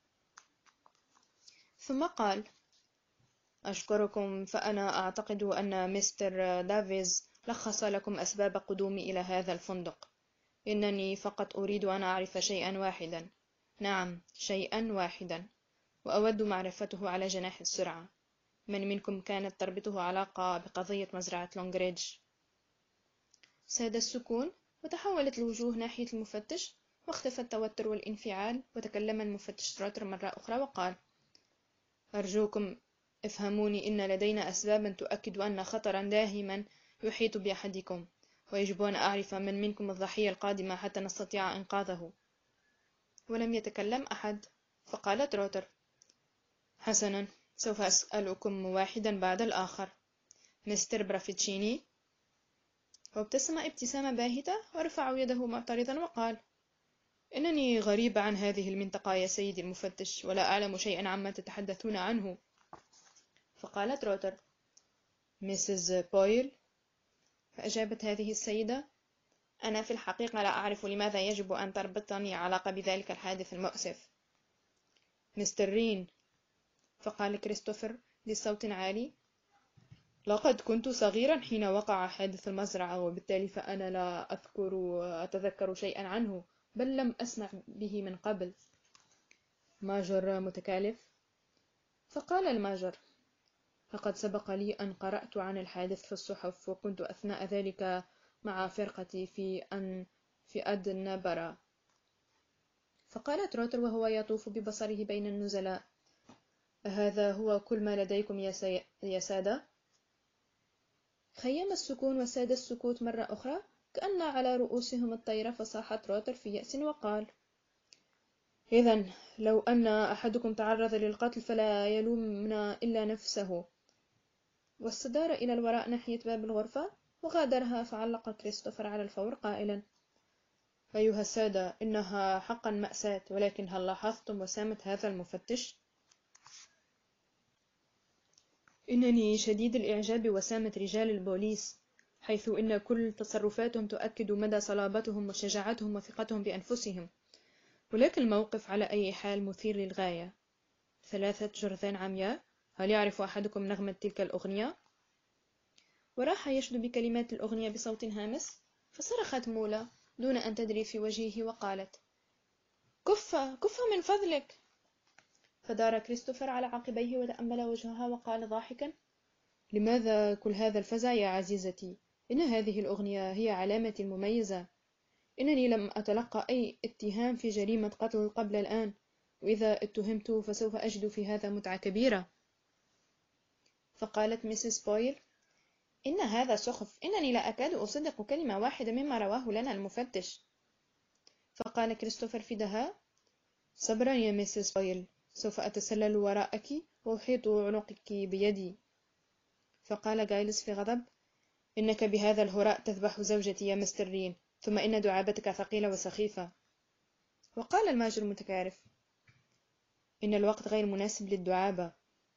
ثم قال: أشكركم، فأنا أعتقد أن مستر دافيز لخص لكم أسباب قدومي إلى هذا الفندق. إنني فقط أريد أن أعرف شيئا واحدا، نعم شيئا واحدا، وأود معرفته على جناح السرعة. من منكم كانت تربطه علاقة بقضية مزرعة لونغريدج؟ ساد السكون، وتحولت الوجوه ناحية المفتش، واختفى التوتر والانفعال، وتكلم المفتش روتر مرة أخرى وقال: أرجوكم افهموني، إن لدينا أسبابا تؤكد أن خطرا داهما يحيط بأحدكم، ويجب أن أعرف من منكم الضحية القادمة حتى نستطيع إنقاذه. ولم يتكلم أحد، فقالت روتر: حسنا، سوف أسألكم واحدا بعد الآخر. مستر برافيتشيني؟ وابتسم ابتسامة باهتة، ورفع يده معترضا وقال: إنني غريب عن هذه المنطقة يا سيدي المفتش، ولا أعلم شيئا عما تتحدثون عنه. فقالت روتر: ميسيس بويل؟ فأجابت هذه السيدة: أنا في الحقيقة لا أعرف لماذا يجب أن تربطني علاقة بذلك الحادث المؤسف. مستر رين؟ فقال كريستوفر بصوت عالي: لقد كنت صغيرا حين وقع حادث المزرعة، وبالتالي فأنا لا أتذكر شيئا عنه، بل لم أسمع به من قبل. ماجر متكالف؟ فقال الماجر: لقد سبق لي أن قرأت عن الحادث في الصحف، وكنت أثناء ذلك مع فرقتي في أدنبرا. فقالت روتر وهو يطوف ببصره بين النزلاء: أهذا هو كل ما لديكم يا سادة؟ خيم السكون وساد السكوت مرة أخرى، كأن على رؤوسهم الطير. فصاحت روتر في يأس وقال: إذن لو أن أحدكم تعرض للقتل فلا يلومنا إلا نفسه. واستدار إلى الوراء ناحية باب الغرفة وغادرها، فعلق كريستوفر على الفور قائلا: أيها السادة، إنها حقا مأساة، ولكن هل لاحظتم وسامة هذا المفتش؟ إنني شديد الإعجاب وسامة رجال البوليس، حيث إن كل تصرفاتهم تؤكد مدى صلابتهم وشجاعتهم وثقتهم بأنفسهم. ولكن الموقف على أي حال مثير للغاية. 3 جرذان عمياء، هل يعرف أحدكم نغمة تلك الأغنية؟ وراح يشدو بكلمات الأغنية بصوت هامس، فصرخت مولا دون أن تدري في وجهه وقالت: كف كف من فضلك. فدار كريستوفر على عقبيه وتأمل وجهها وقال ضاحكا: لماذا كل هذا الفزع يا عزيزتي؟ إن هذه الأغنية هي علامتي المميزة. إنني لم أتلقى أي اتهام في جريمة قتل قبل الآن، وإذا اتهمت فسوف أجد في هذا متعة كبيرة. فقالت ميسيس بويل: إن هذا سخف، إنني لا أكاد أصدق كلمة واحدة مما رواه لنا المفتش. فقال كريستوفر في دهاء: صبرا يا ميسيس بويل، سوف أتسلل وراءك وأحيط عنقك بيدي. فقال جايلز في غضب: إنك بهذا الهراء تذبح زوجتي يا مستر رين، ثم إن دعابتك ثقيلة وسخيفة. وقال الماجر المتكارف: إن الوقت غير مناسب للدعابة.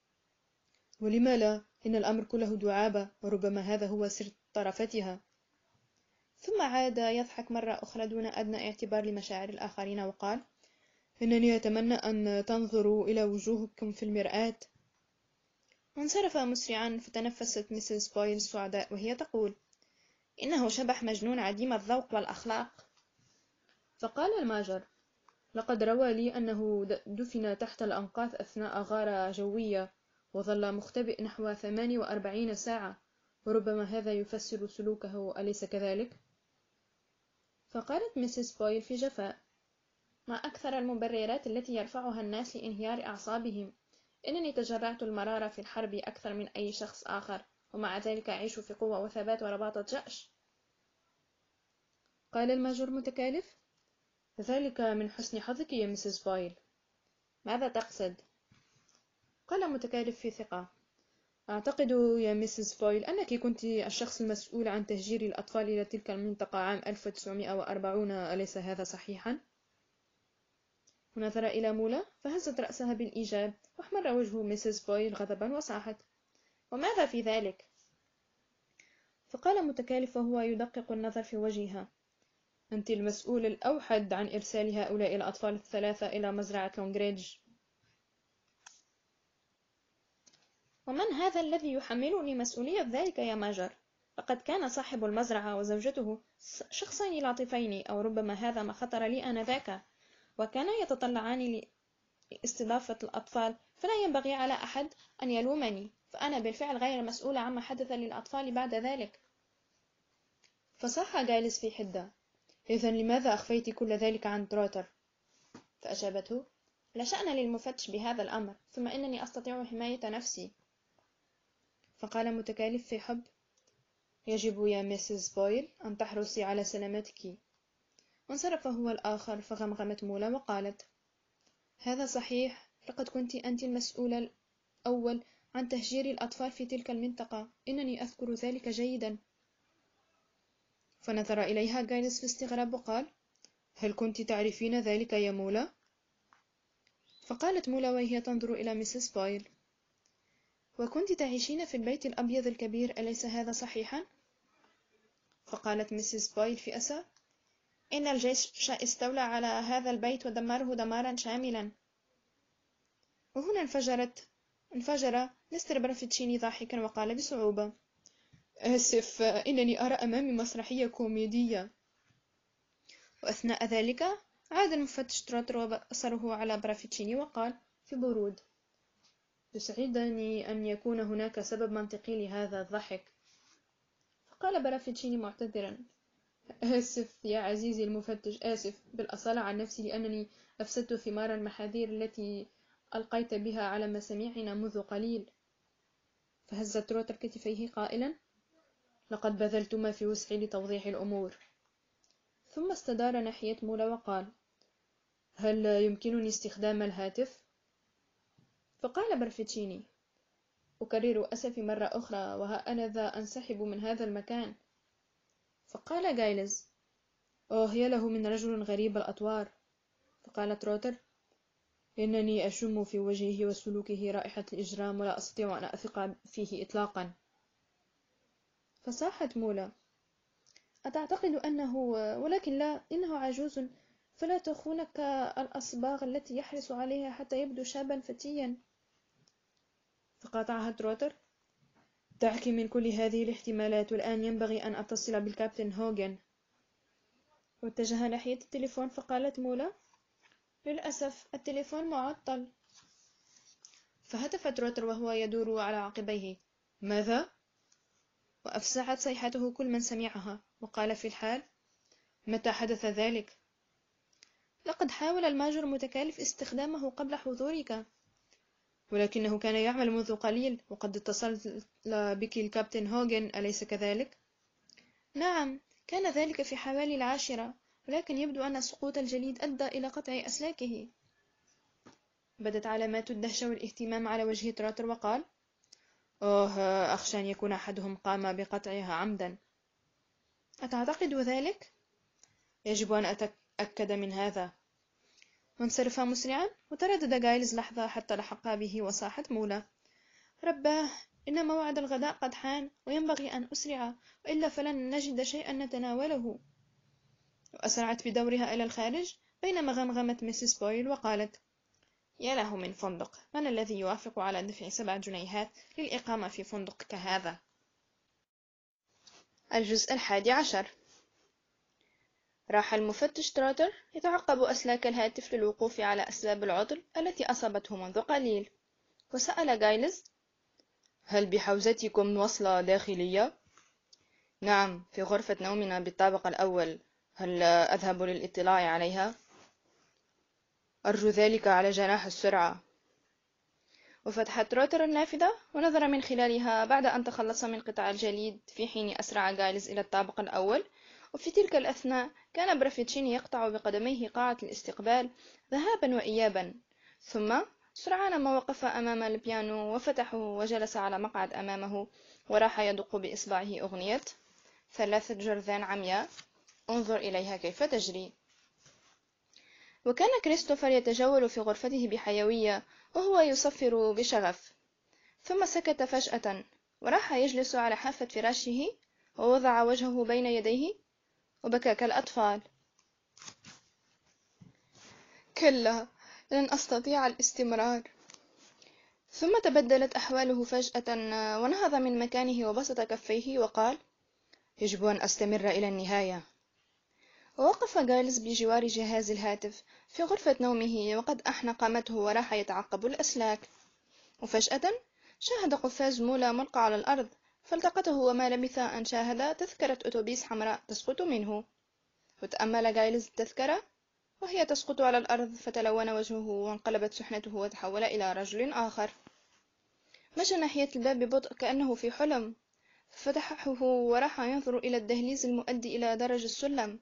ولم لا؟ إن الأمر كله دعابة، وربما هذا هو سر طرفتها. ثم عاد يضحك مرة أخرى دون أدنى اعتبار لمشاعر الآخرين وقال: إنني أتمنى أن تنظروا إلى وجوهكم في المرآة. وانصرف مسرعا، فتنفست ميسيس بويل السعداء وهي تقول: إنه شبح مجنون عديم الذوق والأخلاق. فقال الماجر: لقد روى لي أنه دفن تحت الأنقاض أثناء غارة جوية، وظل مختبئ نحو 48 ساعة، وربما هذا يفسر سلوكه، أليس كذلك؟ فقالت ميسيس بويل في جفاء: ما أكثر المبررات التي يرفعها الناس لانهيار أعصابهم. إنني تجرعت المرارة في الحرب أكثر من أي شخص آخر، ومع ذلك أعيش في قوة وثبات ورباطة جأش. قال الماجور متكالف: ذلك من حسن حظك يا ميسيس بويل. ماذا تقصد؟ قال متكالف في ثقة: أعتقد يا ميسيس بويل أنك كنت الشخص المسؤول عن تهجير الأطفال إلى تلك المنطقة عام 1940، أليس هذا صحيحا؟ ونظر إلى مولا، فهزت رأسها بالإيجاب، واحمر وجه ميسيس بويل غضبا وصاحت: وماذا في ذلك؟ فقال متكالف وهو يدقق النظر في وجهها: أنت المسؤول الأوحد عن إرسال هؤلاء الأطفال الثلاثة إلى مزرعة لونغريدج. ومن هذا الذي يحملني مسؤولية ذلك يا ماجر؟ لقد كان صاحب المزرعة وزوجته شخصين لطيفين، أو ربما هذا ما خطر لي آنذاك، وكانا يتطلعان لاستضافة الأطفال، فلا ينبغي على أحد أن يلومني، فأنا بالفعل غير مسؤولة عما حدث للأطفال بعد ذلك. فصاح جايلز في حدة: إذن لماذا أخفيت كل ذلك عن تروتر؟ فأجابته: لا شأن للمفتش بهذا الأمر، ثم إنني أستطيع حماية نفسي. فقال متكالف في حب: يجب يا ميسيس بويل أن تحرصي على سلامتك. وانصرف هو الآخر، فغمغمت مولا وقالت: هذا صحيح، لقد كنت أنت المسؤول الأول عن تهجير الأطفال في تلك المنطقة، إنني أذكر ذلك جيدا. فنظر إليها جايلز في استغراب وقال: هل كنت تعرفين ذلك يا مولا؟ فقالت مولا وهي تنظر إلى ميسيس بويل: وكنت تعيشين في البيت الأبيض الكبير، أليس هذا صحيحا؟ فقالت ميسيس بويل في أسى: إن الجيش استولى على هذا البيت ودمره دمارا شاملا. وهنا انفجر مستر برافيتشيني ضاحكا وقال بصعوبة: آسف، إنني أرى أمامي مسرحية كوميدية. وأثناء ذلك عاد المفتش تروتر وبصره على برافيتشيني وقال في برود: يسعدني أن يكون هناك سبب منطقي لهذا الضحك. فقال برافيتشيني معتذرا: آسف يا عزيزي المفتش، آسف بالأصالة عن نفسي، لأنني أفسدت ثمار المحاذير التي ألقيت بها على مسامعنا منذ قليل. فهز تروتر كتفيه قائلا: لقد بذلت ما في وسعي لتوضيح الأمور. ثم استدار ناحية مولا وقال: هل يمكنني استخدام الهاتف؟ فقال برافيتشيني: أكرر أسفي مرة أخرى، وها أنا ذا أنسحب من هذا المكان. فقال جايلز: أوه يا له من رجل غريب الأطوار. فقال تروتر: إنني أشم في وجهه وسلوكه رائحة الإجرام، ولا أستطيع أن أثق فيه إطلاقا. فصاحت مولا: أتعتقد أنه، ولكن لا، إنه عجوز، فلا تخونك الأصباغ التي يحرص عليها حتى يبدو شابا فتيا. فقاطعها تروتر: دعك من كل هذه الاحتمالات، والآن ينبغي أن أتصل بالكابتن هوغن. واتجه ناحية التليفون، فقالت مولا: للأسف التليفون معطل. فهتف تروتر وهو يدور على عقبيه: ماذا؟ وأفزعت صيحته كل من سمعها، وقال في الحال: متى حدث ذلك؟ لقد حاول الماجور متكالف استخدامه قبل حضورك، ولكنه كان يعمل منذ قليل، وقد اتصل بك الكابتن هوغن، أليس كذلك؟ نعم، كان ذلك في حوالي 10، ولكن يبدو أن سقوط الجليد أدى إلى قطع أسلاكه. بدت علامات الدهشة والاهتمام على وجه تروتر وقال: أوه، أخشى أن يكون أحدهم قام بقطعها عمدا. أتعتقد ذلك؟ يجب أن أتأكد من هذا. وانصرفا مسرعا، وتردد جايلز لحظة حتى لحقا به، وصاحت مولا: رباه، إن موعد الغداء قد حان، وينبغي أن أسرع، وإلا فلن نجد شيئا نتناوله. وأسرعت بدورها إلى الخارج، بينما غمغمت ميسيس بويل وقالت: يا له من فندق، من الذي يوافق على دفع 7 جنيهات للإقامة في فندق كهذا؟ الجزء 11. راح المفتش تروتر يتعقب أسلاك الهاتف للوقوف على أسباب العطل التي أصابته منذ قليل، وسأل جايلز: هل بحوزتكم وصلة داخلية؟ نعم، في غرفة نومنا بالطابق الأول. هل أذهب للاطلاع عليها؟ أرجو ذلك على جناح السرعة. وفتح تروتر النافذة ونظر من خلالها بعد أن تخلص من قطع الجليد، في حين أسرع جايلز إلى الطابق الأول. وفي تلك الأثناء كان برافيتشيني يقطع بقدميه قاعة الاستقبال ذهابا وإيابا، ثم سرعان ما وقف أمام البيانو وفتحه وجلس على مقعد أمامه، وراح يدق بإصبعه أغنية 3 جرذان عمياء، انظر إليها كيف تجري. وكان كريستوفر يتجول في غرفته بحيوية وهو يصفر بشغف، ثم سكت فجأة وراح يجلس على حافة فراشه ووضع وجهه بين يديه وبكى كالأطفال. كلا، لن أستطيع الاستمرار. ثم تبدلت أحواله فجأة، ونهض من مكانه وبسط كفيه وقال: يجب أن أستمر إلى النهاية. ووقف جايلز بجوار جهاز الهاتف في غرفة نومه، وقد أحنى قامته وراح يتعقب الأسلاك. وفجأة شاهد قفاز مولا ملقى على الأرض، فالتقطه وما لبث أن شاهد تذكرة أتوبيس حمراء تسقط منه. وتأمل جايلز التذكرة وهي تسقط على الأرض، فتلون وجهه وانقلبت سحنته وتحول إلى رجل آخر. مشى ناحية الباب ببطء كأنه في حلم، ففتحه وراح ينظر إلى الدهليز المؤدي إلى درج السلم.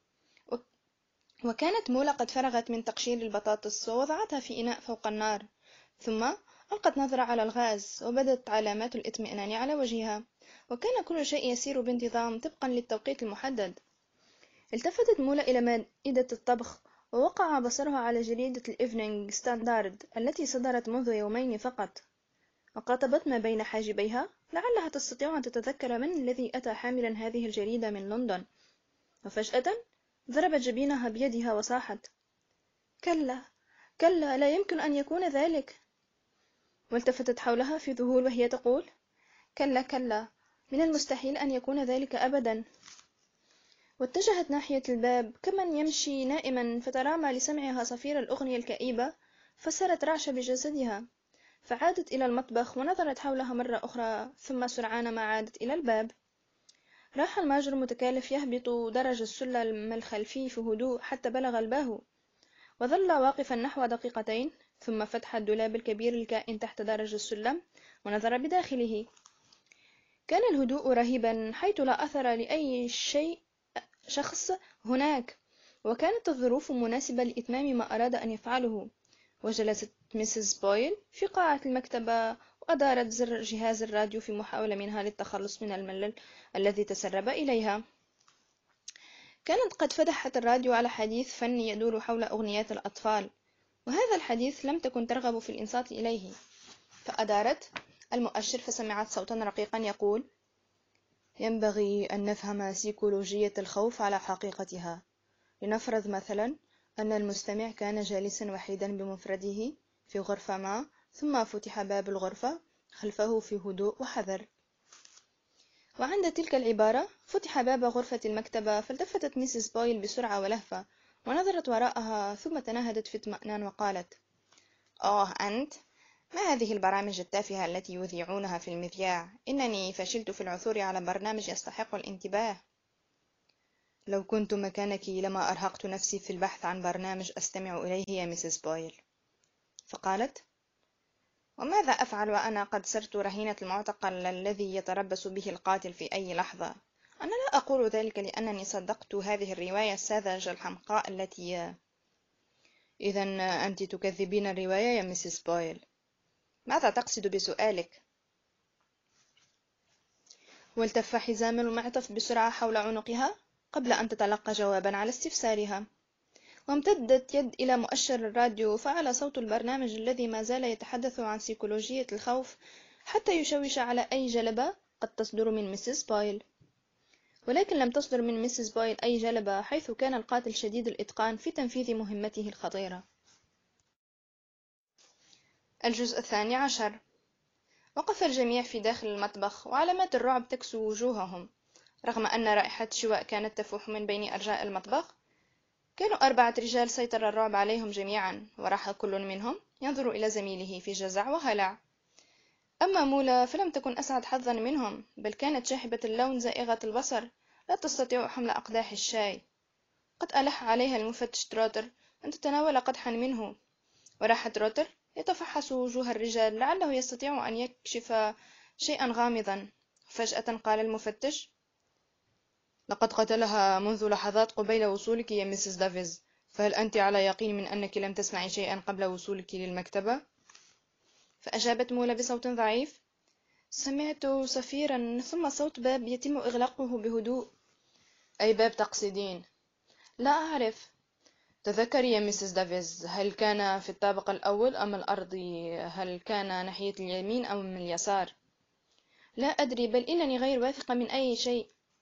وكانت مولا قد فرغت من تقشير البطاطس ووضعتها في إناء فوق النار، ثم ألقت نظرة على الغاز وبدت علامات الاطمئنان على وجهها، وكان كل شيء يسير بانتظام طبقا للتوقيت المحدد. التفتت مولا إلى مائدة الطبخ، ووقع بصرها على جريدة الإيفنينغ ستاندارد التي صدرت منذ يومين فقط، وقاطبت ما بين حاجبيها لعلها تستطيع أن تتذكر من الذي أتى حاملا هذه الجريدة من لندن. وفجأة ضربت جبينها بيدها وصاحت: كلا، كلا، لا يمكن أن يكون ذلك. والتفتت حولها في ذهول وهي تقول: كلا، كلا، من المستحيل أن يكون ذلك أبدا. واتجهت ناحية الباب كمن يمشي نائما، فترامى لسمعها صفير الأغنية الكئيبة، فسرت رعشة بجسدها، فعادت إلى المطبخ ونظرت حولها مرة أخرى، ثم سرعان ما عادت إلى الباب. راح الماجر المتكالف يهبط درج السلم الخلفي في هدوء حتى بلغ الباهو، وظل واقفا نحو دقيقتين، ثم فتح الدولاب الكبير الكائن تحت درج السلم ونظر بداخله. كان الهدوء رهيبا، حيث لا أثر لأي شخص هناك، وكانت الظروف مناسبة لإتمام ما أراد أن يفعله. وجلست ميسيس بويل في قاعة المكتبة وأدارت زر جهاز الراديو في محاولة منها للتخلص من الملل الذي تسرب إليها. كانت قد فتحت الراديو على حديث فني يدور حول أغنيات الأطفال، وهذا الحديث لم تكن ترغب في الإنصات إليه، فأدارت المؤشر فسمعت صوتا رقيقا يقول: ينبغي أن نفهم سيكولوجية الخوف على حقيقتها. لنفرض مثلا أن المستمع كان جالسا وحيدا بمفرده في غرفة ما، ثم فتح باب الغرفة خلفه في هدوء وحذر. وعند تلك العبارة فتح باب غرفة المكتبة، فالتفتت ميسيس بويل بسرعة ولهفة ونظرت وراءها، ثم تنهدت في اطمئنان وقالت: أنت؟ ما هذه البرامج التافهة التي يذيعونها في المذياع؟ إنني فشلت في العثور على برنامج يستحق الانتباه. لو كنت مكانك لما أرهقت نفسي في البحث عن برنامج أستمع إليه يا ميسيس بويل. فقالت: وماذا أفعل وأنا قد صرت رهينة المعتقل الذي يتربص به القاتل في أي لحظة؟ أنا لا أقول ذلك لأنني صدقت هذه الرواية الساذجة الحمقاء التي... إذن أنت تكذبين الرواية يا ميسيس بويل؟ ماذا تقصد بسؤالك؟ والتف حزام المعطف بسرعة حول عنقها قبل أن تتلقى جوابا على استفسارها، وامتدت يد إلى مؤشر الراديو، فعل صوت البرنامج الذي ما زال يتحدث عن سيكولوجية الخوف حتى يشوش على أي جلبة قد تصدر من ميسيس بويل. ولكن لم تصدر من ميسيس بويل أي جلبة، حيث كان القاتل شديد الإتقان في تنفيذ مهمته الخطيرة. الجزء 12. وقف الجميع في داخل المطبخ، وعلامات الرعب تكسو وجوههم. رغم أن رائحة شواء كانت تفوح من بين أرجاء المطبخ، كانوا 4 رجال سيطر الرعب عليهم جميعا، وراح كل منهم ينظر إلى زميله في جزع وهلع. أما مولا فلم تكن أسعد حظا منهم، بل كانت شاحبة اللون زائغة البصر، لا تستطيع حمل أقداح الشاي. قد ألح عليها المفتش تروتر أن تتناول قدحا منه، وراح تروتر يتفحص وجوه الرجال لعله يستطيع أن يكشف شيئا غامضا. فجأة قال المفتش: لقد قتلها منذ لحظات قبيل وصولك يا ميسيس دافيز، فهل أنت على يقين من أنك لم تصنعي شيئا قبل وصولك للمكتبة؟ فأجابت مولا بصوت ضعيف: سمعت صفيرا، ثم صوت باب يتم إغلاقه بهدوء. أي باب تقصدين؟ لا أعرف. تذكري يا ميسيس دافيز، هل كان في الطابق الأول أم الأرضي؟ هل كان ناحية اليمين أم من اليسار؟ لا أدري، بل إنني غير واثقة من أي شيء.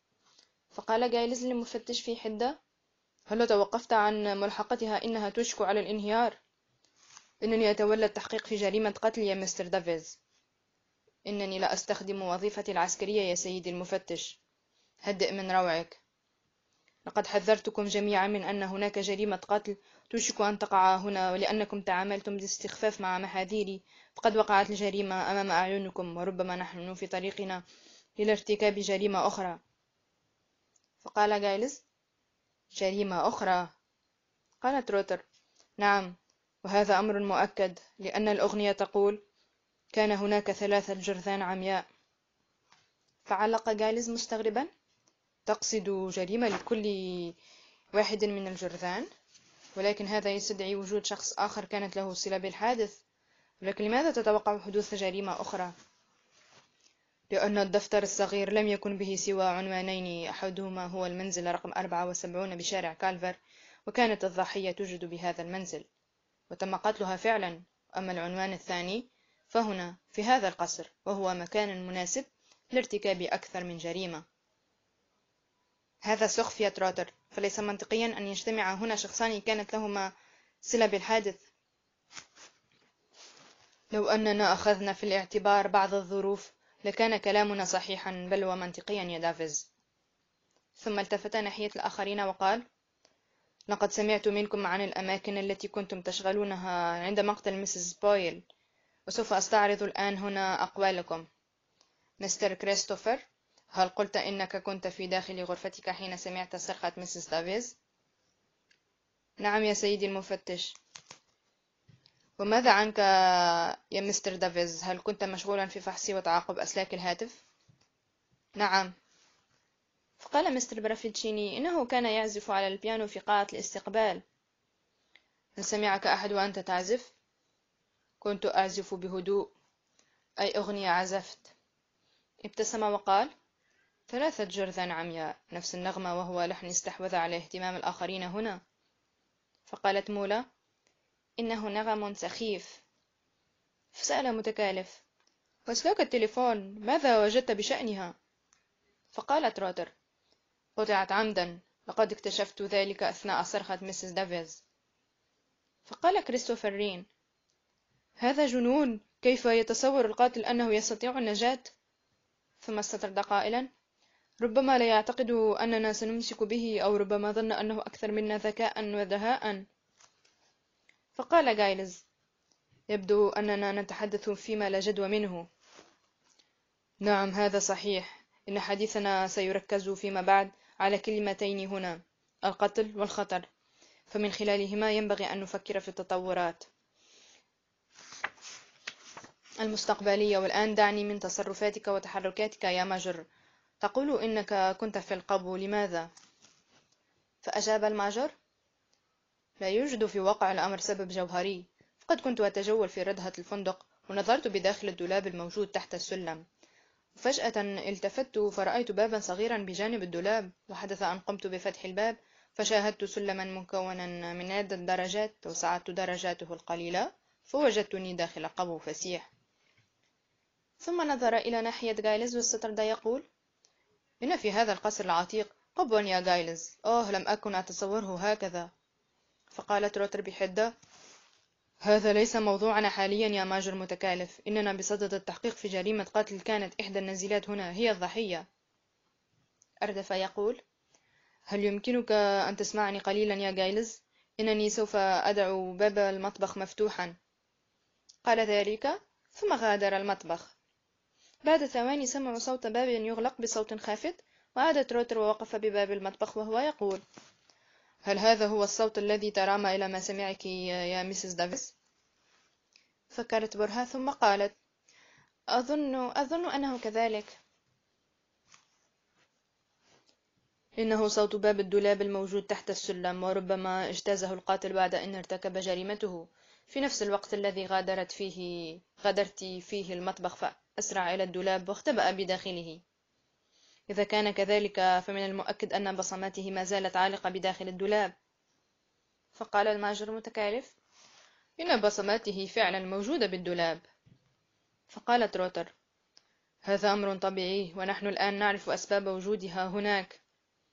فقال جايلز للمفتش في حدة: هل توقفت عن ملاحقتها؟ إنها تشك على الانهيار. إنني أتولى التحقيق في جريمة قتل يا مستر دافيز. إنني لا أستخدم وظيفتي العسكرية يا سيدي المفتش. هدئ من روعك. لقد حذرتكم جميعا من أن هناك جريمة قتل توشك أن تقع هنا، ولأنكم تعاملتم باستخفاف مع محاذيري فقد وقعت الجريمة أمام أعينكم، وربما نحن في طريقنا إلى ارتكاب جريمة أخرى. فقال جايلز: جريمة أخرى؟ قال تروتر: نعم، وهذا أمر مؤكد، لأن الأغنية تقول: كان هناك 3 جرذان عمياء. فعلق جايلز مستغربا: تقصد جريمة لكل واحد من الجرذان؟ ولكن هذا يستدعي وجود شخص آخر كانت له صلة بالحادث. ولكن لماذا تتوقع حدوث جريمة أخرى؟ لأن الدفتر الصغير لم يكن به سوى عنوانين، أحدهما هو المنزل رقم 74 بشارع كالفر، وكانت الضحية توجد بهذا المنزل وتم قتلها فعلا. أما العنوان الثاني فهنا في هذا القصر، وهو مكان مناسب لارتكاب أكثر من جريمة. هذا سخف يا تروتر، فليس منطقيا أن يجتمع هنا شخصان كانت لهما صلة بالحادث. لو أننا أخذنا في الاعتبار بعض الظروف لكان كلامنا صحيحا بل ومنطقيا يا دافيز. ثم التفت ناحية الآخرين وقال: لقد سمعت منكم عن الأماكن التي كنتم تشغلونها عند مقتل ميسيس بويل، وسوف أستعرض الآن هنا أقوالكم. مستر كريستوفر، هل قلت إنك كنت في داخل غرفتك حين سمعت صرخة ميسيس دافيز؟ نعم يا سيدي المفتش. وماذا عنك يا مستر دافيز؟ هل كنت مشغولا في فحص وتعاقب أسلاك الهاتف؟ نعم. فقال مستر برافيتشيني إنه كان يعزف على البيانو في قاعة الاستقبال. هل سمعك أحد وأنت تعزف؟ كنت أعزف بهدوء. أي أغنية عزفت؟ ابتسم وقال: 3 جرذان عمياء، نفس النغمة، وهو لحن استحوذ على اهتمام الآخرين هنا. فقالت مولا: إنه نغم سخيف. فسأل متكالف: وأسلاك التليفون ماذا وجدت بشأنها؟ فقال تروتر: قطعت عمدا، لقد اكتشفت ذلك أثناء صرخة ميسيس دافيز. فقال كريستوفر رين: هذا جنون، كيف يتصور القاتل أنه يستطيع النجاة؟ ثم استطرد قائلا: ربما لا يعتقد أننا سنمسك به، أو ربما ظن أنه أكثر منا ذكاء ودهاء. فقال جايلز: يبدو أننا نتحدث فيما لا جدوى منه. نعم، هذا صحيح. إن حديثنا سيركز فيما بعد على كلمتين هنا: القتل والخطر، فمن خلالهما ينبغي أن نفكر في التطورات المستقبلية. والآن دعني من تصرفاتك وتحركاتك يا ماجر. تقول إنك كنت في القبو، لماذا؟ فأجاب الماجر: لا يوجد في واقع الأمر سبب جوهري، فقد كنت أتجول في ردهة الفندق ونظرت بداخل الدولاب الموجود تحت السلم، وفجأة التفت فرأيت بابا صغيرا بجانب الدولاب، وحدث أن قمت بفتح الباب فشاهدت سلما مكونا من عدة درجات، وصعدت درجاته القليلة فوجدتني داخل قبو فسيح. ثم نظر إلى ناحية جايلز واستطرد يقول: إن في هذا القصر العتيق قبوا يا جايلز. لم أكن أتصوره هكذا. فقال تروتر بحدة: هذا ليس موضوعنا حاليا يا ماجر متكالف. إننا بصدد التحقيق في جريمة قتل كانت إحدى النازلات هنا هي الضحية. أردف يقول: هل يمكنك أن تسمعني قليلا يا جايلز؟ إنني سوف أدع باب المطبخ مفتوحا. قال ذلك ثم غادر المطبخ. بعد ثواني سمعوا صوت باب يغلق بصوت خافت، وعاد تروتر ووقف بباب المطبخ وهو يقول: هل هذا هو الصوت الذي ترام إلى ما سمعك يا ميسيس دافيس؟ فكرت برهة ثم قالت: أظن أنه كذلك. إنه صوت باب الدولاب الموجود تحت السلم، وربما اجتازه القاتل بعد أن ارتكب جريمته في نفس الوقت الذي غادرت فيه المطبخ، فأسرع إلى الدولاب واختبأ بداخله. إذا كان كذلك فمن المؤكد أن بصماته ما زالت عالقة بداخل الدولاب. فقال الماجر متكالف: إن بصماته فعلا موجودة بالدولاب. فقال تروتر: هذا أمر طبيعي، ونحن الآن نعرف أسباب وجودها هناك.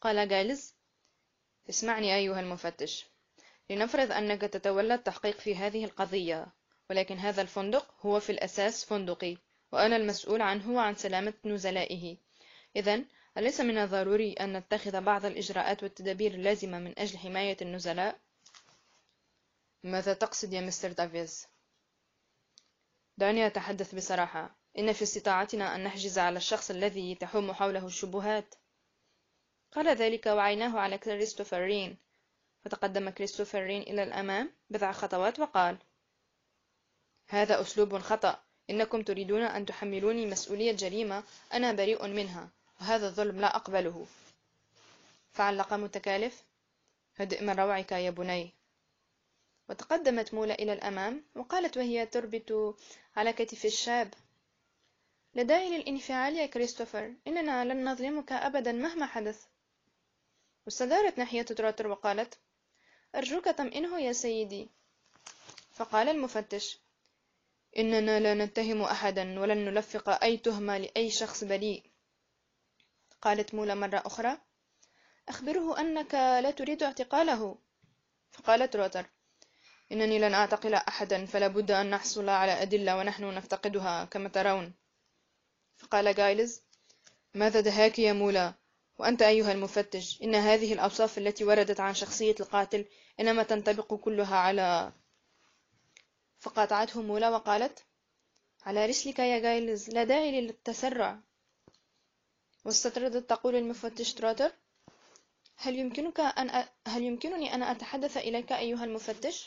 قال جايلز: اسمعني أيها المفتش، لنفرض أنك تتولى التحقيق في هذه القضية، ولكن هذا الفندق هو في الأساس فندقي، وأنا المسؤول عنه وعن سلامة نزلائه. إذن أليس من الضروري أن نتخذ بعض الإجراءات والتدابير اللازمة من أجل حماية النزلاء؟ ماذا تقصد يا مستر دافيز؟ دعني أتحدث بصراحة. إن في استطاعتنا أن نحجز على الشخص الذي تحوم حوله الشبهات. قال ذلك وعيناه على كريستوفر رين، فتقدم كريستوفر رين إلى الأمام بضع خطوات وقال: هذا أسلوب خطأ. إنكم تريدون أن تحملوني مسؤولية جريمة أنا بريء منها، وهذا الظلم لا أقبله. فعلق متكالف: هدئ من روعك يا بني. وتقدمت مولا إلى الأمام وقالت وهي تربت على كتف الشاب: لا داعي للانفعال يا كريستوفر، إننا لن نظلمك أبدا مهما حدث. واستدارت ناحية تروتر وقالت: أرجوك طمئنه يا سيدي. فقال المفتش: إننا لا نتهم أحدا ولن نلفق أي تهمة لأي شخص بريء. قالت مولا مرة أخرى: أخبره أنك لا تريد اعتقاله. فقال تروتر: إنني لن أعتقل أحدا، فلا بد أن نحصل على أدلة ونحن نفتقدها كما ترون. فقال جايلز: ماذا دهاك يا مولا؟ وأنت أيها المفتش، إن هذه الأوصاف التي وردت عن شخصية القاتل إنما تنطبق كلها على... فقاطعته مولا وقالت: على رسلك يا جايلز، لا داعي للتسرع. واستطردت تقول المفتش تروتر: هل يمكنني أن أتحدث إليك أيها المفتش؟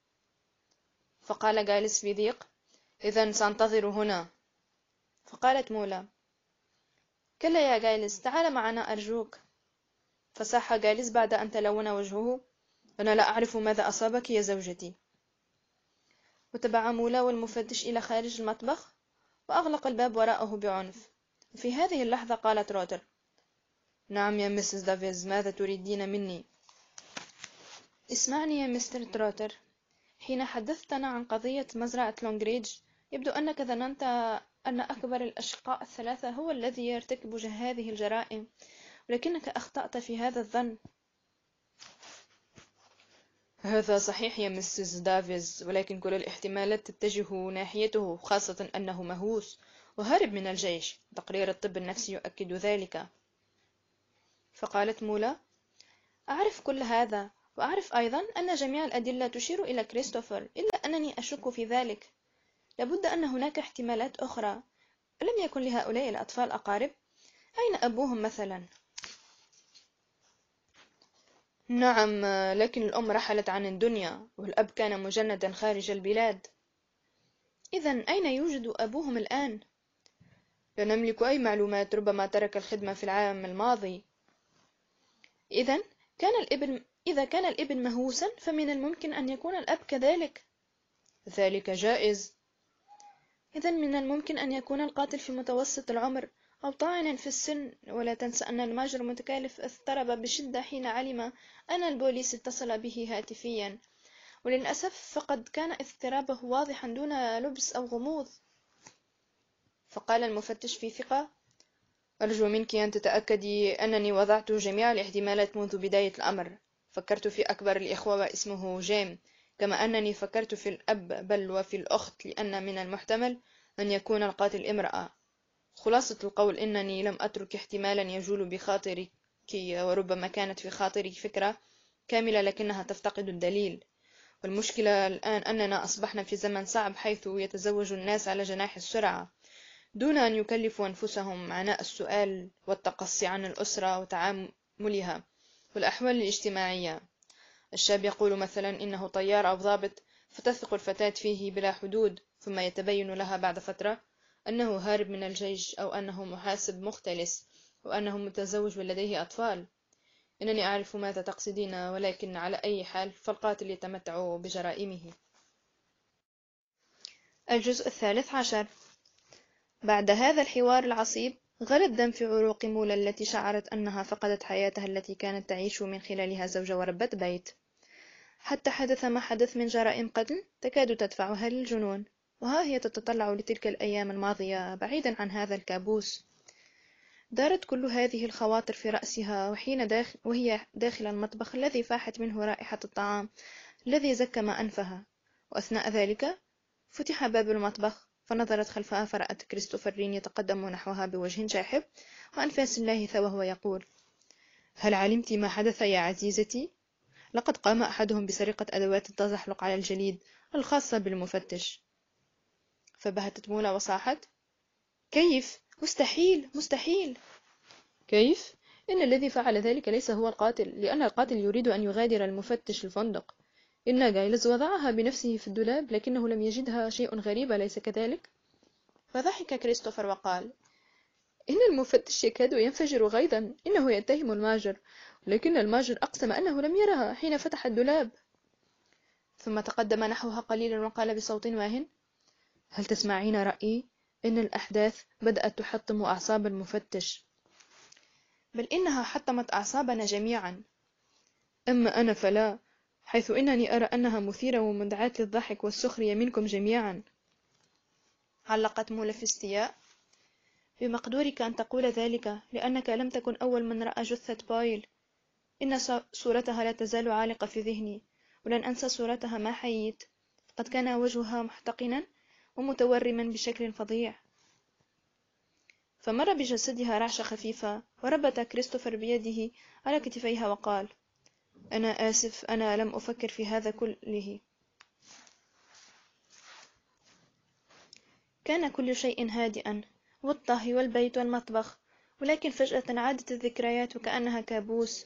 فقال جايلز في ضيق: إذن سأنتظر هنا. فقالت مولا: كلا يا جايلز، تعال معنا أرجوك. فصاح جايلز بعد أن تلون وجهه: أنا لا أعرف ماذا أصابك يا زوجتي. وتبع مولا والمفتش إلى خارج المطبخ وأغلق الباب وراءه بعنف. وفي هذه اللحظة قالت روتر: نعم يا مسز دافيز، ماذا تريدين مني؟ اسمعني يا مستر تروتر، حين حدثتنا عن قضية مزرعة لونغريدج يبدو أنك ظننت أن أكبر الأشقاء الثلاثة هو الذي يرتكب هذه الجرائم، ولكنك أخطأت في هذا الظن. هذا صحيح يا مسز دافيز، ولكن كل الاحتمالات تتجه ناحيته، خاصة أنه مهووس وهارب من الجيش. تقرير الطب النفسي يؤكد ذلك. فقالت مولا: أعرف كل هذا، وأعرف أيضا أن جميع الأدلة تشير إلى كريستوفر، إلا أنني أشك في ذلك. لابد أن هناك احتمالات أخرى. ألم يكن لهؤلاء الأطفال أقارب؟ أين أبوهم مثلا؟ نعم، لكن الأم رحلت عن الدنيا، والأب كان مجندا خارج البلاد. إذن أين يوجد أبوهم الآن؟ لا نملك أي معلومات، ربما ترك الخدمة في العام الماضي. إذا كان الابن مهووسا، فمن الممكن أن يكون الأب كذلك. ذلك جائز. إذا من الممكن أن يكون القاتل في متوسط العمر أو طاعن في السن. ولا تنسى أن الماجر متكالف اضطرب بشدة حين علم أن البوليس اتصل به هاتفيا، وللأسف فقد كان اضطرابه واضحا دون لبس أو غموض. فقال المفتش في ثقة: أرجو منك أن تتأكدي أنني وضعت جميع الاحتمالات منذ بداية الأمر. فكرت في أكبر الإخوة واسمه جيم، كما أنني فكرت في الأب بل وفي الأخت، لأن من المحتمل أن يكون القاتل امرأة. خلاصة القول إنني لم أترك احتمالا يجول بخاطرك، وربما كانت في خاطري فكرة كاملة لكنها تفتقد الدليل. والمشكلة الآن أننا أصبحنا في زمن صعب، حيث يتزوج الناس على جناح السرعة دون أن يكلفوا أنفسهم عناء السؤال والتقصي عن الأسرة وتعاملها والأحوال الاجتماعية. الشاب يقول مثلا إنه طيار أو ضابط، فتثق الفتاة فيه بلا حدود، ثم يتبين لها بعد فترة أنه هارب من الجيش، أو أنه محاسب مختلس، وأنه متزوج ولديه أطفال. إنني أعرف ماذا تقصدين، ولكن على أي حال فالقاتل يتمتع بجرائمه. الجزء 13. بعد هذا الحوار العصيب غلى الدم في عروق مولا التي شعرت أنها فقدت حياتها التي كانت تعيش من خلالها زوجة وربة بيت. حتى حدث ما حدث من جرائم قتل تكاد تدفعها للجنون، وها هي تتطلع لتلك الأيام الماضية بعيدا عن هذا الكابوس. دارت كل هذه الخواطر في رأسها وهي داخل المطبخ الذي فاحت منه رائحة الطعام الذي زكم أنفها. وأثناء ذلك فتح باب المطبخ، فنظرت خلفها فرأت كريستوفر رين يتقدم نحوها بوجه شاحب وأنفاس لاهثة وهو يقول: هل علمت ما حدث يا عزيزتي؟ لقد قام أحدهم بسرقة أدوات التزحلق على الجليد الخاصة بالمفتش. فبهتت مولا وصاحت: كيف؟ مستحيل مستحيل. كيف؟ إن الذي فعل ذلك ليس هو القاتل، لأن القاتل يريد أن يغادر المفتش الفندق. إن جايلز وضعها بنفسه في الدولاب لكنه لم يجدها. شيء غريب، أليس كذلك؟ فضحك كريستوفر وقال: إن المفتش يكاد ينفجر غيظا. إنه يتهم الماجر، ولكن الماجر أقسم أنه لم يرها حين فتح الدولاب. ثم تقدم نحوها قليلا وقال بصوت واهٍ: هل تسمعين رأيي؟ إن الأحداث بدأت تحطم أعصاب المفتش. بل إنها حطمت أعصابنا جميعا. أما أنا فلا، حيث إنني أرى أنها مثيرة ومدعاة للضحك والسخرية منكم جميعا. علقت مولا في استياء: بمقدورك أن تقول ذلك، لأنك لم تكن أول من رأى جثة بايل. إن صورتها لا تزال عالقة في ذهني، ولن أنسى صورتها ما حييت. قد كان وجهها محتقنا ومتورما بشكل فظيع. فمر بجسدها رعشة خفيفة، وربط كريستوفر بيده على كتفيها وقال: أنا آسف، أنا لم أفكر في هذا كله. كان كل شيء هادئا، والطهي والبيت والمطبخ، ولكن فجأة عادت الذكريات كأنها كابوس.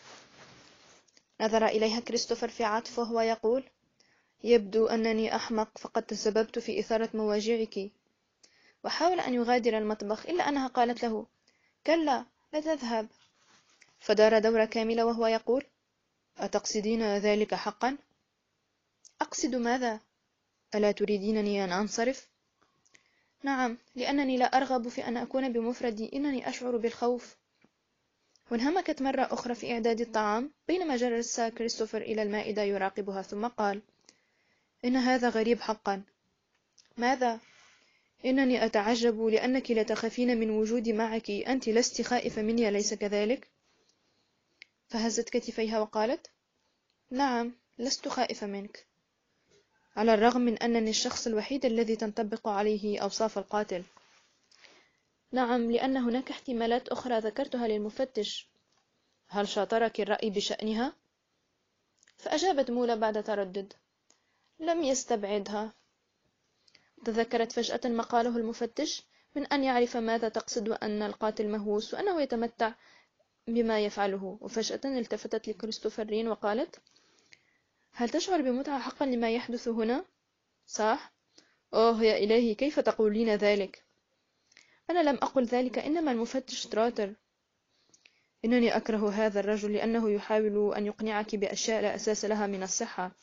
نظر إليها كريستوفر في عطف وهو يقول: يبدو أنني أحمق، فقد تسببت في إثارة مواجعك. وحاول أن يغادر المطبخ، إلا أنها قالت له: كلا، لا تذهب. فدار دورة كاملة وهو يقول: أتقصدين ذلك حقا؟ أقصد ماذا؟ ألا تريدينني أن أنصرف؟ نعم، لأنني لا أرغب في أن أكون بمفردي. إنني أشعر بالخوف. وانهمكت مرة أخرى في إعداد الطعام، بينما جلس كريستوفر إلى المائدة يراقبها، ثم قال: إن هذا غريب حقا. ماذا؟ إنني أتعجب لأنك لا تخافين من وجودي معك. أنت لست خائفة مني، أليس كذلك؟ فهزت كتفيها وقالت: نعم، لست خائفة منك، على الرغم من أنني الشخص الوحيد الذي تنطبق عليه أوصاف القاتل. نعم، لأن هناك احتمالات أخرى ذكرتها للمفتش. هل شاطرك الرأي بشأنها؟ فأجابت مولا بعد تردد: لم يستبعدها. تذكرت فجأة ما قاله المفتش من أن يعرف ماذا تقصد، وأن القاتل مهووس وأنه يتمتع بما يفعله. وفجأة التفتت لكريستوفر رين وقالت: هل تشعر بمتعة حقا لما يحدث هنا؟ صح؟ أوه يا إلهي، كيف تقولين ذلك؟ أنا لم أقل ذلك، إنما المفتش تراتر. إنني أكره هذا الرجل لأنه يحاول أن يقنعك بأشياء لا أساس لها من الصحة.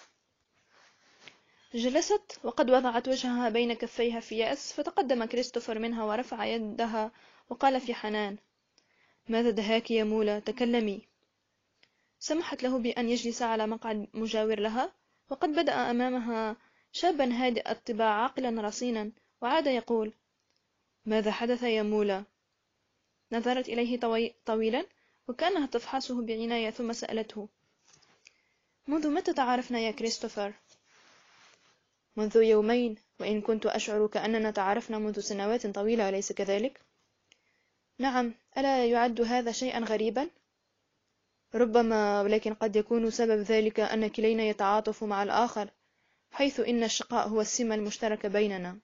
جلست وقد وضعت وجهها بين كفيها في يأس، فتقدم كريستوفر منها ورفع يدها وقال في حنان: ماذا دهاك يا مولا؟ تكلمي. سمحت له بأن يجلس على مقعد مجاور لها، وقد بدأ أمامها شابا هادئ الطباع عاقلا رصينا، وعاد يقول: ماذا حدث يا مولا؟ نظرت إليه طويلا وكأنها تفحصه بعناية، ثم سألته: منذ متى تعارفنا يا كريستوفر؟ منذ يومين، وإن كنت أشعر كأننا تعارفنا منذ سنوات طويلة، أليس كذلك؟ نعم، ألا يعد هذا شيئا غريبا؟ ربما، ولكن قد يكون سبب ذلك أن كلينا يتعاطف مع الآخر، حيث إن الشقاء هو السمة المشتركة بيننا.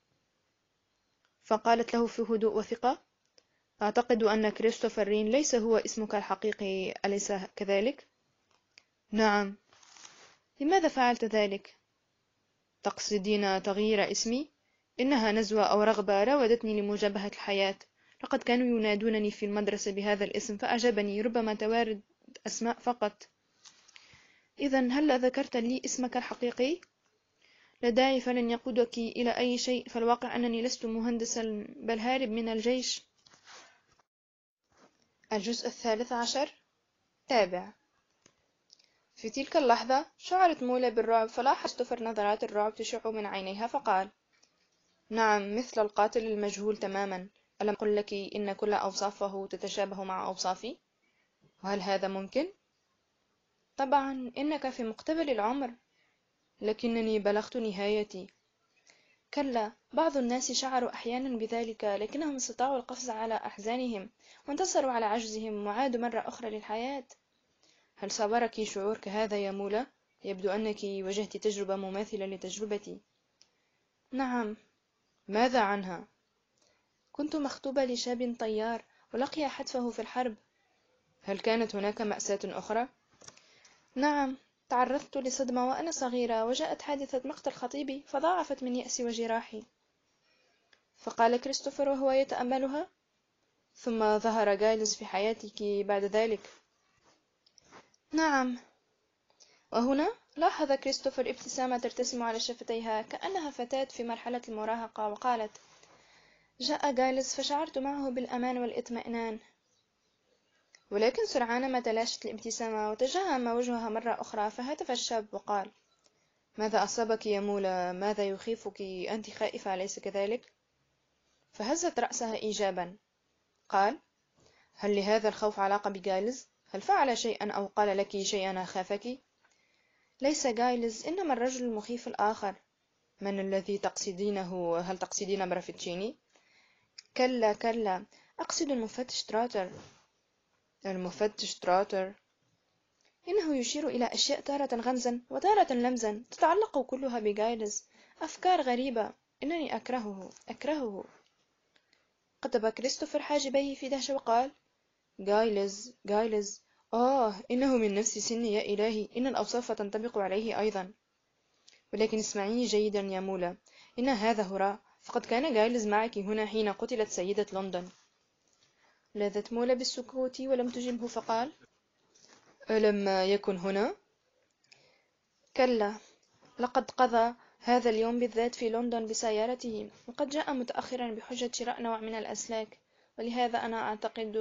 فقالت له في هدوء وثقة: أعتقد أن كريستوفر رين ليس هو اسمك الحقيقي، أليس كذلك؟ نعم. لماذا فعلت ذلك؟ تقصدين تغيير اسمي؟ إنها نزوة أو رغبة راودتني لمجابهة الحياة. لقد كانوا ينادونني في المدرسة بهذا الاسم فأعجبني، ربما توارد أسماء فقط. إذن هل ذكرت لي اسمك الحقيقي؟ لا داعي، فلن يقودك إلى أي شيء، فالواقع أنني لست مهندسا بل هارب من الجيش. الجزء 13 تابع. في تلك اللحظة شعرت مولا بالرعب، فلاحظ كريستوفر نظرات الرعب تشع من عينيها، فقال: نعم، مثل القاتل المجهول تماما. ألم أقل لك إن كل أوصافه تتشابه مع أوصافي؟ وهل هذا ممكن؟ طبعا إنك في مقتبل العمر، لكنني بلغت نهايتي. كلا، بعض الناس شعروا أحيانا بذلك، لكنهم استطاعوا القفز على أحزانهم وانتصروا على عجزهم وعادوا مرة أخرى للحياة. هل صابرك شعور كهذا يا مولا؟ يبدو أنك واجهت تجربة مماثلة لتجربتي. نعم. ماذا عنها؟ كنت مخطوبة لشاب طيار ولقي حتفه في الحرب. هل كانت هناك مأساة أخرى؟ نعم، تعرضت لصدمة وأنا صغيرة، وجاءت حادثة مقتل خطيبي فضاعفت من يأسي وجراحي. فقال كريستوفر وهو يتأملها: ثم ظهر جايلز في حياتك بعد ذلك. نعم. وهنا لاحظ كريستوفر ابتسامة ترتسم على شفتيها كأنها فتاة في مرحلة المراهقة، وقالت: جاء جايلز فشعرت معه بالأمان والاطمئنان. ولكن سرعان ما تلاشت الابتسامة وتجهم وجهها مرة أخرى، فهتف الشاب وقال: ماذا أصابك يا مولا؟ ماذا يخيفك؟ أنت خائفة أليس كذلك؟ فهزت رأسها إيجابا. قال: هل لهذا الخوف علاقة بجايلز؟ هل فعل شيئا أو قال لك شيئا أخافك؟ ليس جايلز، إنما الرجل المخيف الآخر. من الذي تقصدينه؟ هل تقصدين برافيتشيني؟ كلا كلا، أقصد المفتش تراتر. المفتش تراتر؟ إنه يشير إلى أشياء تارة غمزا وتارة لمزا تتعلق كلها بجايلز. أفكار غريبة. إنني أكرهه. قطب كريستوفر حاجبيه في دهشة وقال: جايلز. إنه من نفس سني، يا إلهي، إن الأوصاف تنطبق عليه أيضا. ولكن اسمعيني جيدا يا مولا، إن هذا هراء، فقد كان جايلز معك هنا حين قتلت سيدة لندن. لاذت مولا بالسكوت ولم تجبه، فقال: ألم يكن هنا؟ كلا، لقد قضى هذا اليوم بالذات في لندن بسيارته، وقد جاء متأخرا بحجة شراء نوع من الأسلاك، ولهذا أنا أعتقد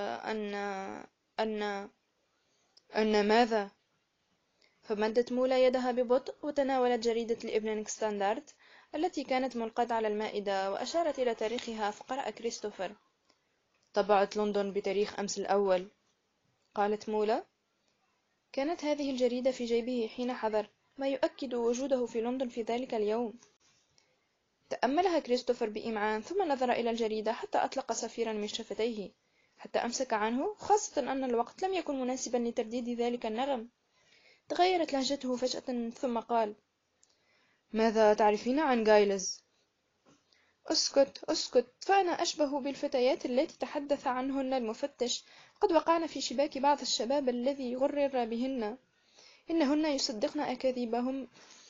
أن أن ماذا؟ فمدت مولا يدها ببطء وتناولت جريدة الإيفنينغ ستاندرد التي كانت ملقاة على المائدة، وأشارت إلى تاريخها، فقرأ كريستوفر: طبعة لندن بتاريخ أمس الأول. قالت مولا: كانت هذه الجريدة في جيبه حين حضر، ما يؤكد وجوده في لندن في ذلك اليوم. تأملها كريستوفر بإمعان، ثم نظر إلى الجريدة حتى أطلق صفيرا من شفتيه، حتى أمسك عنه، خاصة أن الوقت لم يكن مناسبا لترديد ذلك النغم. تغيرت لهجته فجأة، ثم قال: ماذا تعرفين عن جايلز؟ اسكت، فأنا أشبه بالفتيات التي تحدث عنهن المفتش. قد وقعن في شباك بعض الشباب الذي غرر بهن. إنهن يصدقن أكاذيبهم.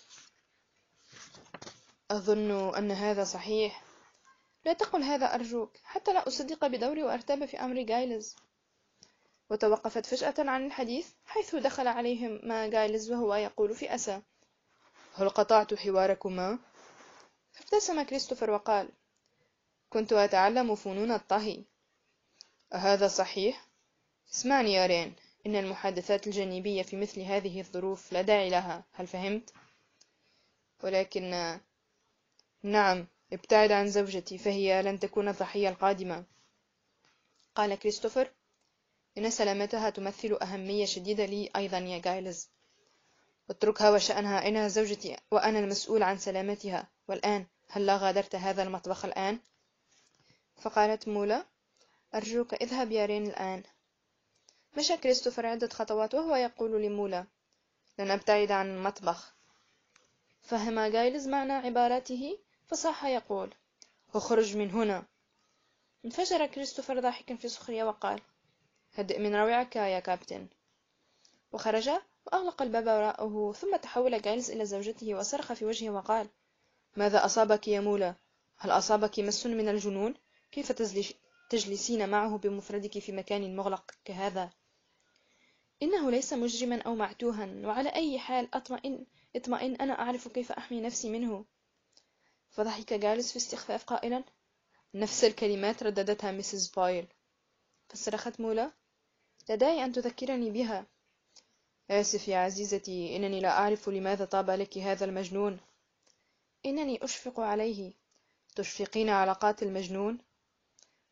أظن أن هذا صحيح. لا تقل هذا أرجوك، حتى لا أصدق بدوري وأرتاب في أمر جايلز. وتوقفت فجأة عن الحديث، حيث دخل عليهم ما جايلز وهو يقول في أسى: هل قطعت حواركما؟ فابتسم كريستوفر وقال: كنت أتعلم فنون الطهي. أهذا صحيح؟ اسمعني يا رين، إن المحادثات الجانبية في مثل هذه الظروف لا داعي لها، هل فهمت؟ ولكن نعم، ابتعد عن زوجتي، فهي لن تكون الضحية القادمة. قال كريستوفر: إن سلامتها تمثل أهمية شديدة لي أيضا يا جايلز. اتركها وشأنها، إنها زوجتي وأنا المسؤول عن سلامتها. والآن، هل لا غادرت هذا المطبخ الآن؟ فقالت مولا: أرجوك اذهب يا رين الآن. مشى كريستوفر عدة خطوات وهو يقول لمولا: لن أبتعد عن المطبخ. فهم جايلز معنى عباراته، فصاح يقول: اخرج من هنا. انفجر كريستوفر ضاحكا في سخرية وقال: هدئ من روعك يا كابتن. وخرج وأغلق الباب وراءه. ثم تحول جايلز إلى زوجته وصرخ في وجهه وقال: ماذا أصابك يا مولا؟ هل أصابك مس من الجنون؟ كيف تجلسين معه بمفردك في مكان مغلق كهذا؟ إنه ليس مجرما أو معتوها، وعلى أي حال اطمئن، أنا أعرف كيف أحمي نفسي منه. فضحك جالس في استخفاف قائلا: نفس الكلمات رددتها ميسيس بايل. فصرخت مولا: لا داعي أن تذكرني بها. آسف يا عزيزتي، إنني لا أعرف لماذا طاب لك هذا المجنون. إنني أشفق عليه. تشفقين على قاتل مجنون؟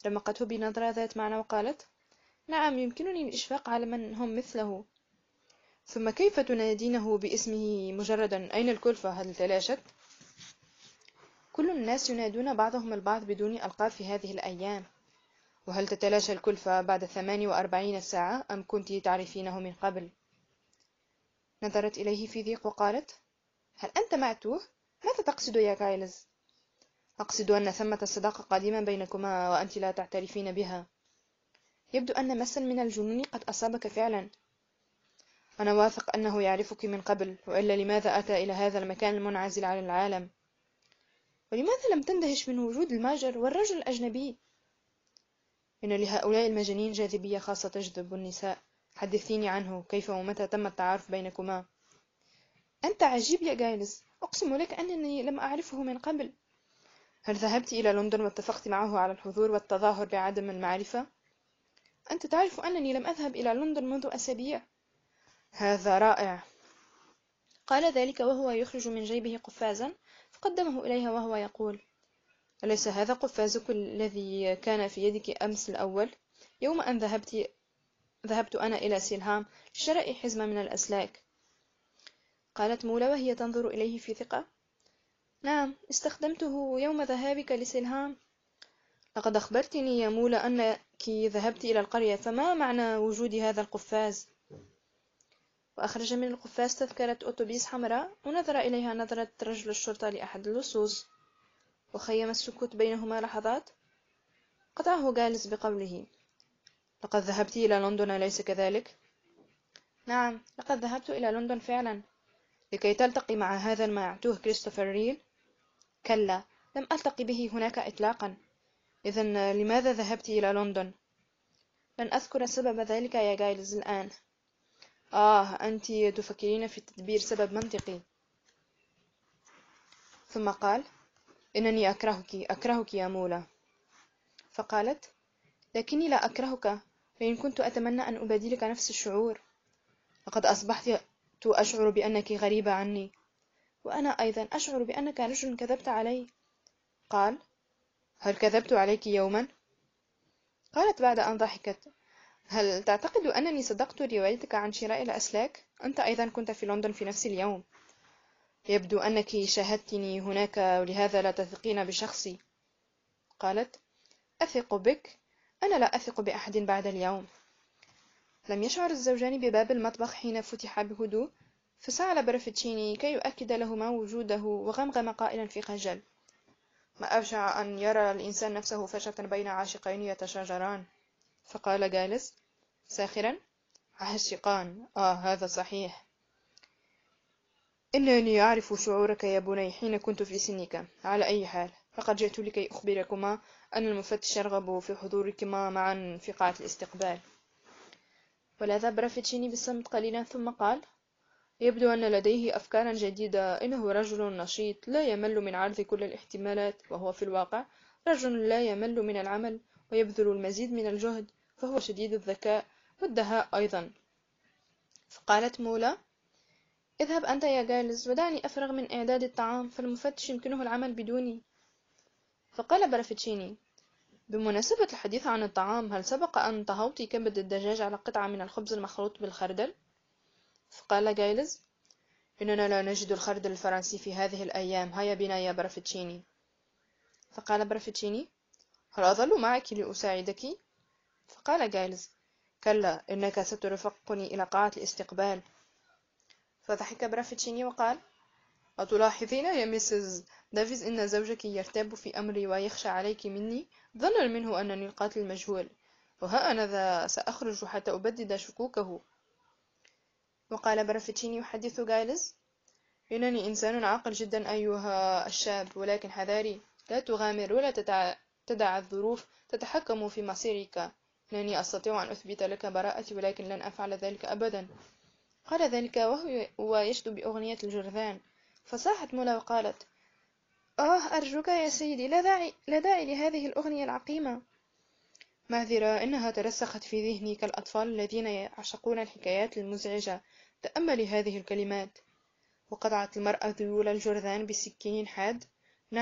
رمقته بنظرة ذات معنى وقالت: نعم، يمكنني الإشفاق على من هم مثله. ثم كيف تنادينه باسمه مجردا؟ أين الكلفة؟ هل تلاشت؟ كل الناس ينادون بعضهم البعض بدون ألقاب في هذه الأيام. وهل تتلاشى الكلفة بعد 48 ساعة أم كنت تعرفينه من قبل؟ نظرت إليه في ضيق وقالت: هل أنت معتوه؟ ماذا تقصد يا كايلز؟ أقصد أن ثمة صداقة قديمة بينكما وأنت لا تعترفين بها. يبدو أن مسا من الجنون قد أصابك فعلا. أنا واثق أنه يعرفك من قبل، وإلا لماذا أتى إلى هذا المكان المنعزل عن العالم؟ ولماذا لم تندهش من وجود الماجر والرجل الأجنبي؟ إن لهؤلاء المجانين جاذبية خاصة تجذب النساء. حدثيني عنه، كيف ومتى تم التعارف بينكما؟ أنت عجيب يا جايلز، أقسم لك أنني لم أعرفه من قبل. هل ذهبت إلى لندن واتفقت معه على الحضور والتظاهر بعدم المعرفة؟ أنت تعرف أنني لم أذهب إلى لندن منذ أسابيع. هذا رائع. قال ذلك وهو يخرج من جيبه قفازا، فقدمه إليها وهو يقول: أليس هذا قفازك الذي كان في يدك أمس الأول، يوم أن ذهبت أنا إلى سيلهام لشراء حزمة من الأسلاك؟ قالت مولا وهي تنظر إليه في ثقة: نعم، استخدمته يوم ذهابك لسيلهام. لقد أخبرتني يا مولا أنك ذهبت إلى القرية، فما معنى وجود هذا القفاز؟ وأخرج من القفاز تذكرة أوتوبيس حمراء، ونظر إليها نظرة رجل الشرطة لأحد اللصوص، وخيم السكوت بينهما لحظات. قطعه جالس بقوله: لقد ذهبت إلى لندن، أليس كذلك؟ نعم، لقد ذهبت إلى لندن فعلا. لكي تلتقي مع هذا المعتوه كريستوفر ريل؟ كلا، لم ألتقي به هناك إطلاقا. إذن لماذا ذهبت إلى لندن؟ لن أذكر سبب ذلك يا جايلز الآن. أنت تفكرين في تدبير سبب منطقي. ثم قال: إنني أكرهك يا مولا. فقالت: لكني لا أكرهك، فإن كنت أتمنى أن أبادلك نفس الشعور. لقد أصبحت أشعر بأنك غريبة عني، وأنا أيضا أشعر بأنك رجل كذبت علي. قال: هل كذبت عليك يوما؟ قالت بعد أن ضحكت: هل تعتقد أنني صدقت روايتك عن شراء الأسلاك؟ أنت أيضا كنت في لندن في نفس اليوم. يبدو أنك شاهدتني هناك، ولهذا لا تثقين بشخصي. قالت: أثق بك؟ أنا لا أثق بأحد بعد اليوم. لم يشعر الزوجان بباب المطبخ حين فتح بهدوء، فسأل برافيتشيني كي يؤكد لهما وجوده، وغمغم قائلا في خجل: ما أبشع أن يرى الإنسان نفسه فجأة بين عاشقين يتشاجران. فقال جالس ساخرا: عاشقان، هذا صحيح. إنني أعرف شعورك يا بني حين كنت في سنك. على أي حال، فقد جئت لكي أخبركما أن المفتش يرغب في حضوركما معا في قاعة الاستقبال. ولاذ برافيتشيني بالصمت قليلا، ثم قال: يبدو أن لديه أفكارا جديدة. إنه رجل نشيط لا يمل من عرض كل الاحتمالات، وهو في الواقع رجل لا يمل من العمل ويبذل المزيد من الجهد، فهو شديد الذكاء والدهاء أيضا. فقالت مولا: اذهب أنت يا جالز ودعني أفرغ من إعداد الطعام، فالمفتش يمكنه العمل بدوني. فقال برافيتشيني: بمناسبة الحديث عن الطعام، هل سبق أن طهوت كبد الدجاج على قطعة من الخبز المخلوط بالخردل؟ فقال جايلز: إننا لا نجد الخردل الفرنسي في هذه الأيام، هيا بنا يا برافيتشيني. فقال برافيتشيني: هل أظل معك لأساعدك؟ فقال جايلز: كلا، إنك سترافقني إلى قاعة الاستقبال. فضحك برافيتشيني وقال: أتلاحظين يا ميسيس دافيز أن زوجك يرتاب في أمري ويخشى عليك مني، ظنا منه أنني القاتل المجهول، وها أنا ذا سأخرج حتى أبدد شكوكه. وقال برافيتشيني يحدث جايلز: إنني إنسان عاقل جدا أيها الشاب، ولكن حذاري، لا تغامر ولا تدع الظروف تتحكم في مصيرك. إنني أستطيع أن أثبت لك براءتي، ولكن لن أفعل ذلك أبدا. قال ذلك وهو يشدو بأغنية الجرذان. فصاحت مولا وقالت: أرجوك يا سيدي، لا داعي لهذه الأغنية العقيمة. معذرة، إنها ترسخت في ذهني كالأطفال الذين يعشقون الحكايات المزعجة. تأملي هذه الكلمات. وقطعت المرأة ذيول الجرذان بسكين حاد. نعم،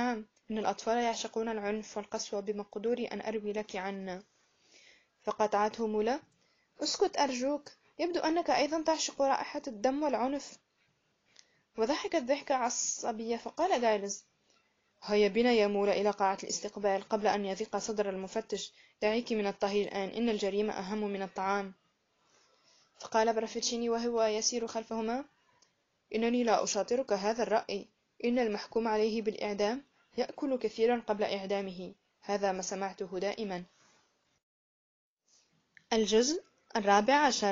إن الأطفال يعشقون العنف والقسوة بمقدوري أن أروي لك عنا. فقاطعته مولا: اسكت أرجوك، يبدو أنك أيضا تعشق رائحة الدم والعنف. وضحكت ضحكة عصبية. فقال جايلز: هيا بنا يا مولا إلى قاعة الاستقبال قبل أن يضيق صدر المفتش. دعيك من الطهي الآن، إن الجريمة أهم من الطعام. فقال برافيتشيني وهو يسير خلفهما: إنني لا أشاطرك هذا الرأي. إن المحكوم عليه بالإعدام يأكل كثيرا قبل إعدامه. هذا ما سمعته دائما. الجزء 14.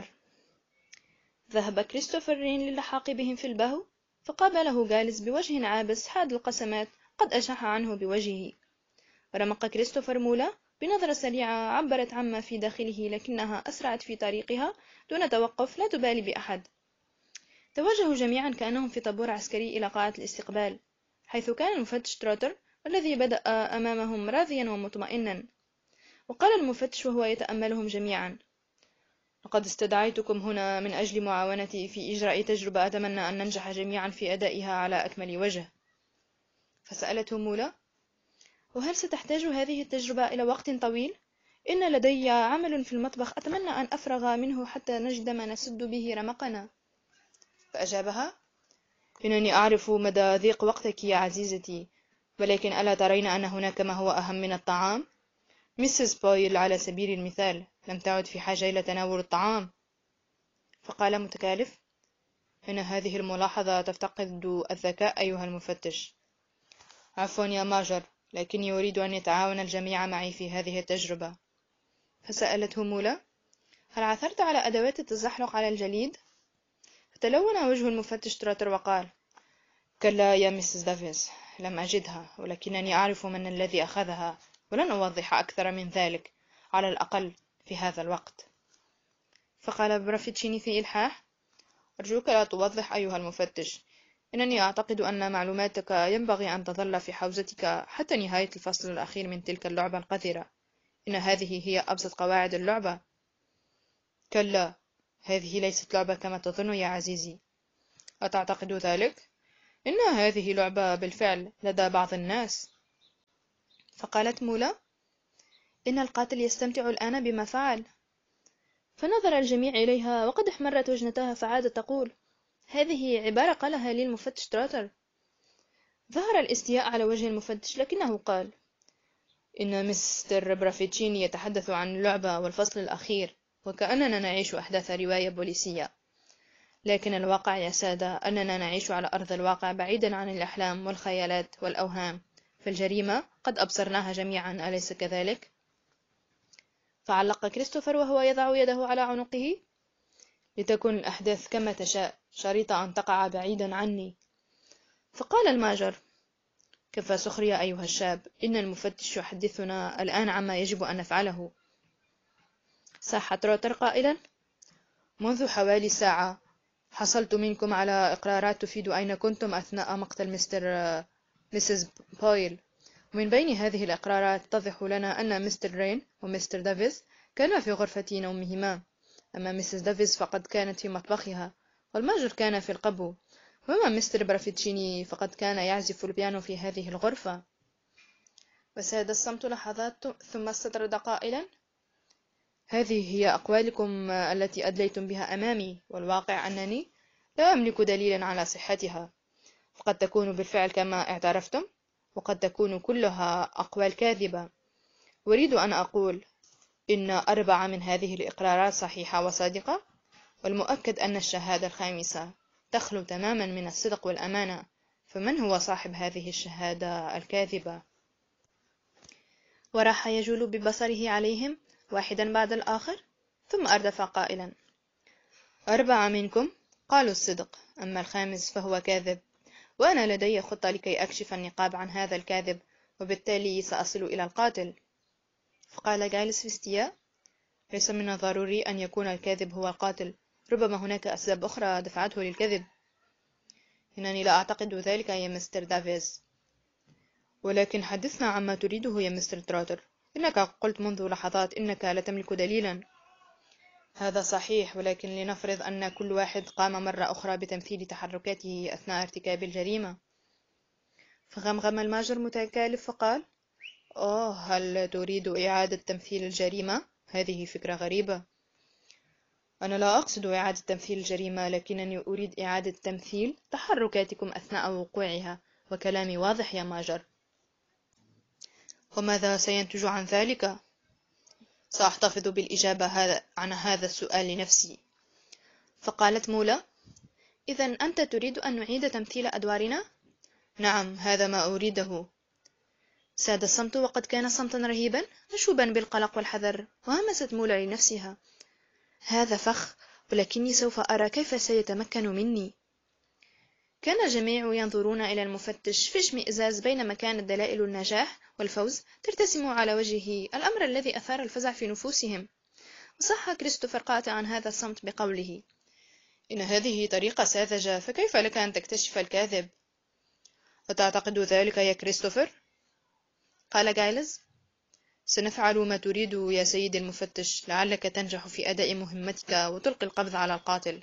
ذهب كريستوفر رين للحاق بهم في البهو، فقابله جالس بوجه عابس حاد القسمات قد أشاح عنه بوجهه. رمق كريستوفر مولا بنظرة سريعة عبرت عما في داخله، لكنها أسرعت في طريقها دون توقف، لا تبالي بأحد. توجهوا جميعا كأنهم في طابور عسكري إلى قاعة الاستقبال، حيث كان المفتش تروتر الذي بدأ أمامهم راضيا ومطمئنا. وقال المفتش وهو يتأملهم جميعا: لقد استدعيتكم هنا من أجل معاونتي في إجراء تجربة أتمنى أن ننجح جميعا في أدائها على أكمل وجه. فسألته مولا: وهل ستحتاج هذه التجربة إلى وقت طويل؟ إن لدي عمل في المطبخ أتمنى أن أفرغ منه حتى نجد ما نسد به رمقنا. فأجابها: إنني أعرف مدى ضيق وقتك يا عزيزتي، ولكن ألا ترين أن هناك ما هو أهم من الطعام؟ ميسيس بويل على سبيل المثال لم تعد في حاجة إلى تناول الطعام. فقال متكالف: إن هذه الملاحظة تفتقد الذكاء أيها المفتش. عفوا يا ماجر، لكني أريد أن يتعاون الجميع معي في هذه التجربة. فسألته مولا: هل عثرت على أدوات التزحلق على الجليد؟ فتلون وجه المفتش تراتر وقال: كلا يا ميسيس دافيس، لم أجدها، ولكنني أعرف من الذي أخذها، ولن أوضح أكثر من ذلك، على الأقل في هذا الوقت. فقال برافيتشيني في إلحاح: أرجوك لا توضح أيها المفتش. إنني أعتقد أن معلوماتك ينبغي أن تظل في حوزتك حتى نهاية الفصل الأخير من تلك اللعبة القذرة. إن هذه هي أبسط قواعد اللعبة. كلا، هذه ليست لعبة كما تظن يا عزيزي. أتعتقد ذلك؟ إن هذه لعبة بالفعل لدى بعض الناس. فقالت مولا: إن القاتل يستمتع الآن بما فعل. فنظر الجميع إليها وقد احمرت وجنتها، فعادت تقول: هذه عبارة قالها لي المفتش تراتر. ظهر الاستياء على وجه المفتش، لكنه قال: إن مستر برافيتشيني يتحدث عن اللعبة والفصل الأخير، وكأننا نعيش أحداث رواية بوليسية. لكن الواقع يا سادة أننا نعيش على أرض الواقع، بعيدا عن الأحلام والخيالات والأوهام. فالجريمة قد أبصرناها جميعا، أليس كذلك؟ فعلق كريستوفر وهو يضع يده على عنقه: لتكن الأحداث كما تشاء، شريط أن تقع بعيدا عني. فقال الماجر: كفى سخرية أيها الشاب، إن المفتش يحدثنا الآن عما يجب أن نفعله. صاح تروتر قائلا: منذ حوالي ساعة حصلت منكم على إقرارات تفيد أين كنتم أثناء مقتل ميسيس بويل، ومن بين هذه الإقرارات تتضح لنا أن مستر رين ومستر دافيس كانا في غرفة نومهما، أما ميسيس دافيس فقد كانت في مطبخها، والماجر كان في القبو، وأما مستر برافيتشيني فقد كان يعزف البيانو في هذه الغرفة. وساد الصمت لحظات، ثم استطرد قائلا: هذه هي أقوالكم التي أدليتم بها أمامي، والواقع أنني لا أملك دليلا على صحتها، فقد تكون بالفعل كما اعترفتم، وقد تكون كلها أقوال كاذبة. أريد أن أقول إن 4 من هذه الإقرارات صحيحة وصادقة، والمؤكد أن الشهادة الخامسة تخلو تماما من الصدق والأمانة. فمن هو صاحب هذه الشهادة الكاذبة؟ وراح يجول ببصره عليهم واحدا بعد الآخر، ثم أردف قائلا: 4 منكم قالوا الصدق، أما الخامس فهو كاذب، وأنا لدي خطة لكي أكشف النقاب عن هذا الكاذب، وبالتالي سأصل إلى القاتل. فقال جايلس في استياء: ليس من الضروري أن يكون الكاذب هو القاتل، ربما هناك أسباب أخرى دفعته للكذب. إنني لا أعتقد ذلك يا مستر دافيز. ولكن حدثنا عما تريده يا مستر تراتر، إنك قلت منذ لحظات إنك لا تملك دليلا. هذا صحيح، ولكن لنفرض أن كل واحد قام مرة أخرى بتمثيل تحركاته أثناء ارتكاب الجريمة. فغمغم الماجر متكالف وقال: هل تريد إعادة تمثيل الجريمة؟ هذه فكرة غريبة. أنا لا أقصد إعادة تمثيل الجريمة، لكنني أريد إعادة تمثيل تحركاتكم أثناء وقوعها. وكلامي واضح يا ماجر. وماذا سينتج عن ذلك؟ سأحتفظ بالإجابة عن هذا السؤال لنفسي. فقالت مولا: إذن أنت تريد أن نعيد تمثيل أدوارنا؟ نعم، هذا ما أريده. ساد الصمت، وقد كان صمتا رهيبا مشوبا بالقلق والحذر. وهمست مولا لنفسها: هذا فخ، ولكني سوف أرى كيف سيتمكن مني. كان الجميع ينظرون إلى المفتش في اشمئزاز، بينما كانت دلائل النجاح والفوز ترتسم على وجهه، الأمر الذي أثار الفزع في نفوسهم. وصح كريستوفر قاطعا هذا الصمت بقوله: إن هذه طريقة ساذجة، فكيف لك أن تكتشف الكاذب؟ أتعتقد ذلك يا كريستوفر؟ قال جايلز: سنفعل ما تريد يا سيد المفتش، لعلك تنجح في أداء مهمتك وتلقي القبض على القاتل.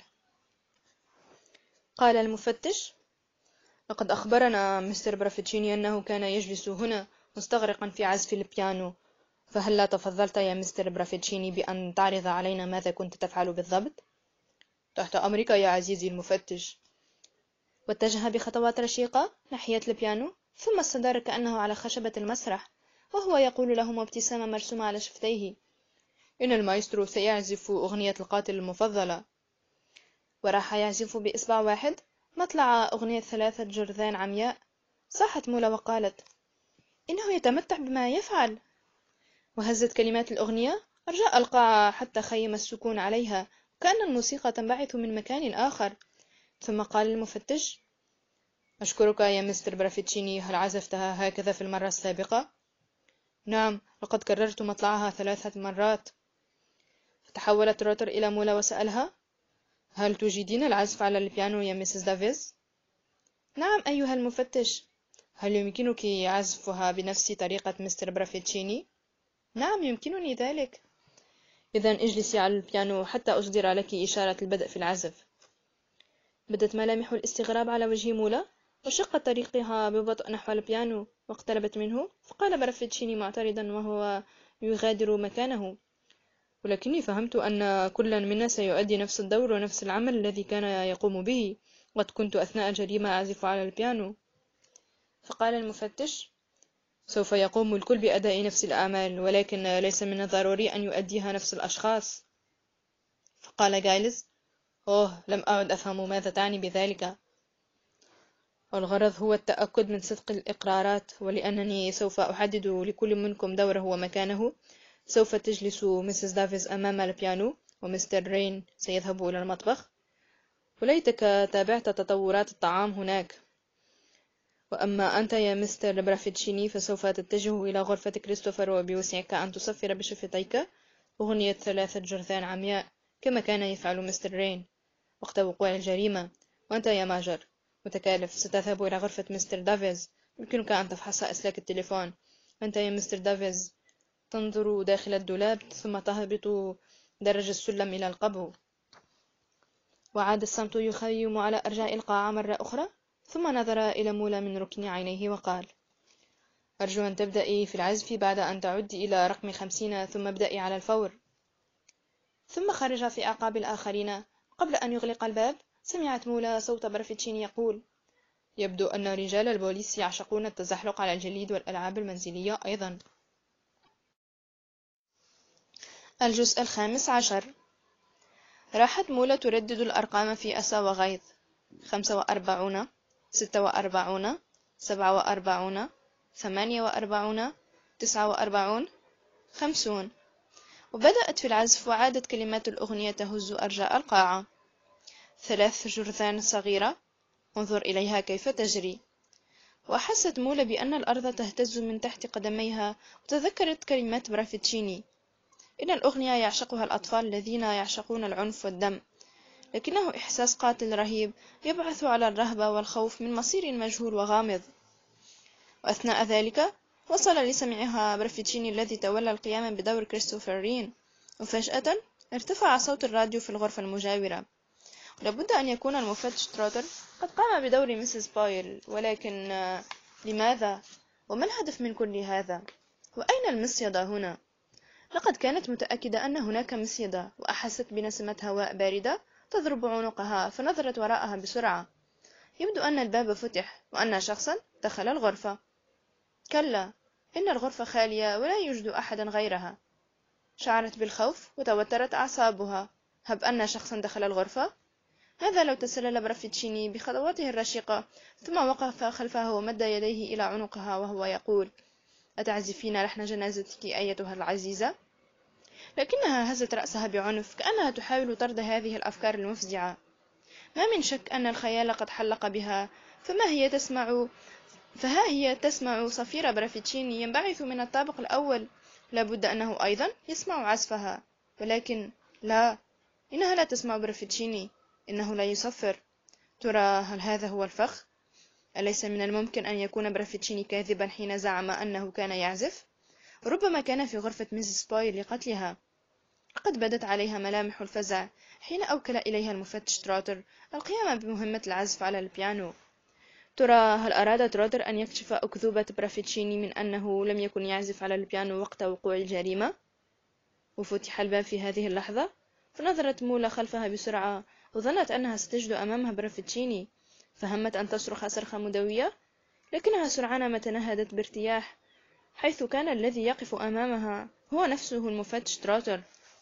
قال المفتش: لقد أخبرنا مستر برافيتشيني أنه كان يجلس هنا مستغرقا في عزف البيانو، فهل لا تفضلت يا مستر برافيتشيني بأن تعرض علينا ماذا كنت تفعل بالضبط؟ تحت أمرك يا عزيزي المفتش. واتجه بخطوات رشيقة ناحية البيانو، ثم استدار كأنه على خشبة المسرح، وهو يقول لهم وابتسامة مرسومة على شفتيه: إن المايسترو سيعزف أغنية القاتل المفضلة. وراح يعزف بإصبع واحد مطلع أغنية 3 جرذان عمياء. صاحت مولا وقالت: إنه يتمتع بما يفعل. وهزت كلمات الأغنية أرجاء القاعة حتى خيم السكون عليها، وكأن الموسيقى تنبعث من مكان آخر. ثم قال المفتش: أشكرك يا مستر برافيتشيني، هل عزفتها هكذا في المرة السابقة؟ نعم، لقد كررت مطلعها 3 مرات. فتحولت روتر إلى مولا وسألها: هل تجيدين العزف على البيانو يا ميسيس دافيز؟ نعم أيها المفتش. هل يمكنك عزفها بنفس طريقة مستر برافيتشيني؟ نعم يمكنني ذلك. إذن اجلسي على البيانو حتى أصدر لك إشارة البدء في العزف. بدت ملامح الاستغراب على وجه مولا، وشقت طريقها ببطء نحو البيانو واقتربت منه. فقال برافيتشيني معترضا وهو يغادر مكانه: ولكني فهمت أن كل منا سيؤدي نفس الدور ونفس العمل الذي كان يقوم به. قد كنت أثناء الجريمة أعزف على البيانو. فقال المفتش: سوف يقوم الكل بأداء نفس الأعمال، ولكن ليس من الضروري أن يؤديها نفس الأشخاص. فقال جايلز: لم أعد أفهم ماذا تعني بذلك. الغرض هو التأكد من صدق الإقرارات، ولأنني سوف أحدد لكل منكم دوره ومكانه، سوف تجلس ميسيس دافيز أمام البيانو، ومستر رين سيذهب إلى المطبخ. وليتك تابعت تطورات الطعام هناك. وأما أنت يا مستر برافيتشيني فسوف تتجه إلى غرفة كريستوفر، وبوسعك أن تصفر بشفتيك أغنية 3 جرذان عمياء كما كان يفعل مستر رين وقت وقوع الجريمة. وأنت يا ماجر متكالف ستذهب إلى غرفة مستر دافيز، يمكنك أن تفحص أسلاك التليفون. أنت يا مستر دافيز تنظر داخل الدولاب، ثم تهبط درج السلم إلى القبو. وعاد الصمت يخيم على أرجاء القاعة مرة أخرى، ثم نظر إلى مولا من ركن عينيه وقال: أرجو أن تبدأي في العزف بعد أن تعدي إلى رقم 50، ثم ابدأي على الفور. ثم خرج في أعقاب الآخرين. قبل أن يغلق الباب سمعت مولا صوت برافيتشيني يقول: يبدو أن رجال البوليس يعشقون التزحلق على الجليد والألعاب المنزلية أيضا. الجزء 15. راحت مولا تردد الأرقام في أسى وغيظ: 45، 46، 47، 48، 49، 50. وبدأت في العزف، وعادت كلمات الأغنية تهز أرجاء القاعة: 3 جرذان صغيرة، انظر إليها كيف تجري. وأحست مولا بأن الأرض تهتز من تحت قدميها، وتذكرت كلمات برافيتشيني: إن الأغنية يعشقها الأطفال الذين يعشقون العنف والدم، لكنه إحساس قاتل رهيب يبعث على الرهبة والخوف من مصير مجهول وغامض. وأثناء ذلك وصل لسمعها برافيتشيني الذي تولى القيام بدور كريستوفر رين. وفجأة ارتفع صوت الراديو في الغرفة المجاورة. لابد أن يكون المفتش تروتر قد قام بدور ميسيس بويل، ولكن لماذا؟ وما الهدف من كل هذا؟ وأين المصيدة هنا؟ لقد كانت متأكدة أن هناك مصيدة، وأحست بنسمة هواء باردة تضرب عنقها، فنظرت وراءها بسرعة. يبدو أن الباب فتح، وأن شخصا دخل الغرفة. كلا، إن الغرفة خالية ولا يوجد أحد غيرها. شعرت بالخوف وتوترت أعصابها. هب أن شخصا دخل الغرفة؟ هذا لو تسلل برافيتشيني بخطواته الرشيقة، ثم وقف خلفه ومد يديه إلى عنقها وهو يقول: أتعزفين لحن جنازتك أيتها العزيزة؟ لكنها هزت رأسها بعنف، كأنها تحاول طرد هذه الأفكار المفزعة. ما من شك أن الخيال قد حلق بها، فها هي تسمع صفير برافيتشيني ينبعث من الطابق الأول. لابد أنه أيضا يسمع عزفها، ولكن لا، إنها لا تسمع برافيتشيني، إنه لا يصفر. ترى هل هذا هو الفخ؟ أليس من الممكن أن يكون برافيتشيني كاذبا حين زعم أنه كان يعزف؟ ربما كان في غرفة ميسيس بويل لقتلها. لقد بدت عليها ملامح الفزع حين أوكل إليها المفتش تراتر القيام بمهمة العزف على البيانو. ترى هل أراد تراتر أن يكشف أكذوبة برافيتشيني من أنه لم يكن يعزف على البيانو وقت وقوع الجريمة؟ وفتح الباب في هذه اللحظة، فنظرت مولا خلفها بسرعة، وظنت أنها ستجد أمامها برافيتشيني، فهمت أن تصرخ صرخة مدوية، لكنها سرعان ما تنهدت بارتياح، حيث كان الذي يقف أمامها هو نفسه المفتش تراتر.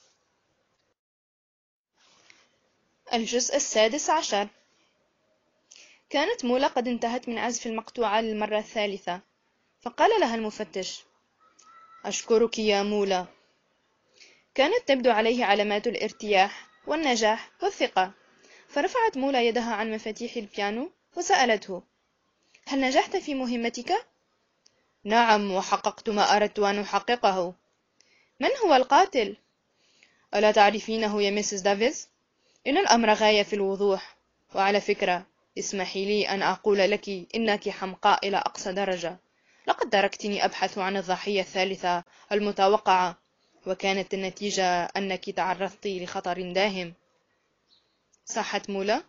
الجزء 16. كانت مولا قد انتهت من عزف المقطوعة للمرة الثالثة، فقال لها المفتش: أشكرك يا مولا. كانت تبدو عليه علامات الارتياح والنجاح والثقة، فرفعت مولا يدها عن مفاتيح البيانو وسألته: هل نجحت في مهمتك؟ نعم، وحققت ما أردت أن أحققه. من هو القاتل؟ ألا تعرفينه يا ميسيس دافيز؟ إن الأمر غاية في الوضوح، وعلى فكرة، اسمحي لي أن أقول لك إنك حمقاء إلى أقصى درجة. لقد تركتني أبحث عن الضحية الثالثة المتوقعة، وكانت النتيجة أنك تعرضت لخطر داهم. صاحت مولا: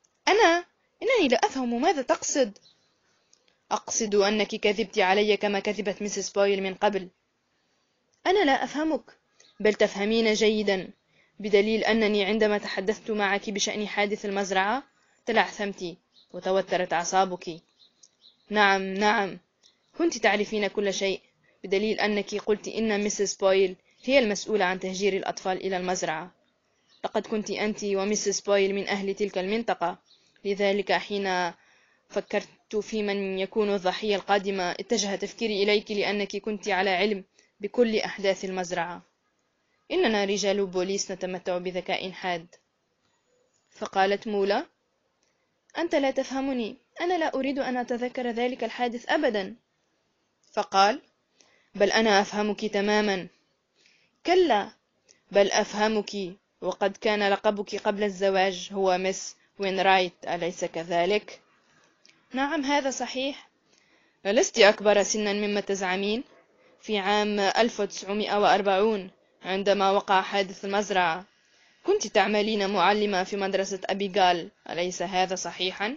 إنني لا أفهم ماذا تقصد. أقصد أنك كذبت علي كما كذبت ميسيس بويل من قبل. أنا لا أفهمك، بل تفهمين جيدا، بدليل أنني عندما تحدثت معك بشأن حادث المزرعة تلعثمت وتوترت أعصابك. نعم، كنت تعرفين كل شيء، بدليل أنك قلت إن ميسيس بويل هي المسؤولة عن تهجير الأطفال إلى المزرعة. لقد كنت أنت وميسيس بويل من أهل تلك المنطقة، لذلك حين فكرت في من يكون الضحية القادمة اتجه تفكيري إليك، لأنك كنت على علم بكل أحداث المزرعة. إننا رجال بوليس نتمتع بذكاء حاد. فقالت مولا: أنت لا تفهمني، أنا لا أريد أن أتذكر ذلك الحادث أبدا. فقال: بل أنا أفهمك تماما. كلا، بل أفهمك، وقد كان لقبك قبل الزواج هو مس وينرايت، أليس كذلك؟ نعم، هذا صحيح. لست أكبر سنا مما تزعمين. في عام 1940 عندما وقع حادث المزرعة كنت تعملين معلمة في مدرسة أبيغال، أليس هذا صحيحا؟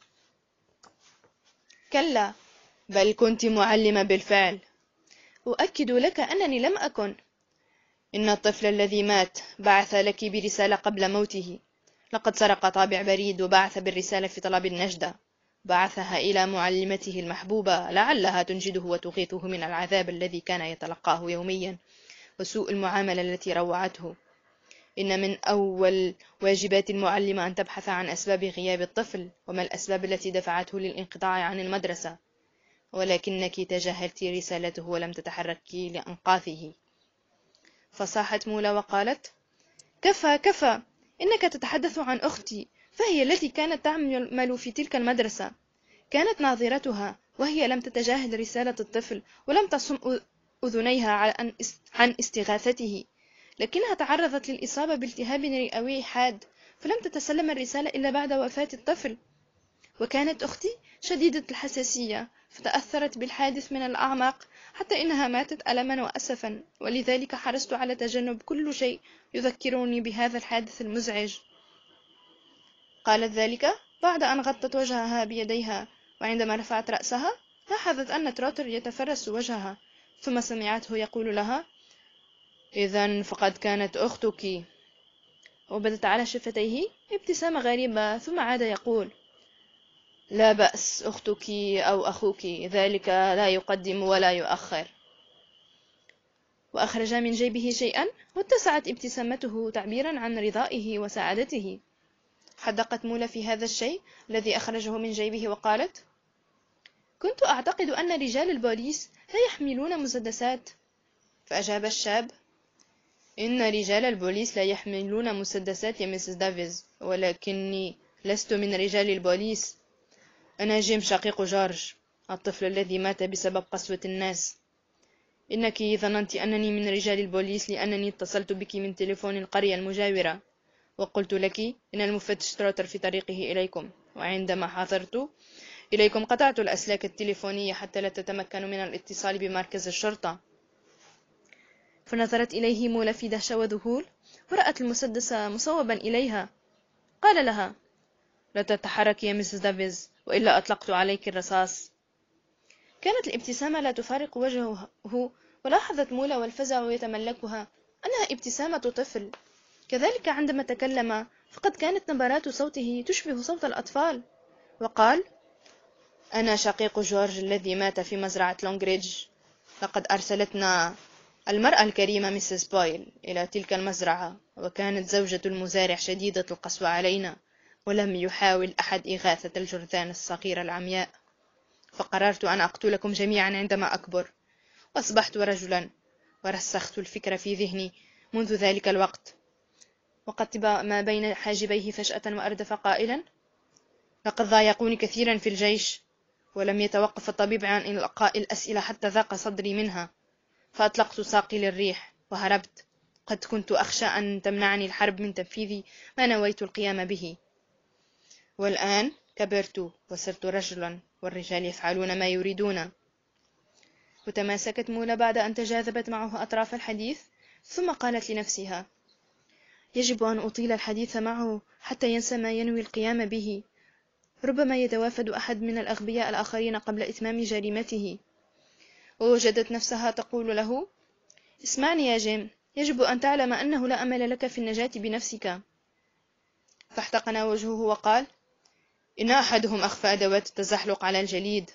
كلا، بل كنت معلمة بالفعل. أؤكد لك أنني لم أكن. إن الطفل الذي مات بعث لك برسالة قبل موته. لقد سرق طابع بريد وبعث بالرسالة في طلب النجدة. بعثها إلى معلمته المحبوبة لعلها تنجده وتغيثه من العذاب الذي كان يتلقاه يوميا وسوء المعاملة التي روعته. إن من أول واجبات المعلمة أن تبحث عن أسباب غياب الطفل وما الأسباب التي دفعته للانقطاع عن المدرسة، ولكنك تجاهلت رسالته ولم تتحركي لإنقاذه. فصاحت مولا وقالت: كفى، إنك تتحدث عن أختي، فهي التي كانت تعمل في تلك المدرسة. كانت ناظرتها وهي لم تتجاهل رسالة الطفل ولم تصم أذنيها عن استغاثته، لكنها تعرضت للإصابة بالتهاب رئوي حاد، فلم تتسلم الرسالة إلا بعد وفاة الطفل. وكانت أختي شديدة الحساسية، فتأثرت بالحادث من الأعماق حتى إنها ماتت ألما وأسفا، ولذلك حرصت على تجنب كل شيء يذكرني بهذا الحادث المزعج. قالت ذلك بعد أن غطت وجهها بيديها، وعندما رفعت رأسها لاحظت أن تروتر يتفرس وجهها، ثم سمعته يقول لها: إذن فقد كانت أختك. وبدت على شفتيه ابتسامة غريبة، ثم عاد يقول: لا بأس، أختك أو أخوك، ذلك لا يقدم ولا يؤخر. وأخرج من جيبه شيئا، واتسعت ابتسامته تعبيرا عن رضائه وسعادته. حدقت مولا في هذا الشيء الذي أخرجه من جيبه وقالت: كنت أعتقد أن رجال البوليس لا يحملون مسدسات. فأجاب الشاب: إن رجال البوليس لا يحملون مسدسات يا مسز دافيز، ولكني لست من رجال البوليس. أنا جيم، شقيق جورج، الطفل الذي مات بسبب قسوة الناس. إنك ظننت أنني من رجال البوليس لأنني اتصلت بك من تليفون القرية المجاورة، وقلت لك إن المفتش تروتر في طريقه إليكم، وعندما حضرت إليكم قطعت الأسلاك التليفونية حتى لا تتمكنوا من الاتصال بمركز الشرطة. فنظرت إليه مولا في دهشة وذهول، ورأت المسدس مصوبا إليها. قال لها: لا تتحرك يا مسز دافيز، وإلا أطلقت عليك الرصاص. كانت الابتسامة لا تفارق وجهه، ولاحظت مولا والفزع يتملكها أنها ابتسامة طفل. كذلك عندما تكلم، فقد كانت نبرات صوته تشبه صوت الأطفال. وقال: أنا شقيق جورج الذي مات في مزرعة لونغريدج. لقد أرسلتنا المرأة الكريمة مسز بويل إلى تلك المزرعة، وكانت زوجة المزارع شديدة القسوة علينا، ولم يحاول أحد إغاثة الجرذان الصغيرة العمياء. فقررت أن أقتلكم جميعا عندما أكبر، وأصبحت رجلا، ورسخت الفكرة في ذهني منذ ذلك الوقت. وقطب ما بين حاجبيه فجأة وأردف قائلا: لقد ضايقوني كثيرا في الجيش، ولم يتوقف الطبيب عن إلقاء الأسئلة حتى ضاق صدري منها، فأطلقت ساقي للريح وهربت. قد كنت أخشى أن تمنعني الحرب من تنفيذ ما نويت القيام به. والآن كبرت وصرت رجلا، والرجال يفعلون ما يريدون. وتماسكت مولا بعد أن تجاذبت معه أطراف الحديث، ثم قالت لنفسها: يجب أن أطيل الحديث معه حتى ينسى ما ينوي القيام به. ربما يتوافد أحد من الأغبياء الآخرين قبل إتمام جريمته. ووجدت نفسها تقول له: اسمعني يا جيم، يجب أن تعلم أنه لا أمل لك في النجاة بنفسك. فاحتقن وجهه وقال: إن أحدهم أخفى أدوات التزحلق على الجليد.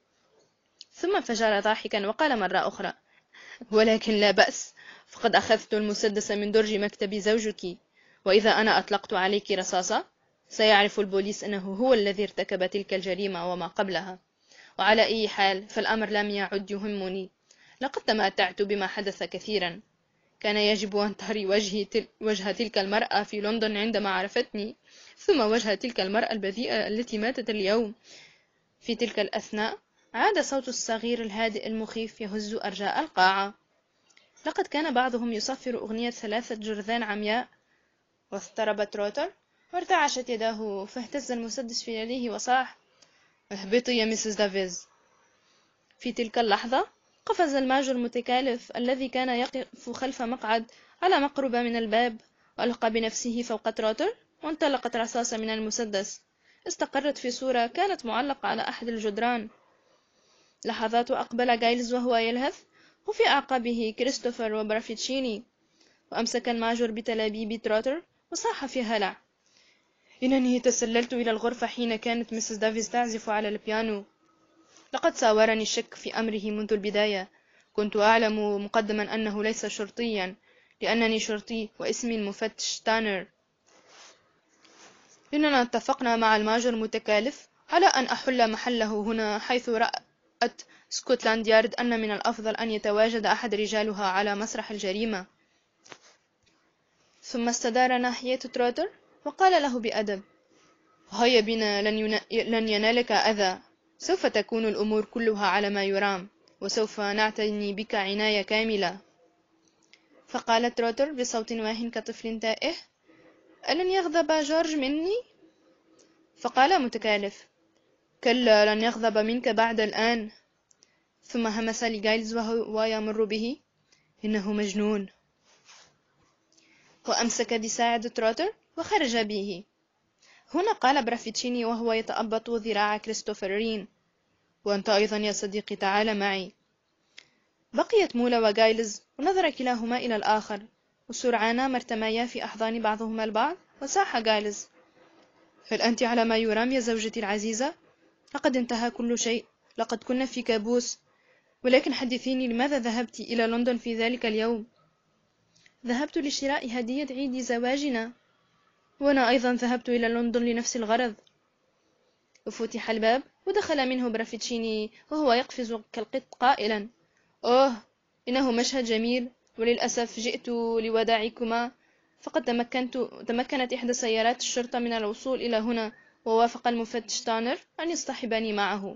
ثم انفجر ضاحكا وقال مرة أخرى: ولكن لا بأس، فقد أخذت المسدس من درج مكتب زوجك، وإذا أنا أطلقت عليك رصاصة سيعرف البوليس أنه هو الذي ارتكب تلك الجريمة وما قبلها. وعلى أي حال فالأمر لم يعد يهمني. لقد تمتعت بما حدث كثيرا. كان يجب أن تري وجه تلك المرأة في لندن عندما عرفتني، ثم وجه تلك المرأة البذيئة التي ماتت اليوم. في تلك الأثناء عاد صوت الصغير الهادئ المخيف يهز أرجاء القاعة. لقد كان بعضهم يصفر أغنية 3 جرذان عمياء. واضطرب تروتر وارتعشت يداه، فاهتز المسدس في يديه وصاح: اهبطي يا مسز دافيز. في تلك اللحظة قفز الماجور المتكالف الذي كان يقف خلف مقعد على مقربة من الباب، وألقى بنفسه فوق تروتر، وانطلقت رصاصة من المسدس استقرت في صورة كانت معلقة على أحد الجدران. لحظات أقبل جايلز وهو يلهث، وفي أعقابه كريستوفر وبرافيتشيني، وأمسك الماجور بتلابيب تروتر وصاح في هلع: إنني تسللت إلى الغرفة حين كانت مسز دافيز تعزف على البيانو. لقد ساورني الشك في أمره منذ البداية. كنت أعلم مقدما أنه ليس شرطيا، لأنني شرطي واسمي المفتش تانر. إننا اتفقنا مع الماجور المتكالف على أن أحل محله هنا، حيث رأت سكوتلاند يارد أن من الأفضل أن يتواجد أحد رجالها على مسرح الجريمة. ثم استدار ناحية تروتر وقال له بأدب: هيا بنا، لن ينالك أذى. سوف تكون الأمور كلها على ما يرام، وسوف نعتني بك عناية كاملة. فقال تروتر بصوت واه كطفل تائه: ألن يغضب جورج مني؟ فقال متكالف: كلا، لن يغضب منك بعد الآن. ثم همس لجايلز وهو يمر به: إنه مجنون. وأمسك بساعد تروتر وخرج به. هنا قال برافيتشيني وهو يتأبط ذراع كريستوفر رين: وأنت أيضا يا صديقي، تعال معي. بقيت مولا وجايلز، ونظر كلاهما إلى الآخر، وسرعانا ما ارتميا في أحضان بعضهما البعض. وصاح جايلز: هل أنت على ما يرام يا زوجتي العزيزة؟ لقد انتهى كل شيء، لقد كنا في كابوس. ولكن حدثيني، لماذا ذهبت إلى لندن في ذلك اليوم؟ ذهبت لشراء هدية عيد زواجنا. وأنا أيضا ذهبت إلى لندن لنفس الغرض. وفتح الباب، ودخل منه برافيتشيني وهو يقفز كالقط قائلا: أوه، إنه مشهد جميل، وللأسف جئت لوداعكما، فقد تمكنت إحدى سيارات الشرطة من الوصول إلى هنا، ووافق المفتش تانر أن يصطحبني معه.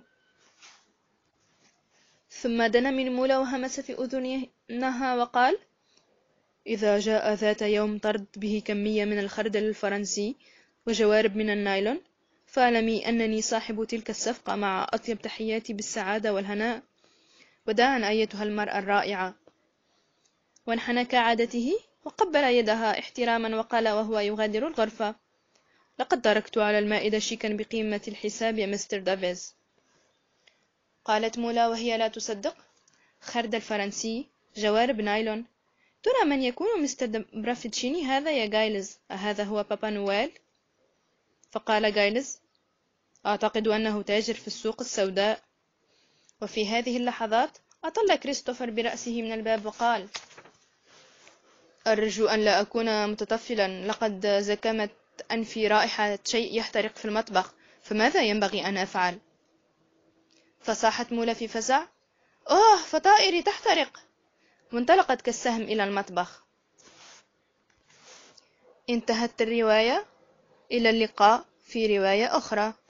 ثم دنا من مولا وهمس في أذنها وقال: إذا جاء ذات يوم طرد به كمية من الخردل الفرنسي وجوارب من النايلون، فاعلمي أنني صاحب تلك الصفقة، مع أطيب تحياتي بالسعادة والهناء. وداعا أيتها المرأة الرائعة. وانحنى كعادته وقبل يدها احتراما، وقال وهو يغادر الغرفة: لقد تركت على المائدة شيكا بقيمة الحساب يا مستر دافيز. قالت مولا وهي لا تصدق: خردل فرنسي، جوارب نايلون، ترى من يكون مستر برافيتشيني هذا يا جايلز؟ أهذا هو بابا نويل؟ فقال جايلز: أعتقد أنه تاجر في السوق السوداء. وفي هذه اللحظات أطل كريستوفر برأسه من الباب وقال: أرجو أن لا أكون متطفلا، لقد زكمت أنفي رائحة شيء يحترق في المطبخ، فماذا ينبغي أن أفعل؟ فصاحت مولا في فزع: أوه، فطائري تحترق! وانطلقت كالسهم إلى المطبخ. انتهت الرواية. إلى اللقاء في رواية أخرى.